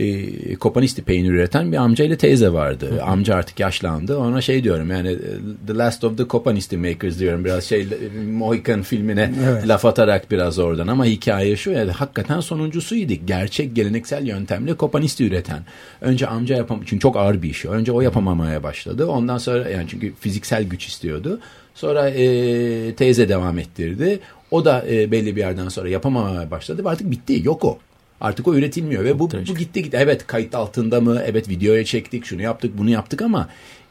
Kopanisti peynir üreten bir amcayla teyze vardı. Amca artık yaşlandı. Ona şey diyorum yani The Last of the Kopanisti Makers diyorum. Biraz Mohican filmine laf atarak biraz oradan. Ama hikaye şu yani hakikaten sonuncusuydu. Gerçek geleneksel yöntemle kopanisti üreten. Önce amca çünkü çok ağır bir iş. Önce o yapamamaya başladı. Ondan sonra yani çünkü fiziksel güç istiyordu. Sonra teyze devam ettirdi. O da belli bir yerden sonra yapamamaya başladı. Artık bitti. Yok o. Artık o üretilmiyor ve bu gitti. Evet kayıt altında mı? Evet videoya çektik. Şunu yaptık, bunu yaptık ama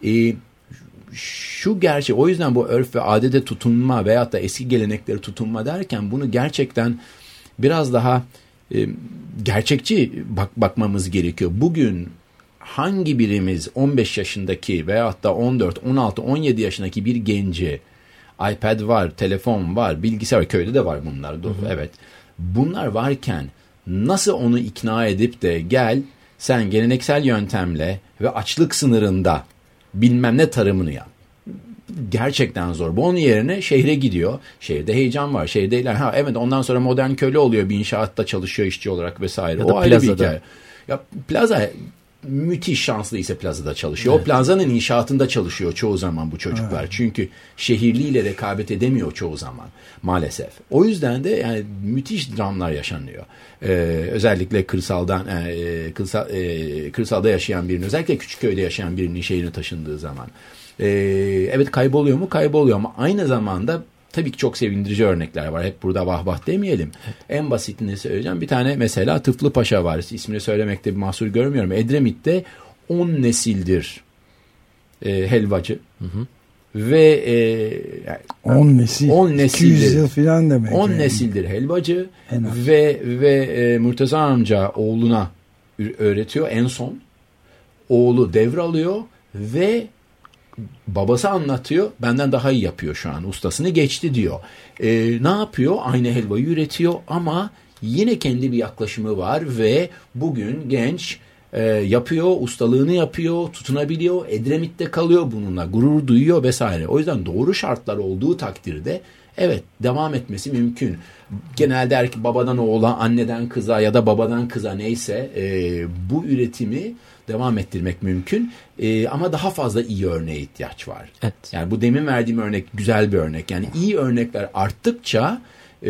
şu gerçek. O yüzden bu örf ve adete tutunma veyahut da eski gelenekleri tutunma derken bunu gerçekten biraz daha gerçekçi bakmamız gerekiyor. Bugün hangi birimiz 15 yaşındaki veyahut da 14, 16, 17 yaşındaki bir genci iPad var, telefon var, bilgisayar, köyde de var bunlar. Evet. Bunlar varken nasıl onu ikna edip de gel sen geleneksel yöntemle ve açlık sınırında bilmem ne tarımını yap. Gerçekten zor. Bu onun yerine şehre gidiyor. Şehirde heyecan var. Şehirde evet ondan sonra modern köle oluyor. Bir inşaatta çalışıyor işçi olarak vesaire. Ya da o ayrı bir hikaye. Ya plaza müthiş şanslıysa plazada çalışıyor. Evet. O plazanın inşaatında çalışıyor çoğu zaman bu çocuklar. Evet. Çünkü şehirliyle rekabet edemiyor çoğu zaman maalesef. O yüzden de yani müthiş dramlar yaşanıyor. Özellikle kırsalda yaşayan birinin, özellikle küçük köyde yaşayan birinin şehrine taşındığı zaman. Evet kayboluyor mu? Kayboluyor ama aynı zamanda tabii ki çok sevindirici örnekler var. Hep burada vah vah demeyelim. En basitini söyleyeceğim. Bir tane mesela Tıflı Paşa var. İsmini söylemekte bir mahsur görmüyorum. Edremit'te 10 nesildir helvacı. Ve 10 nesildir. 200 yıl falan demek. 10 nesildir helvacı ve Murtaza amca oğluna öğretiyor. En son oğlu devralıyor ve babası anlatıyor. Benden daha iyi yapıyor şu an. Ustasını geçti diyor. Ne yapıyor? Aynı helvayı üretiyor ama yine kendi bir yaklaşımı var ve bugün genç yapıyor, ustalığını yapıyor, tutunabiliyor, Edremit'te kalıyor bununla, gurur duyuyor vesaire. O yüzden doğru şartlar olduğu takdirde evet devam etmesi mümkün. Genelde babadan oğula, anneden kıza ya da babadan kıza neyse bu üretimi devam ettirmek mümkün. Ama daha fazla iyi örneğe ihtiyaç var. Evet. Yani bu demin verdiğim örnek güzel bir örnek. Yani iyi örnekler arttıkça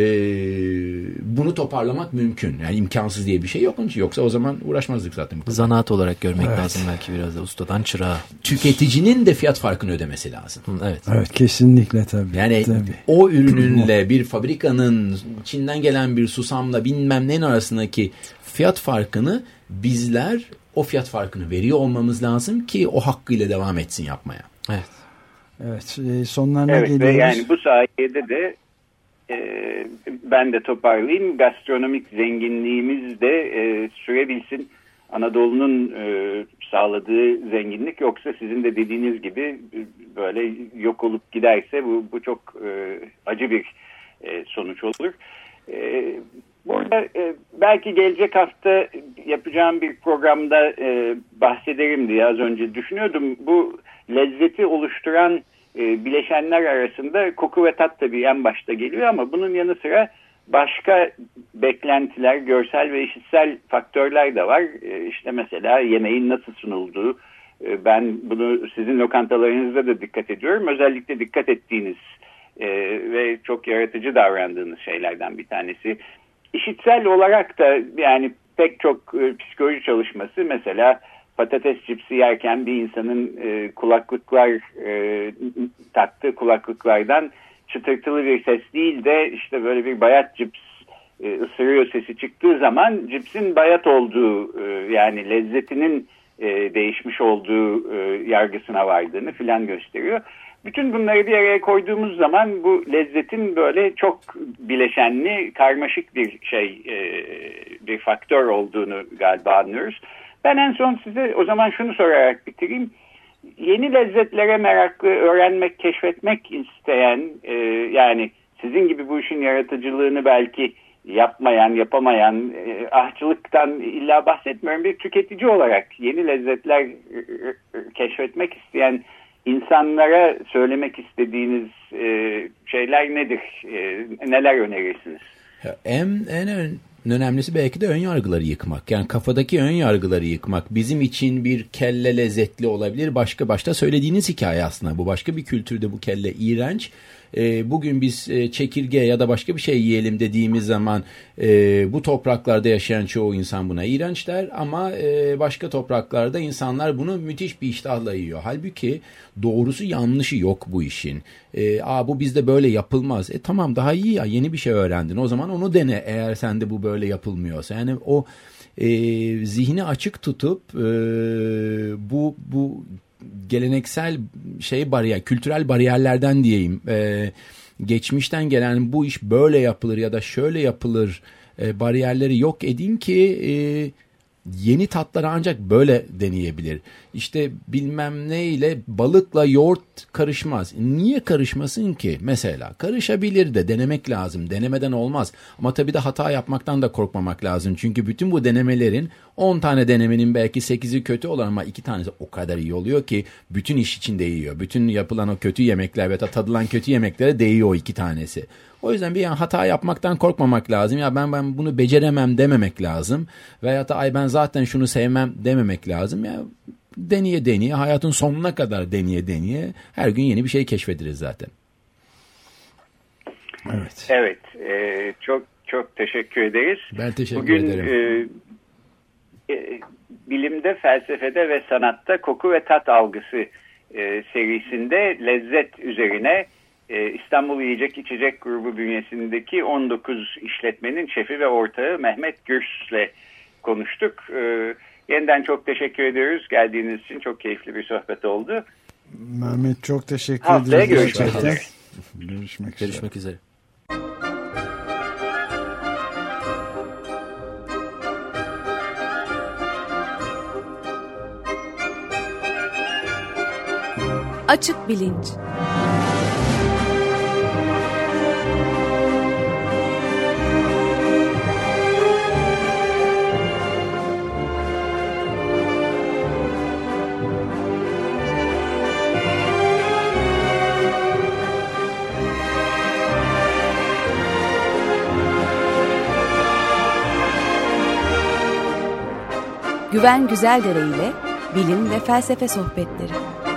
bunu toparlamak mümkün. Yani imkansız diye bir şey yok. Yoksa o zaman uğraşmazdık zaten. Zanaat olarak görmek lazım belki biraz da ustadan çırağa. Tüketicinin de fiyat farkını ödemesi lazım. Evet. Evet kesinlikle tabii. Yani o ürününle bir fabrikanın Çin'den gelen bir susamla bilmem neyin arasındaki fiyat farkını bizler o fiyat farkını veriyor olmamız lazım ki o hakkıyla devam etsin yapmaya. Evet. Evet. Sonlarına geliyoruz. Ve yani bu sayede de ben de toparlayayım. Gastronomik zenginliğimiz de sürebilsin. Anadolu'nun sağladığı zenginlik yoksa sizin de dediğiniz gibi böyle yok olup giderse bu çok acı bir sonuç olur. Burada belki gelecek hafta yapacağım bir programda bahsederim diye az önce düşünüyordum. Bu lezzeti oluşturan bileşenler arasında koku ve tat tabii en başta geliyor ama bunun yanı sıra başka beklentiler, görsel ve işitsel faktörler de var. İşte mesela yemeğin nasıl sunulduğu. Ben bunu sizin lokantalarınızda da dikkat ediyorum. Özellikle dikkat ettiğiniz ve çok yaratıcı davrandığınız şeylerden bir tanesi. İşitsel olarak da yani pek çok psikoloji çalışması mesela patates cipsi yerken bir insanın kulaklıklar taktığı kulaklıklardan çıtırtılı bir ses değil de işte böyle bir bayat cips ısırıyor sesi çıktığı zaman cipsin bayat olduğu yani lezzetinin değişmiş olduğu yargısına vardığını filan gösteriyor. Bütün bunları bir araya koyduğumuz zaman bu lezzetin böyle çok bileşenli, karmaşık bir bir faktör olduğunu galiba anlıyoruz. Ben en son size o zaman şunu sorarak bitireyim. Yeni lezzetlere meraklı, öğrenmek, keşfetmek isteyen, yani sizin gibi bu işin yaratıcılığını belki yapamayan, ahçılıktan illa bahsetmiyorum, bir tüketici olarak yeni lezzetler keşfetmek isteyen insanlara söylemek istediğiniz şeyler nedir? Neler önerirsiniz? önemlisi belki de ön yargıları yıkmak. Yani kafadaki ön yargıları yıkmak. Bizim için bir kelle lezzetli olabilir. Başta söylediğiniz hikaye aslında bu. Başka bir kültürde bu kelle iğrenç. Bugün biz çekirge ya da başka bir şey yiyelim dediğimiz zaman bu topraklarda yaşayan çoğu insan buna iğrenç der ama başka topraklarda insanlar bunu müthiş bir iştahla yiyor. Halbuki doğrusu yanlışı yok bu işin. Bu bizde böyle yapılmaz. Tamam, daha iyi ya, yeni bir şey öğrendin. O zaman onu dene eğer sende bu böyle yapılmıyorsa. Yani o zihni açık tutup bu geleneksel kültürel bariyerlerden diyeyim, geçmişten gelen bu iş böyle yapılır ya da şöyle yapılır bariyerleri yok edin ki yeni tatları ancak böyle deneyebilir. İşte bilmem neyle balıkla yoğurt karışmaz. Niye karışmasın ki? Mesela karışabilir de, denemek lazım. Denemeden olmaz. Ama tabii de hata yapmaktan da korkmamak lazım. Çünkü bütün bu denemelerin 10 tane denemenin belki 8'i kötü olan ama 2 tanesi o kadar iyi oluyor ki bütün iş için değiyor. Bütün yapılan o kötü yemekler ve tadılan kötü yemeklere değiyor o 2 tanesi. O yüzden bir hata yapmaktan korkmamak lazım. Ya ben bunu beceremem dememek lazım. Veyahut da ben zaten şunu sevmem dememek lazım. Ya deneye hayatın sonuna kadar deneye her gün yeni bir şey keşfederiz zaten. Evet. Çok teşekkür ederiz. Ben teşekkür ederim. Bilimde, felsefede ve sanatta koku ve tat algısı serisinde lezzet üzerine İstanbul Yiyecek İçecek Grubu bünyesindeki 19 işletmenin şefi ve ortağı Mehmet Gürs'le konuştuk. Yeniden çok teşekkür ediyoruz. Geldiğiniz için çok keyifli bir sohbet oldu. Mehmet, çok teşekkür ederiz. Haftaya görüşmek üzere. Görüşmek üzere. Açık Bilinç. Güven Güzeldere ile bilim ve felsefe sohbetleri.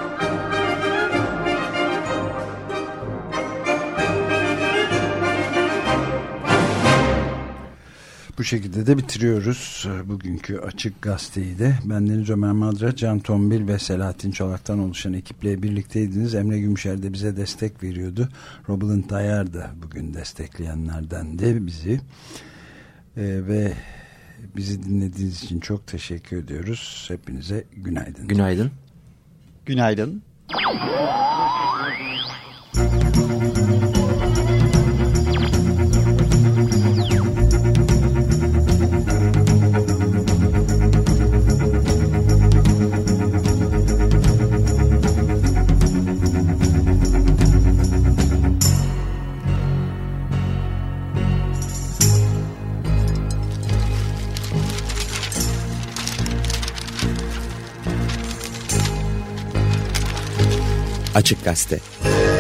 Bu şekilde de bitiriyoruz bugünkü Açık Gazete'yi de. Bendeniz Ömer Madra, Can Tombil ve Selahattin Çolak'tan oluşan ekiple birlikteydiniz. Emre Gümüşer de bize destek veriyordu. Robin Tayyar da bugün destekleyenlerden de bizi. Ve bizi dinlediğiniz için çok teşekkür ediyoruz. Hepinize günaydın. Günaydın. Günaydın. Açık Gazete.